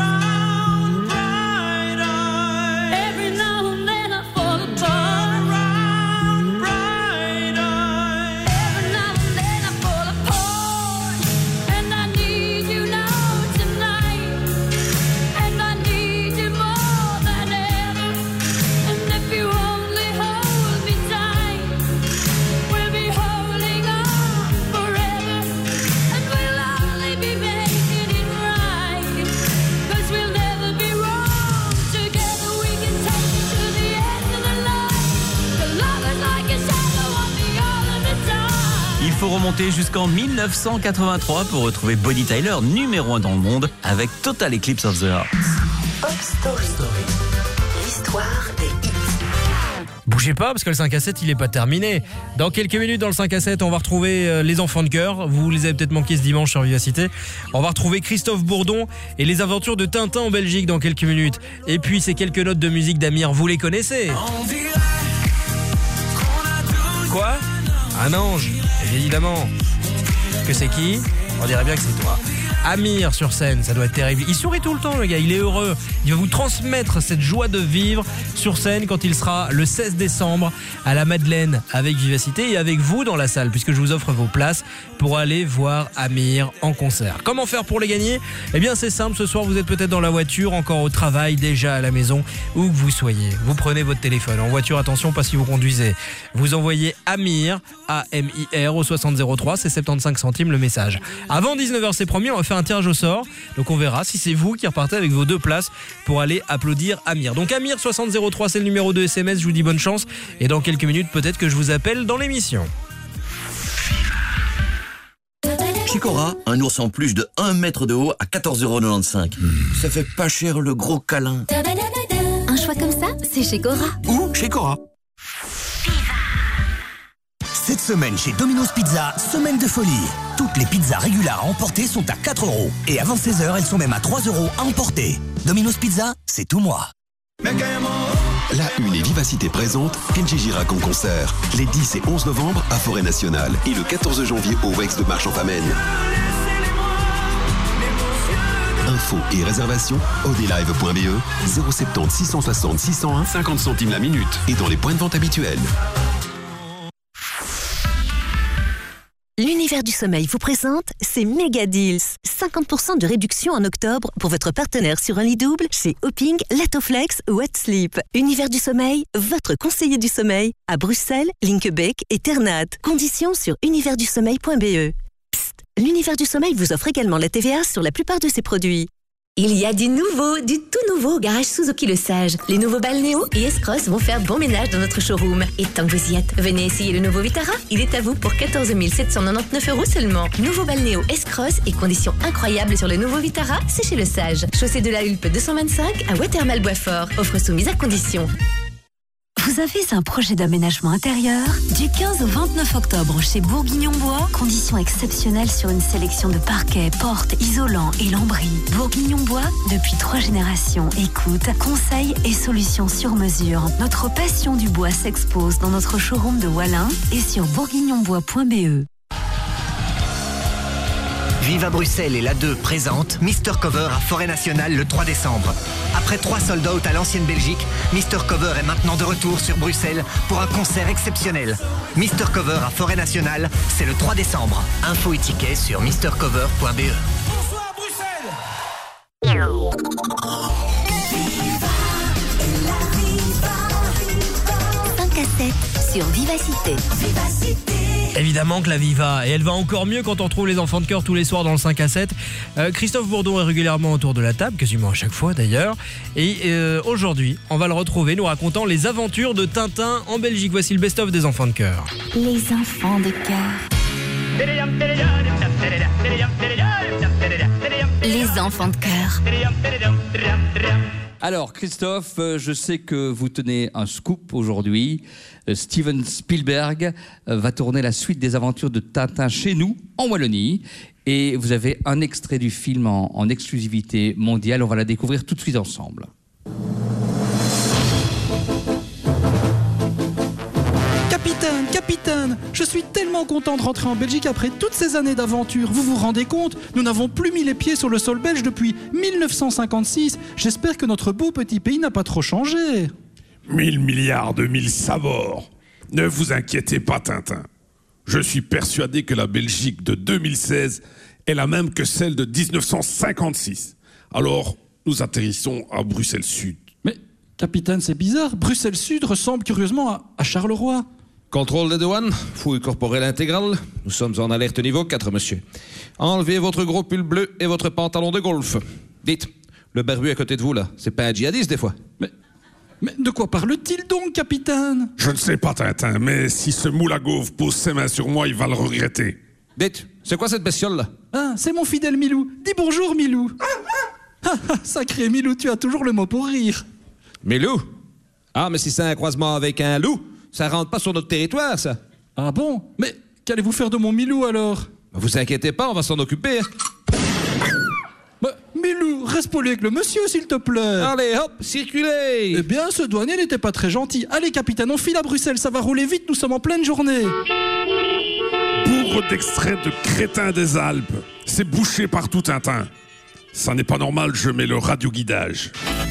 Il faut remonter jusqu'en mille neuf cent quatre-vingt-trois pour retrouver Bonnie Tyler numéro un dans le monde avec Total Eclipse of the Heart. Pop Story. L'histoire des hits. Bougez pas parce que le cinq à sept il est pas terminé. Dans quelques minutes dans le cinq à sept on va retrouver euh, les enfants de cœur. Vous les avez peut-être manqués ce dimanche sur Vivacité. On va retrouver Christophe Bourdon et les aventures de Tintin en Belgique dans quelques minutes. Et puis ces quelques notes de musique d'Amir, vous les connaissez? Quoi? Un ange, évidemment. Que c'est qui? On dirait bien que c'est toi. Amir sur scène, ça doit être terrible. Il sourit tout le temps, le gars, il est heureux. Il va vous transmettre cette joie de vivre sur scène quand il sera le seize décembre à la Madeleine avec Vivacité et avec vous dans la salle, puisque je vous offre vos places pour aller voir Amir en concert. Comment faire pour les gagner? Eh bien, c'est simple. Ce soir, vous êtes peut-être dans la voiture, encore au travail, déjà à la maison, où que vous soyez. Vous prenez votre téléphone. En voiture, attention, pas si vous conduisez. Vous envoyez Amir, A M I R, au soixante zéro trois, c'est soixante-quinze centimes le message. Avant dix-neuf heures, c'est promis, on va faire un tirage au sort. Donc on verra si c'est vous qui repartez avec vos deux places pour aller applaudir Amir. Donc Amir soixante zéro trois, c'est le numéro de S M S, je vous dis bonne chance. Et dans quelques minutes, peut-être que je vous appelle dans l'émission. Chez Cora, un ours en peluche de un mètre de haut à quatorze euros quatre-vingt-quinze. Mmh. Ça fait pas cher le gros câlin. Un choix comme ça, c'est chez Cora. Où? Chez Cora. semaine chez Domino's Pizza, semaine de folie. Toutes les pizzas régulières à emporter sont à quatre euros. Et avant seize heures, elles sont même à trois euros à emporter. Domino's Pizza, c'est tout moi. La Une et Vivacité présente Kenji Girac en concert. Les dix et onze novembre à Forêt Nationale et le quatorze janvier au Vex de Marche-en-Famenne. Infos et réservations audelive point b e zéro sept zéro six cent soixante six cent un cinquante centimes la minute et dans les points de vente habituels. L'univers du sommeil vous présente ses méga deals. cinquante pour cent de réduction en octobre pour votre partenaire sur un lit double chez Hopping, Latoflex ou Wet Sleep. Univers du sommeil, votre conseiller du sommeil à Bruxelles, Linkebeek et Ternat. Conditions sur univers du sommeil point b e. Psst, l'univers du sommeil vous offre également la T V A sur la plupart de ses produits. Il y a du nouveau, du tout nouveau au garage Suzuki Le Sage. Les nouveaux Balnéo et S-Cross vont faire bon ménage dans notre showroom. Et tant que vous y êtes, venez essayer le nouveau Vitara. Il est à vous pour quatorze mille sept cent quatre-vingt-dix-neuf euros seulement. Nouveau Balnéo S-Cross et conditions incroyables sur le nouveau Vitara, c'est chez Le Sage. Chaussée de la Hulpe deux cent vingt-cinq à Watermal-Boisfort. Offre soumise à condition. Vous avez un projet d'aménagement intérieur? Du quinze au vingt-neuf octobre chez Bourguignon-Bois, conditions exceptionnelles sur une sélection de parquets, portes, isolants et lambris. Bourguignon-Bois, depuis trois générations, écoute, conseils et solutions sur mesure. Notre passion du bois s'expose dans notre showroom de Wallin et sur bourguignonbois point b e. Viva Bruxelles et l'A deux présente Mister Cover à Forêt Nationale le trois décembre. Après trois sold out à l'ancienne Belgique, Mister Cover est maintenant de retour sur Bruxelles pour un concert exceptionnel. Mister Cover à Forêt Nationale, c'est le trois décembre. Infos et tickets sur mister cover point b e. Bonsoir Bruxelles. cinq à sept sur Vivacité. Vivacité. Évidemment que la vie va, et elle va encore mieux quand on retrouve les enfants de cœur tous les soirs dans le cinq à sept. Euh, Christophe Bourdon est régulièrement autour de la table, quasiment à chaque fois d'ailleurs. Et euh, aujourd'hui, on va le retrouver nous racontant les aventures de Tintin en Belgique. Voici le best-of des enfants de cœur. Les enfants de cœur. Les enfants de cœur. Alors, Christophe, je sais que vous tenez un scoop aujourd'hui. Steven Spielberg va tourner la suite des aventures de Tintin chez nous, en Wallonie. Et vous avez un extrait du film en, en exclusivité mondiale. On va la découvrir tout de suite ensemble. Capitaine, capitaine, je suis tellement content de rentrer en Belgique après toutes ces années d'aventure. Vous vous rendez compte? Nous n'avons plus mis les pieds sur le sol belge depuis mille neuf cent cinquante-six. J'espère que notre beau petit pays n'a pas trop changé. Mille milliards de mille sabords. Ne vous inquiétez pas, Tintin. Je suis persuadé que la Belgique de deux mille seize est la même que celle de dix-neuf cent cinquante-six. Alors, nous atterrissons à Bruxelles-Sud. Mais, capitaine, c'est bizarre. Bruxelles-Sud ressemble curieusement à, à Charleroi. Contrôle des douanes, fouille corporelle intégrale. Nous sommes en alerte niveau quatre, monsieur. Enlevez votre gros pull bleu et votre pantalon de golf. Dites, le barbu à côté de vous, là, c'est pas un djihadiste, des fois? Mais, mais de quoi parle-t-il donc, capitaine? Je ne sais pas, Tintin, mais si ce moulagauve pose ses mains sur moi, il va le regretter. Dites, c'est quoi cette bestiole-là? Ah, c'est mon fidèle Milou. Dis bonjour, Milou. Ah, ah, sacré Milou, tu as toujours le mot pour rire. Milou? Ah, mais si c'est un croisement avec un loup, ça rentre pas sur notre territoire, ça. Ah bon? Mais qu'allez-vous faire de mon Milou, alors? Vous inquiétez pas, on va s'en occuper. Bah, Milou, reste poli avec le monsieur, s'il te plaît. Allez, hop, circulez. Eh bien, ce douanier n'était pas très gentil. Allez, capitaine, on file à Bruxelles, ça va rouler vite, nous sommes en pleine journée. Bourre d'extraits de crétins des Alpes. C'est bouché partout, Tintin. Ça n'est pas normal, je mets le radioguidage.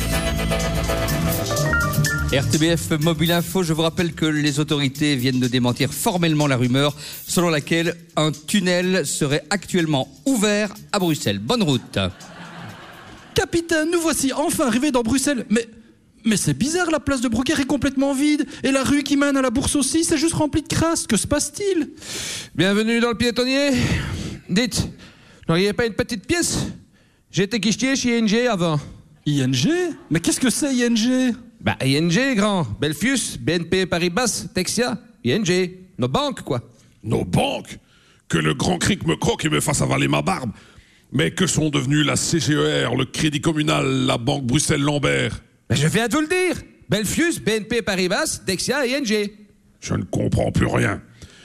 R T B F Mobile Info, je vous rappelle que les autorités viennent de démentir formellement la rumeur selon laquelle un tunnel serait actuellement ouvert à Bruxelles. Bonne route. Capitaine, nous voici enfin arrivés dans Bruxelles. Mais, mais c'est bizarre, la place de Brocaire est complètement vide. Et la rue qui mène à la bourse aussi, c'est juste rempli de crasse. Que se passe-t-il? Bienvenue dans le piétonnier. Dites, n'auriez pas une petite pièce? J'ai été guichetier chez I N G avant. I N G? Mais qu'est-ce que c'est I N G? Bah, I N G, grand. Belfius, B N P Paribas, Texia, I N G. Nos banques, quoi. Nos banques? Que le grand cric me croque et me fasse avaler ma barbe. Mais que sont devenus la C G E R, le Crédit Communal, la Banque Bruxelles-Lambert? Mais je viens de vous le dire. Belfius, B N P Paribas, Texia, I N G. Je ne comprends plus rien.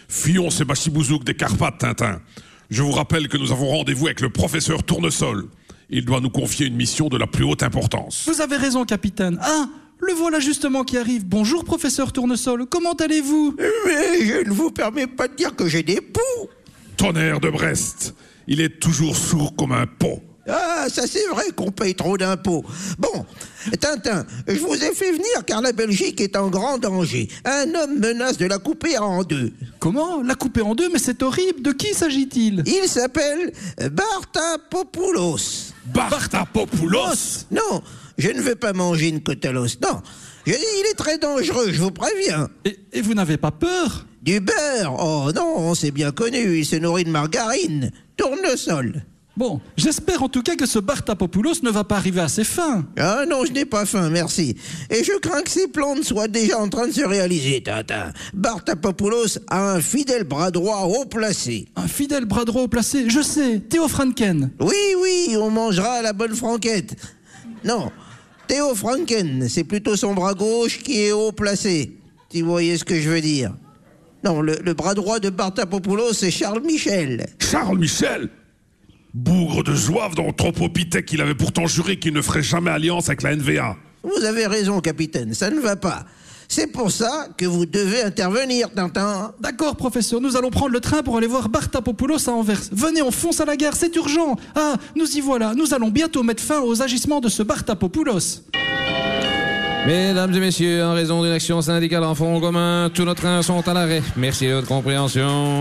Fuyons ces bachibouzouk des Carpates, Tintin. Je vous rappelle que nous avons rendez-vous avec le professeur Tournesol. Il doit nous confier une mission de la plus haute importance. Vous avez raison, capitaine. Ah, le voilà justement qui arrive. Bonjour, professeur Tournesol. Comment allez-vous? Mais je ne vous permets pas de dire que j'ai des poux. Tonnerre de Brest, il est toujours sourd comme un pot. Ah, ça c'est vrai qu'on paye trop d'impôts. Bon, Tintin, je vous ai fait venir car la Belgique est en grand danger. Un homme menace de la couper en deux. Comment? La couper en deux? Mais c'est horrible. De qui s'agit-il? Il s'appelle Bartapopoulos. Bartapopoulos? Non, je ne veux pas manger une côte à l'os, non. Je dis, il est très dangereux, je vous préviens. Et, et vous n'avez pas peur? Du beurre? Oh non, c'est bien connu, il se nourrit de margarine. Tournesol. Bon, j'espère en tout cas que ce Bartapopoulos ne va pas arriver à ses fins. Ah non, je n'ai pas faim, merci. Et je crains que ces plantes soient déjà en train de se réaliser, Tintin. Bartapopoulos a un fidèle bras droit haut placé. Un fidèle bras droit haut placé, je sais, Théo Franken. Oui, oui, on mangera à la bonne franquette. Non, Théo Franken, c'est plutôt son bras gauche qui est haut placé. Si vous voyez ce que je veux dire. Non, le, le bras droit de Bartapopoulos, c'est Charles Michel. Charles Michel? Bougre de zouave d'anthropopithèque, il avait pourtant juré qu'il ne ferait jamais alliance avec la N V A. Vous avez raison, capitaine, ça ne va pas. C'est pour ça que vous devez intervenir, Tintin. D'accord, professeur, nous allons prendre le train pour aller voir Bartapopoulos à Anvers. Venez, on fonce à la gare, c'est urgent. Ah, nous y voilà, nous allons bientôt mettre fin aux agissements de ce Bartapopoulos. Mesdames et messieurs, en raison d'une action syndicale en front commun, tous nos trains sont à l'arrêt. Merci de votre compréhension.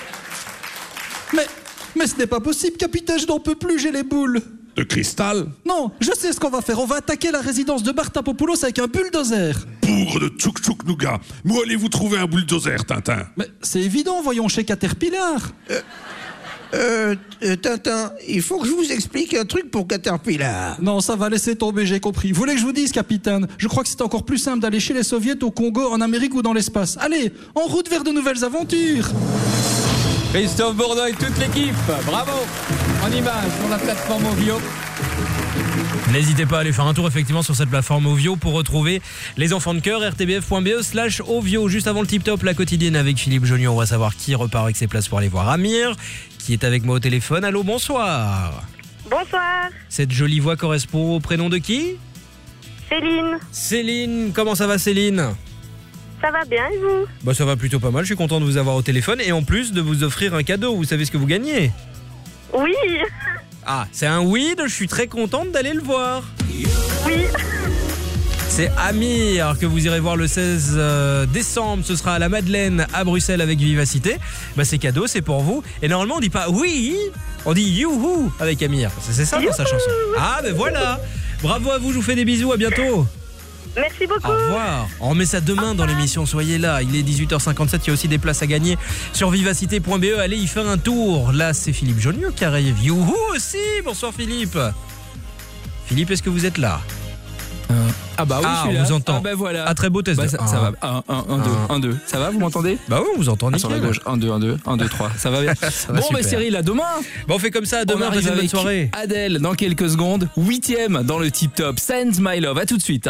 Mais... Mais ce n'est pas possible, capitaine, je n'en peux plus, j'ai les boules. De cristal? Non, je sais ce qu'on va faire, on va attaquer la résidence de Bartapopoulos avec un bulldozer. Bougre de tchouk tchouk nougat, où allez-vous trouver un bulldozer, Tintin? Mais c'est évident, voyons chez Caterpillar. Euh, euh, euh, Tintin, il faut que je vous explique un truc pour Caterpillar. Non, ça va, laisser tomber, j'ai compris. Vous voulez que je vous dise, capitaine? Je crois que c'est encore plus simple d'aller chez les soviets, au Congo, en Amérique ou dans l'espace. Allez, en route vers de nouvelles aventures. Christophe Bourdin et toute l'équipe, bravo. En image sur la plateforme Ovio. N'hésitez pas à aller faire un tour effectivement sur cette plateforme Ovio pour retrouver les enfants de cœur, r t b f point b e slash Ovio. Juste avant le tip top, la quotidienne avec Philippe Jonion, on va savoir qui repart avec ses places pour aller voir Amir, qui est avec moi au téléphone. Allô, bonsoir. Bonsoir. Cette jolie voix correspond au prénom de qui? Céline. Céline, comment ça va Céline? Ça va bien et vous? Bah ça va plutôt pas mal, je suis content de vous avoir au téléphone et en plus de vous offrir un cadeau. Vous savez ce que vous gagnez? Oui. Ah, c'est un weed, je suis très contente d'aller le voir. Oui. C'est Amir que vous irez voir le seize décembre, ce sera à la Madeleine à Bruxelles avec Vivacité. Bah c'est cadeau, c'est pour vous. Et normalement on dit pas oui, on dit youhou avec Amir. C'est ça dans sa chanson. Ah ben voilà. Bravo à vous, je vous fais des bisous, à bientôt. Merci beaucoup. Au revoir. On remet ça demain dans l'émission, soyez là. Il est dix-huit heures cinquante-sept, il y a aussi des places à gagner sur vivacité point b e. Allez y faire un tour. Là, c'est Philippe Jonieux qui arrive. Youhou aussi. Bonsoir Philippe. Philippe, est-ce que vous êtes là? euh, Ah bah oui, ah, je suis on là. vous entend. Ah bah voilà. Ah, très beau test. Bah, de... ça, ah. ça va. un, un, un, deux, un, deux. Ça va, vous m'entendez? Bah oui, on vous entend ah, nickel. sur la gauche. un, deux, un, deux, un, deux, trois. Ça va bien. Ça va bon, super. bah Cyril, à demain. Bon, on fait comme ça, à demain, passez une bonne soirée. Adèle, dans quelques secondes, huitième dans le tip top. Send my love. À tout de suite.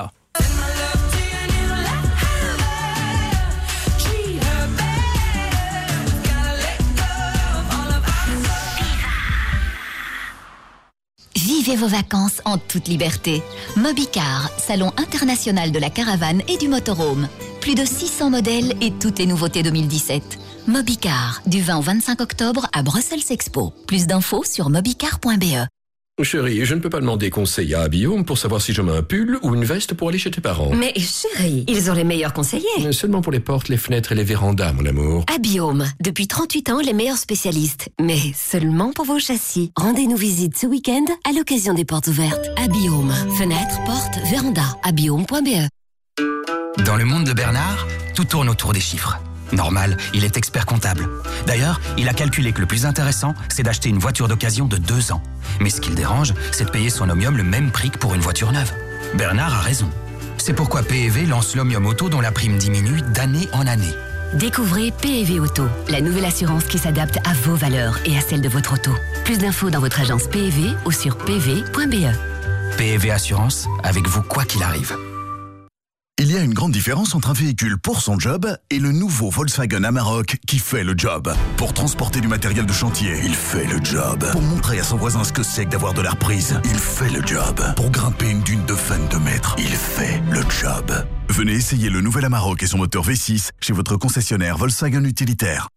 Vivez vos vacances en toute liberté. Mobicar, salon international de la caravane et du motorhome. Plus de six cents modèles et toutes les nouveautés deux mille dix-sept. Mobicar, du vingt au vingt-cinq octobre à Bruxelles Expo. Plus d'infos sur mobicar point b e. Chérie, je ne peux pas demander conseil à Guillaume pour savoir si je mets un pull ou une veste pour aller chez tes parents. Mais chérie, ils ont les meilleurs conseillers. Seulement pour les portes, les fenêtres et les vérandas, mon amour. Abiome, depuis trente-huit ans, les meilleurs spécialistes. Mais seulement pour vos châssis. Rendez-nous visite ce week-end à l'occasion des portes ouvertes. Abiome, fenêtres, portes, vérandas. abiome point b e. Dans le monde de Bernard, tout tourne autour des chiffres. Normal, il est expert comptable. D'ailleurs, il a calculé que le plus intéressant, c'est d'acheter une voiture d'occasion de deux ans. Mais ce qui le dérange, c'est de payer son Omnium le même prix que pour une voiture neuve. Bernard a raison. C'est pourquoi P E V lance l'Omnium Auto dont la prime diminue d'année en année. Découvrez P E V Auto, la nouvelle assurance qui s'adapte à vos valeurs et à celles de votre auto. Plus d'infos dans votre agence P E V ou sur p v point b e. P E V Assurance, avec vous quoi qu'il arrive. Il y a une grande différence entre un véhicule pour son job et le nouveau Volkswagen Amarok qui fait le job. Pour transporter du matériel de chantier, il fait le job. Pour montrer à son voisin ce que c'est que d'avoir de la reprise, il fait le job. Pour grimper une dune de vingt-deux mètres, il fait le job. Venez essayer le nouvel Amarok et son moteur V six chez votre concessionnaire Volkswagen utilitaire.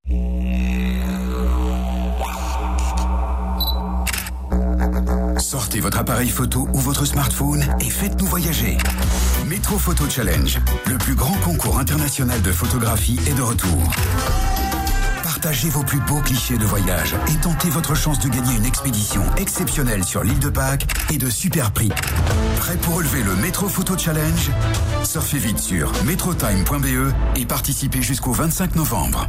Sortez votre appareil photo ou votre smartphone et faites-nous voyager. Métro Photo Challenge, le plus grand concours international de photographie est de retour. Partagez vos plus beaux clichés de voyage et tentez votre chance de gagner une expédition exceptionnelle sur l'île de Pâques et de super prix. Prêt pour relever le Métro Photo Challenge? Surfez vite sur metrotime point b e et participez jusqu'au vingt-cinq novembre.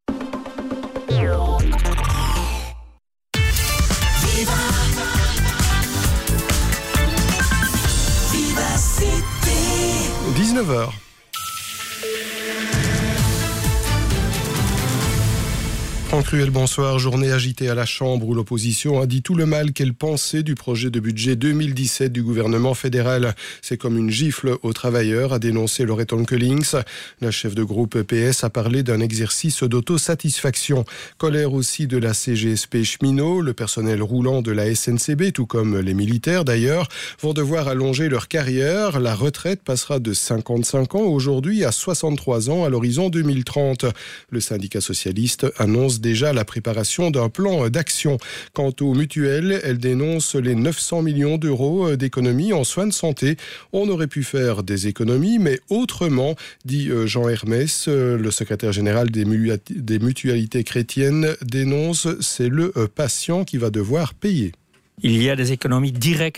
dix-neuf heures. Franck Ruel, bonsoir. Journée agitée à la Chambre où l'opposition a dit tout le mal qu'elle pensait du projet de budget deux mille dix-sept du gouvernement fédéral. C'est comme une gifle aux travailleurs, a dénoncé Loretta Onkelings. La chef de groupe P S a parlé d'un exercice d'autosatisfaction. Colère aussi de la C G S P cheminot. Le personnel roulant de la S N C B, tout comme les militaires d'ailleurs, vont devoir allonger leur carrière. La retraite passera de cinquante-cinq ans aujourd'hui à soixante-trois ans à l'horizon deux mille trente. Le syndicat socialiste annonce déjà la préparation d'un plan d'action. Quant aux mutuelles, elles dénoncent les neuf cents millions d'euros d'économies en soins de santé. On aurait pu faire des économies, mais autrement, dit Jean Hermès, le secrétaire général des mutualités chrétiennes, dénonce c'est le patient qui va devoir payer. Il y a des économies directes